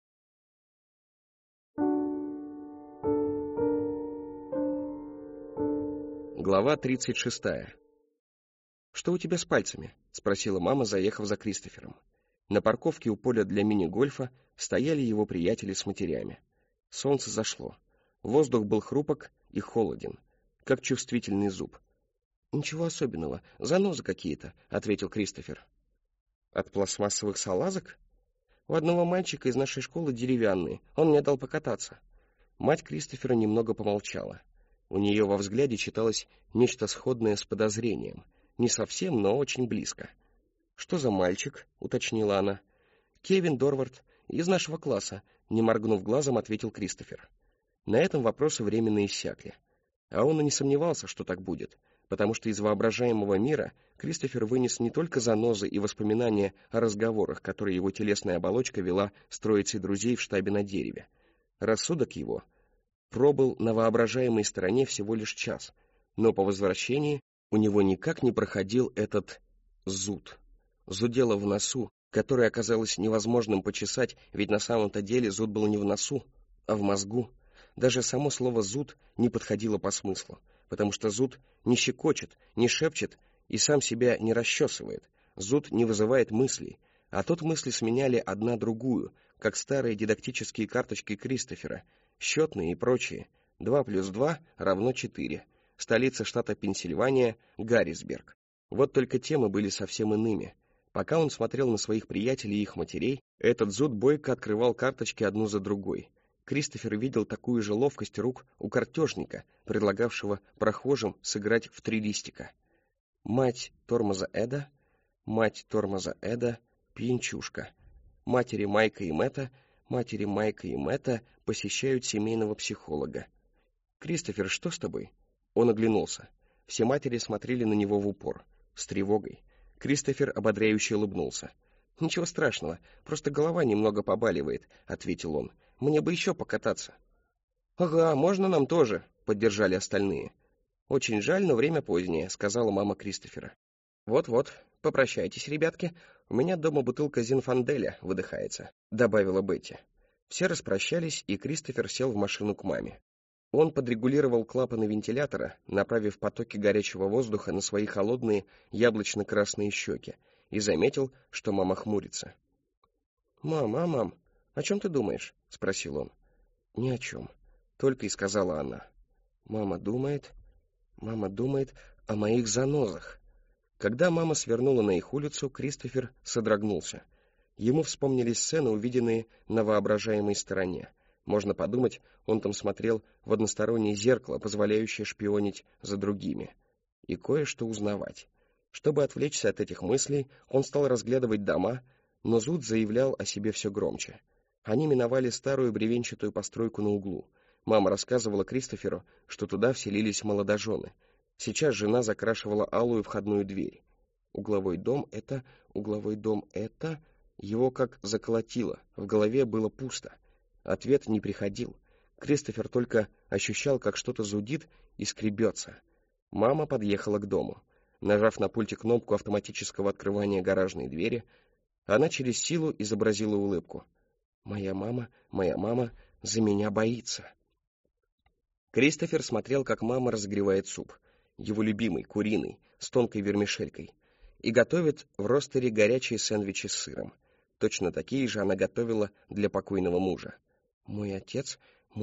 S1: Глава 36. «Что у тебя с пальцами?» — спросила мама, заехав за Кристофером. На парковке у поля для мини-гольфа стояли его приятели с матерями. Солнце зашло. Воздух был хрупок и холоден, как чувствительный зуб. «Ничего особенного, занозы какие-то», — ответил Кристофер. «От пластмассовых салазок? У одного мальчика из нашей школы деревянные, он мне дал покататься». Мать Кристофера немного помолчала. У нее во взгляде читалось нечто сходное с подозрением. Не совсем, но очень близко. «Что за мальчик?» — уточнила она. «Кевин Дорвард, из нашего класса», — не моргнув глазом, ответил Кристофер. На этом вопросы временно иссякли. А он и не сомневался, что так будет,
S2: потому что из воображаемого мира Кристофер вынес не только занозы и воспоминания о разговорах, которые его телесная оболочка вела с троицей друзей в штабе на дереве. Рассудок его пробыл на воображаемой стороне всего лишь час, но по возвращении у него никак не проходил этот зуд. Зудело в носу, которое оказалось невозможным почесать, ведь на самом-то деле зуд был не в носу, а в мозгу. Даже само слово «зуд» не подходило по смыслу, потому что зуд не щекочет, не шепчет и сам себя не расчесывает. Зуд не вызывает мыслей, а тут мысли сменяли одна другую, как старые дидактические карточки Кристофера, счетные и прочие. 2 + 2 = 4. Столица штата Пенсильвания — Гаррисберг. Вот только темы были совсем иными. Пока он смотрел на своих приятелей и их матерей, этот зуд бойко открывал карточки одну за другой. Кристофер видел такую же ловкость рук у картежника, предлагавшего прохожим сыграть в 3 листика. Мать тормоза Эда, пьянчушка. Матери Майка и Мэтта посещают семейного психолога. «Кристофер, что с тобой?» Он оглянулся. Все матери смотрели на него в упор, с тревогой. Кристофер ободряюще улыбнулся. «Ничего страшного, просто голова немного побаливает», — ответил он. «Мне бы еще покататься». «Ага, можно нам тоже», — поддержали остальные. «Очень жаль, но время позднее», — сказала мама Кристофера. «Вот-вот, попрощайтесь, ребятки, у меня дома бутылка Зинфанделя выдыхается», — добавила Бетти. Все распрощались, и Кристофер сел в машину к маме. Он подрегулировал клапаны вентилятора, направив потоки горячего воздуха на свои холодные яблочно-красные щеки, и заметил, что мама хмурится. «Мам, о чем ты думаешь?» — спросил он. «Ни о чем», — только и сказала она. Мама думает о моих занозах». Когда мама свернула на их улицу, Кристофер содрогнулся. Ему вспомнились сцены, увиденные на воображаемой стороне. Можно подумать, он там смотрел в одностороннее зеркало, позволяющее шпионить за другими, и кое-что узнавать. Чтобы отвлечься от этих мыслей, он стал разглядывать дома, но зуд заявлял о себе все громче. Они миновали старую бревенчатую постройку на углу. Мама рассказывала Кристоферу, что туда вселились молодожены. Сейчас жена закрашивала алую входную дверь. Угловой дом это... Его как заколотило, в голове было пусто. Ответ не приходил. Кристофер только ощущал, как что-то зудит и скребется. Мама подъехала к дому. Нажав на пульте кнопку автоматического открывания гаражной двери, она через силу изобразила улыбку. «Моя мама за меня боится». Кристофер смотрел, как мама разогревает суп, его любимый, куриный, с тонкой вермишелькой, и готовит в ростере горячие сэндвичи с сыром. Точно такие же она готовила для покойного мужа. Мой отец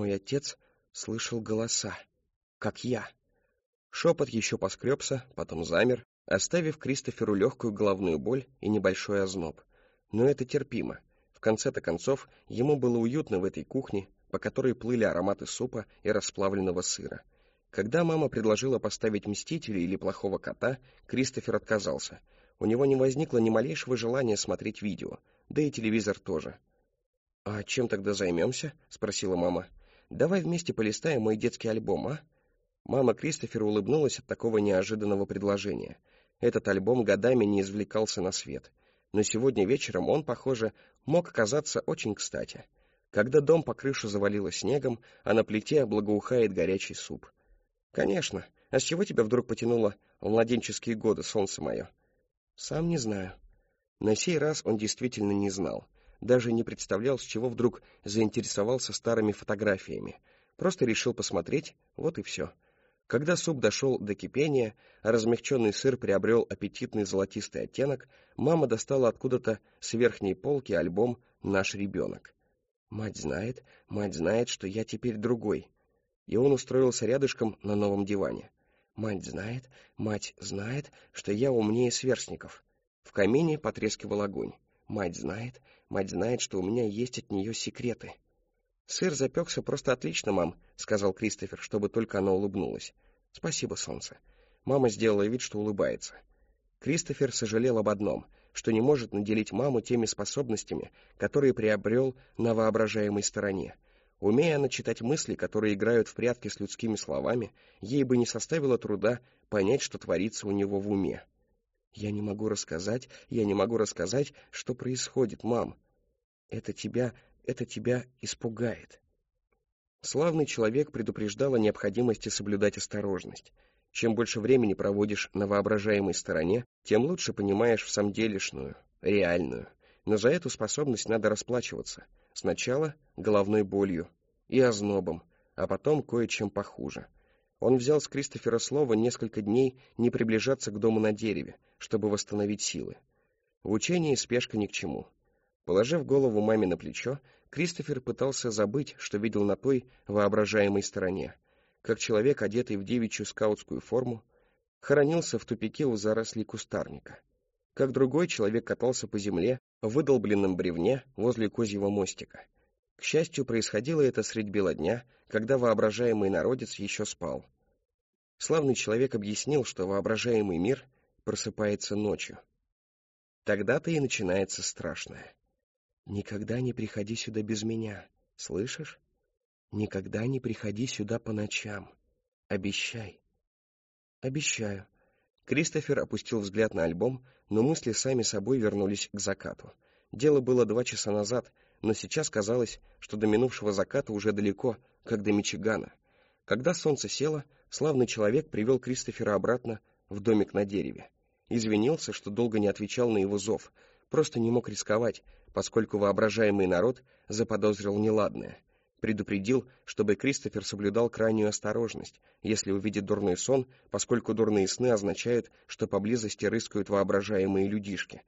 S2: слышал голоса, как я». Шепот еще поскребся, потом замер, оставив Кристоферу легкую головную боль и небольшой озноб. Но это терпимо. В конце-то концов, ему было уютно в этой кухне, по которой плыли ароматы супа и расплавленного сыра. Когда мама предложила поставить «Мстителя» или «Плохого кота», Кристофер отказался. У него не возникло ни малейшего желания смотреть видео, да и телевизор тоже. «А чем тогда займемся?» — спросила мама. «Давай вместе полистаем мой детский альбом, а?» Мама Кристофера улыбнулась от такого неожиданного предложения. Этот альбом годами не извлекался на свет. Но сегодня вечером он, похоже, мог оказаться очень кстати. Когда дом по крыше завалило снегом, а на плите благоухает горячий суп. «Конечно. А с чего тебя вдруг потянуло в младенческие годы, солнце мое?» «Сам не знаю». На сей раз он действительно не знал. Даже не представлял, с чего вдруг заинтересовался старыми фотографиями. Просто решил посмотреть, вот и все. Когда суп дошел до кипения, а размягченный сыр приобрел аппетитный золотистый оттенок, мама достала откуда-то с верхней полки альбом «Наш ребенок». Мать знает, что я теперь другой». И он устроился рядышком на новом диване. Мать знает, что я умнее сверстников». В камине потрескивал огонь. Мать знает, что у меня есть от нее секреты». «Сыр запекся просто отлично, мам», — сказал Кристофер, чтобы только она улыбнулась. «Спасибо, солнце». Мама сделала вид, что улыбается. Кристофер сожалел об одном, что не может наделить маму теми способностями, которые приобрел на воображаемой стороне. Умея она читать мысли, которые играют в прятки с людскими словами, ей бы не составило труда понять, что творится у него в уме. Я не могу рассказать, что происходит, мам. Это тебя испугает». Славный человек предупреждал о необходимости соблюдать осторожность. Чем больше времени проводишь на воображаемой стороне, тем лучше понимаешь всамделишную, реальную. Но за эту способность надо расплачиваться. Сначала головной болью и ознобом, а потом кое-чем похуже. Он взял с Кристофера слово несколько дней не приближаться к дому на дереве, чтобы восстановить силы. В учении спешка ни к чему. Положив голову маме на плечо, Кристофер пытался забыть, что видел на той воображаемой стороне, как человек, одетый в девичью скаутскую форму, хоронился в тупике у зарослей кустарника. Как другой человек катался по земле в выдолбленном бревне возле козьего мостика. К счастью, происходило это средь бела дня, когда воображаемый народец еще спал. Славный человек объяснил, что воображаемый мир просыпается ночью. Тогда-то и начинается страшное. «Никогда не приходи сюда без меня, слышишь? Никогда не приходи сюда по ночам. Обещай». «Обещаю». Кристофер опустил взгляд на альбом, но мысли сами собой вернулись к закату. Дело было 2 часа назад, но сейчас казалось, что до минувшего заката уже далеко, как до Мичигана. Когда солнце село, славный человек привел Кристофера обратно в домик на дереве. Извинился, что долго не отвечал на его зов, просто не мог рисковать, поскольку воображаемый народ заподозрил неладное. Предупредил, чтобы Кристофер соблюдал крайнюю осторожность, если увидит дурной сон, поскольку дурные сны означают, что поблизости рыскают воображаемые людишки.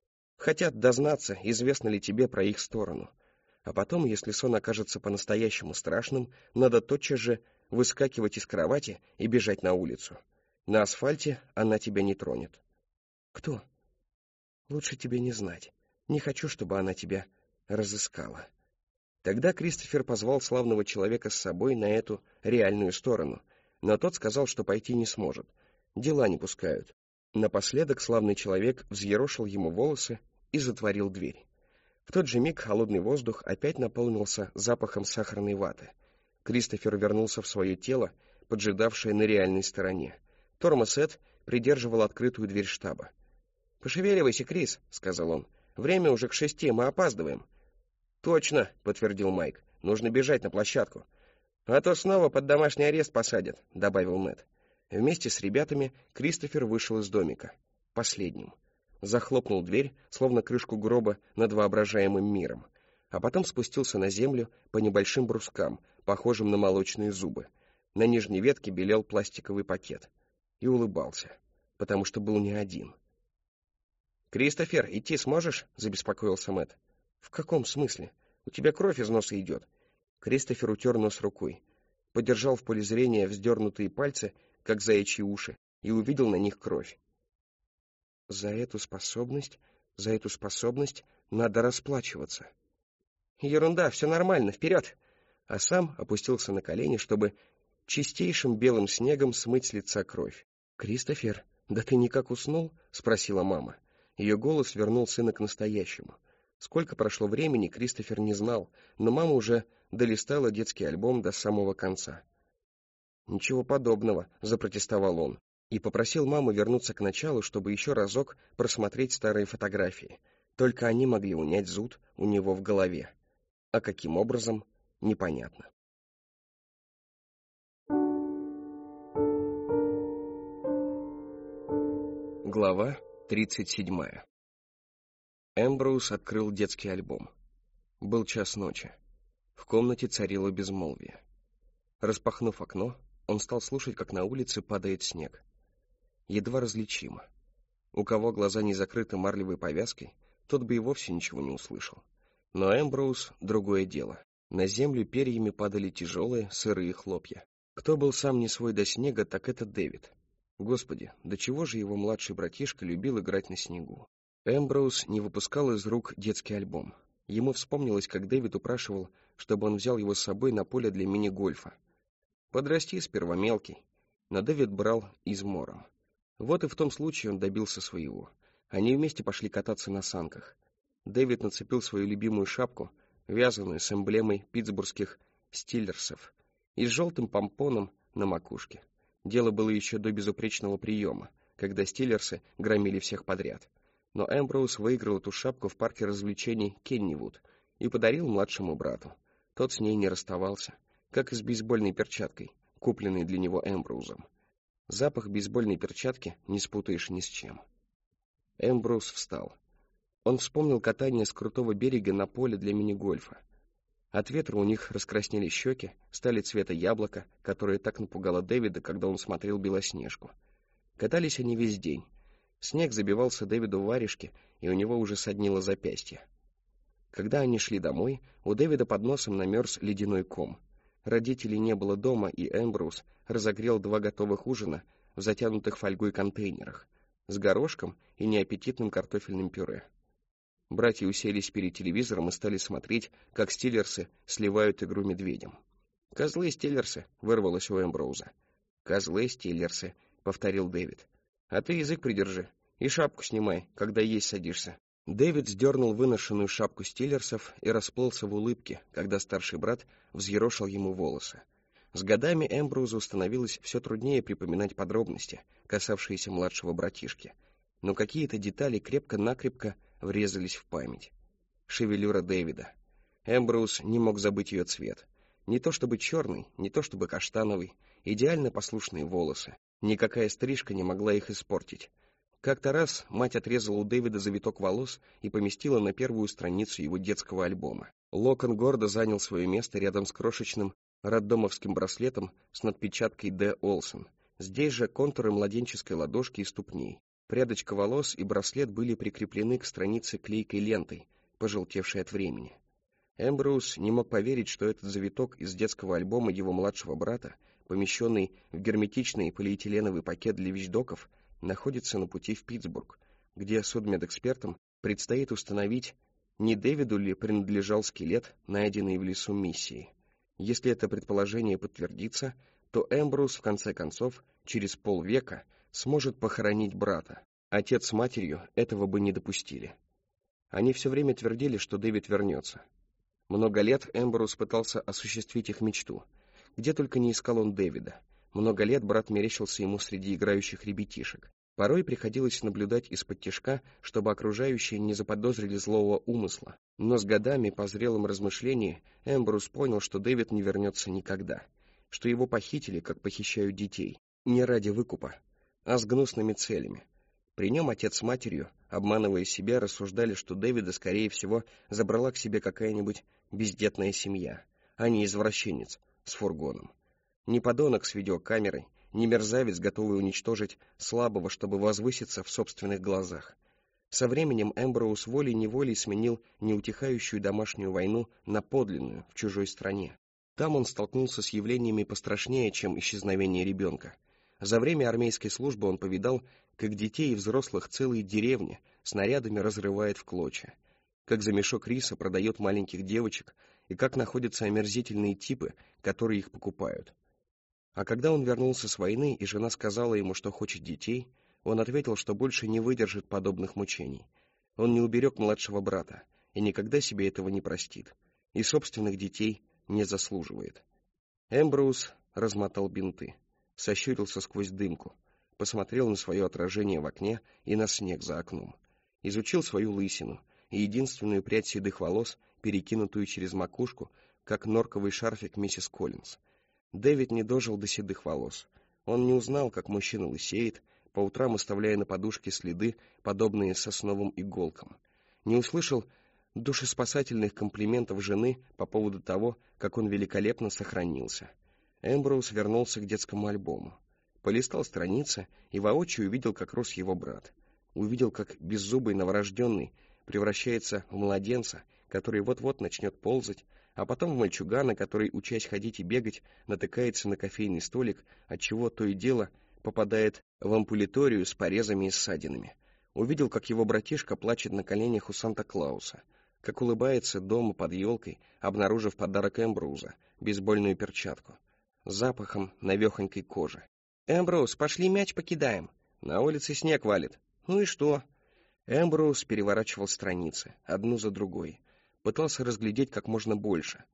S2: Хотят дознаться, известно ли тебе про их сторону. А потом, если сон окажется по-настоящему страшным, надо тотчас же выскакивать из кровати и бежать на улицу. На асфальте она тебя не тронет. Кто? Лучше тебе не знать. Не хочу, чтобы она тебя разыскала. Тогда Кристофер позвал славного человека с собой на эту реальную сторону, но тот сказал, что пойти не сможет. Дела не пускают. Напоследок славный человек взъерошил ему волосы и затворил дверь. В тот же миг холодный воздух опять наполнился запахом сахарной ваты. Кристофер вернулся в свое тело, поджидавшее на реальной стороне. Тормоз Эд придерживал открытую дверь штаба. «Пошевеливайся, Крис», — сказал он. «Время уже к 6, мы опаздываем». «Точно», — подтвердил Майк. «Нужно бежать на площадку». «А то снова под домашний арест посадят», — добавил Мэтт. Вместе с ребятами Кристофер вышел из домика. Последним. Захлопнул дверь, словно крышку гроба над воображаемым миром. А потом спустился на землю по небольшим брускам, похожим на молочные зубы. На нижней ветке белел пластиковый пакет. И улыбался, потому что был не один. «Кристофер, идти сможешь?» — забеспокоился Мэтт. «В каком смысле? У тебя кровь из носа идет». Кристофер утер нос рукой, подержал в поле зрения вздернутые пальцы, как заячьи уши, и увидел на них кровь. За эту способность надо расплачиваться. «Ерунда, все нормально, вперед!» А сам опустился на колени, чтобы чистейшим белым снегом смыть с лица кровь. «Кристофер, да ты никак уснул?» — спросила мама. Ее голос вернул сына к настоящему. Сколько прошло времени, Кристофер не знал, но мама уже долистала детский альбом до самого конца. «Ничего подобного», — запротестовал он, и попросил маму вернуться к началу, чтобы еще разок просмотреть старые фотографии. Только они могли унять зуд у него в голове. А каким образом, непонятно. Глава 37. Эмброуз открыл детский альбом. Был час ночи. В комнате царило безмолвие. Распахнув окно, он стал слушать, как на улице падает снег. Едва различимо. У кого глаза не закрыты марлевой повязкой, тот бы и вовсе ничего не услышал. Но Эмброуз — другое дело. На землю перьями падали тяжелые, сырые хлопья. Кто был сам не свой до снега, так это Дэвид. Господи, до чего же его младший братишка любил играть на снегу. Эмброуз не выпускал из рук детский альбом. Ему вспомнилось, как Дэвид упрашивал, чтобы он взял его с собой на поле для мини-гольфа. Подрасти сперва мелкий, но Дэвид брал измором. Вот и в том случае он добился своего. Они вместе пошли кататься на санках. Дэвид нацепил свою любимую шапку, вязаную с эмблемой питтсбургских
S1: Стиллерсов и с желтым помпоном на макушке. Дело было еще до безупречного приема, когда Стиллерсы громили всех подряд. Но Эмброуз выиграл эту шапку в парке развлечений Кеннивуд и подарил младшему брату. Тот с ней не расставался, как и с бейсбольной перчаткой, купленной для него Эмброузом. Запах бейсбольной перчатки не спутаешь ни с чем. Эмброуз встал. Он вспомнил катание с крутого берега на поле для мини-гольфа. От ветра у них раскраснели щеки, стали цвета яблока, которое так напугало Дэвида, когда он смотрел «Белоснежку». Катались они весь день. Снег забивался Дэвиду в варежки, и у него уже соднило запястье. Когда они шли домой, у Дэвида под носом намерз ледяной ком. Родителей не было дома, и Эмброуз разогрел 2 готовых ужина в затянутых фольгой контейнерах с горошком и неаппетитным картофельным пюре. Братья уселись перед телевизором и стали смотреть, как Стиллерсы сливают игру медведям. «Козлы Стиллерсы!» — вырвалось у Эмброуза. «Козлы Стиллерсы!» — повторил Дэвид. «А ты язык придержи и шапку снимай, когда есть садишься». Дэвид сдернул выношенную шапку Стиллерсов и расплылся в улыбке, когда старший брат взъерошил ему волосы. С годами Эмброузу становилось все труднее припоминать подробности, касавшиеся младшего братишки, но какие-то детали крепко-накрепко врезались в память. Шевелюра Дэвида. Эмброуз не мог забыть ее цвет. Не то чтобы черный, не то чтобы каштановый, идеально послушные волосы. Никакая стрижка не могла их испортить. Как-то раз мать отрезала у Дэвида завиток волос и поместила на первую страницу его детского альбома. Локон гордо занял свое место рядом с крошечным роддомовским браслетом с надпечаткой «Д. Олсен». Здесь же контуры младенческой ладошки и ступней. Прядочка волос и браслет были прикреплены к странице клейкой лентой, пожелтевшей от времени. Эмброуз не мог поверить, что этот завиток из детского альбома его младшего брата, помещенный в герметичный полиэтиленовый пакет для вещдоков, находится на пути в Питтсбург, где судмедэкспертам предстоит установить, не Дэвиду ли принадлежал скелет, найденный в лесу миссии. Если это предположение подтвердится, то Эмброуз, в конце концов, через полвека сможет похоронить брата. Отец с матерью этого бы не допустили. Они все время твердили, что Дэвид вернется. Много лет Эмброуз пытался осуществить их мечту. Где только не искал он Дэвида. Много лет брат мерещился ему среди играющих ребятишек. Порой приходилось наблюдать из-под тишка, чтобы окружающие не заподозрили злого умысла. Но с годами, по зрелым размышлениям, Эмброуз понял, что Дэвид не вернется никогда. Что его похитили, как похищают детей. Не ради выкупа, а с гнусными целями. При нем отец с матерью, обманывая себя, рассуждали, что Дэвида, скорее всего, забрала к себе какая-нибудь бездетная семья, а не извращенец с фургоном. Не подонок с видеокамерой, не мерзавец, готовый уничтожить слабого, чтобы возвыситься в собственных глазах. Со временем Эмброуз волей-неволей сменил неутихающую домашнюю войну на подлинную, в чужой стране. Там он столкнулся с явлениями пострашнее, чем исчезновение ребенка. За время армейской службы он повидал, как детей и взрослых целые деревни снарядами разрывает в клочья, как за мешок риса продает маленьких девочек и как находятся омерзительные типы, которые их покупают. А когда он вернулся с войны, и жена сказала ему, что хочет детей, он ответил, что больше не выдержит подобных мучений. Он не уберег младшего брата и никогда себе этого не простит, и собственных детей не заслуживает. Эмброуз размотал бинты, сощурился сквозь дымку, посмотрел на свое отражение в окне и на снег за окном, изучил свою лысину и единственную прядь седых волос, перекинутую через макушку, как норковый шарфик миссис Коллинз. Дэвид не дожил до седых волос. Он не узнал, как мужчина лысеет, по утрам оставляя на подушке следы, подобные сосновым иголкам. Не услышал душеспасательных комплиментов жены по поводу того, как он великолепно сохранился. Эмброуз вернулся к детскому альбому. Полистал страницы и воочию увидел, как рос его брат. Увидел, как беззубый новорожденный превращается в младенца, который вот-вот начнет ползать, а потом в мальчугана, который, учась ходить и бегать, натыкается на кофейный столик, отчего то и дело попадает в амбулаторию с порезами и ссадинами. Увидел, как его братишка плачет на коленях у Санта-Клауса, как улыбается дома под елкой, обнаружив подарок Эмброуза, бейсбольную перчатку, с запахом навехонькой кожи. «Эмброуз, пошли мяч покидаем. На улице снег валит. Ну и что?» Эмброуз переворачивал страницы, одну за другой. Пытался разглядеть как можно больше.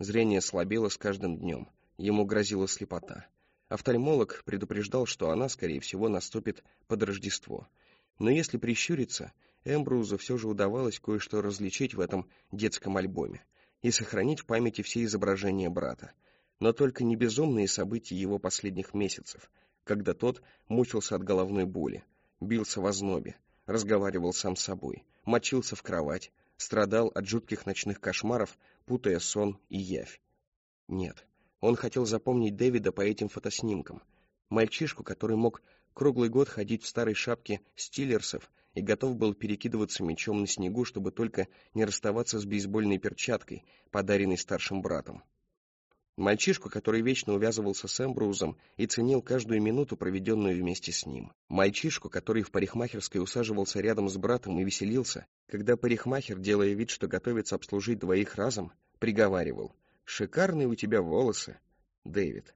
S2: Зрение слабело с каждым днем, ему грозила слепота. Офтальмолог предупреждал, что она, скорее всего, наступит под Рождество. Но если прищуриться, Эмброузу все же удавалось кое-что различить в этом детском альбоме и сохранить в памяти все изображения брата, но только не безумные события его последних месяцев, когда тот мучился от головной боли, бился в ознобе, разговаривал сам с собой, мочился в кровать, страдал от жутких ночных кошмаров, путая сон и явь. Нет, он хотел запомнить Дэвида по этим фотоснимкам, мальчишку, который мог круглый год ходить в старой шапке стиллерсов и готов был перекидываться мячом на снегу, чтобы только не расставаться с бейсбольной перчаткой, подаренной старшим братом. Мальчишку, который вечно увязывался с Эмброузом и ценил каждую минуту, проведенную вместе с ним. Мальчишку, который в парикмахерской усаживался рядом с братом и веселился, когда парикмахер, делая вид, что готовится обслужить двоих разом, приговаривал: «Шикарные у тебя волосы, Дэвид».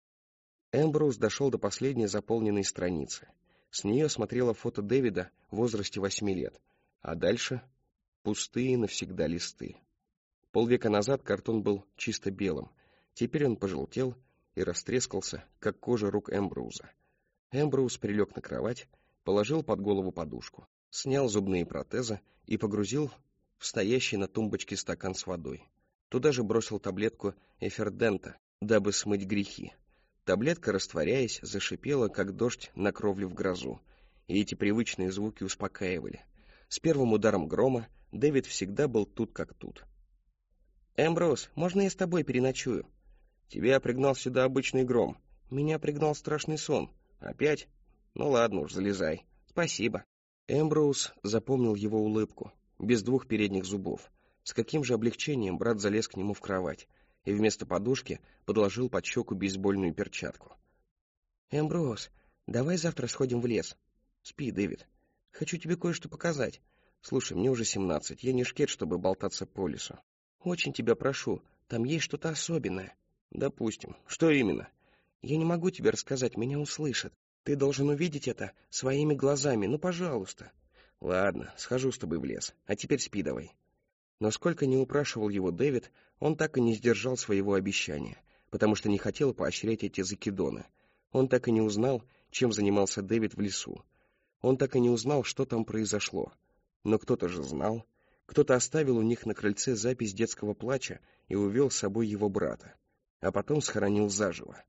S2: Эмброуз дошел до последней заполненной страницы. С нее смотрело фото Дэвида в возрасте 8 лет, а дальше пустые навсегда листы. Полвека назад картон был чисто белым, теперь он пожелтел и растрескался, как кожа рук Эмброуза. Эмброуз прилег на кровать, положил под голову подушку, снял зубные протезы и погрузил в стоящий на тумбочке стакан с водой. Туда же бросил таблетку эфердента, дабы смыть грехи. Таблетка, растворяясь, зашипела, как дождь на кровле в грозу, и эти привычные звуки успокаивали. С первым ударом грома Дэвид всегда был тут как тут. «Эмброуз, можно я с тобой переночую?» «Тебя пригнал сюда обычный гром. Меня пригнал страшный сон. Опять? Ну ладно уж, залезай. Спасибо». Эмброуз запомнил его улыбку, без двух передних зубов. С каким же облегчением брат залез к нему в кровать и вместо подушки подложил под щеку бейсбольную перчатку. «Эмброуз, давай завтра сходим в лес». «Спи, Дэвид. Хочу тебе кое-что показать. Слушай, мне уже 17, я не шкет, чтобы болтаться по лесу. Очень тебя прошу, там есть что-то особенное». «Допустим. Что именно?» «Я не могу тебе рассказать, меня услышат. Ты должен увидеть это своими глазами, ну, пожалуйста». «Ладно, схожу с тобой в лес, а теперь спи давай». Но сколько ни упрашивал его Дэвид, он так и не сдержал своего обещания, потому что не хотел поощрять эти закидоны. Он так и не узнал, чем занимался Дэвид в лесу. Он так и не узнал, что там произошло. Но кто-то же знал. Кто-то оставил у них на крыльце запись детского плача и увел с собой его брата, а потом схоронил заживо.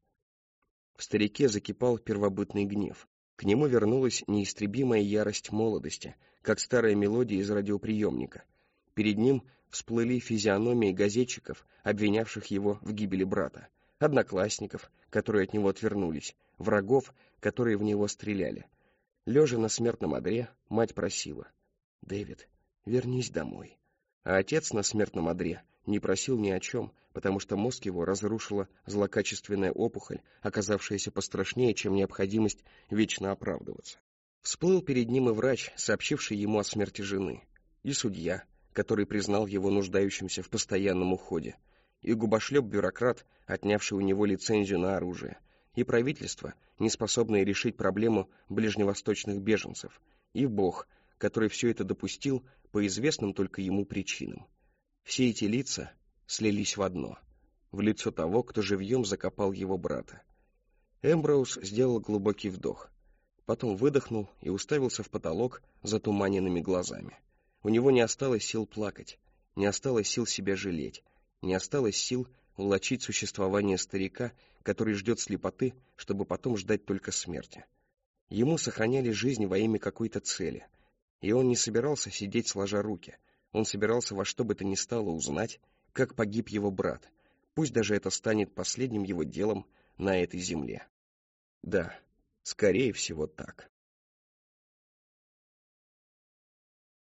S2: В старике закипал первобытный гнев. К нему вернулась неистребимая ярость молодости, как старая мелодия из радиоприемника. Перед ним всплыли физиономии газетчиков, обвинявших его в гибели брата, одноклассников, которые от него отвернулись, врагов, которые в него стреляли. Лежа на смертном одре, мать просила: «Дэвид, вернись домой». А отец на смертном одре не просил ни о чем, потому что мозг его разрушила злокачественная опухоль, оказавшаяся пострашнее, чем необходимость вечно оправдываться. Всплыл перед ним и врач, сообщивший ему о смерти жены, и судья, который признал его нуждающимся в постоянном уходе, и губошлеп-бюрократ, отнявший у него лицензию на оружие, и правительство, не способное решить проблему ближневосточных беженцев, и Бог, который все это допустил по известным только ему причинам. Все эти лица слились в одно, в лицо того, кто живьем закопал его брата. Эмброуз сделал глубокий вдох, потом выдохнул и уставился в потолок затуманенными глазами. У него не осталось сил плакать, не осталось сил себя жалеть, не осталось сил влачить существование старика, который ждет слепоты, чтобы потом ждать только смерти. Ему сохраняли жизнь во имя какой-то цели, и он не собирался сидеть сложа руки, он собирался во что бы то ни стало узнать, как погиб его брат, пусть даже это станет последним его делом на этой земле. Да, скорее всего так.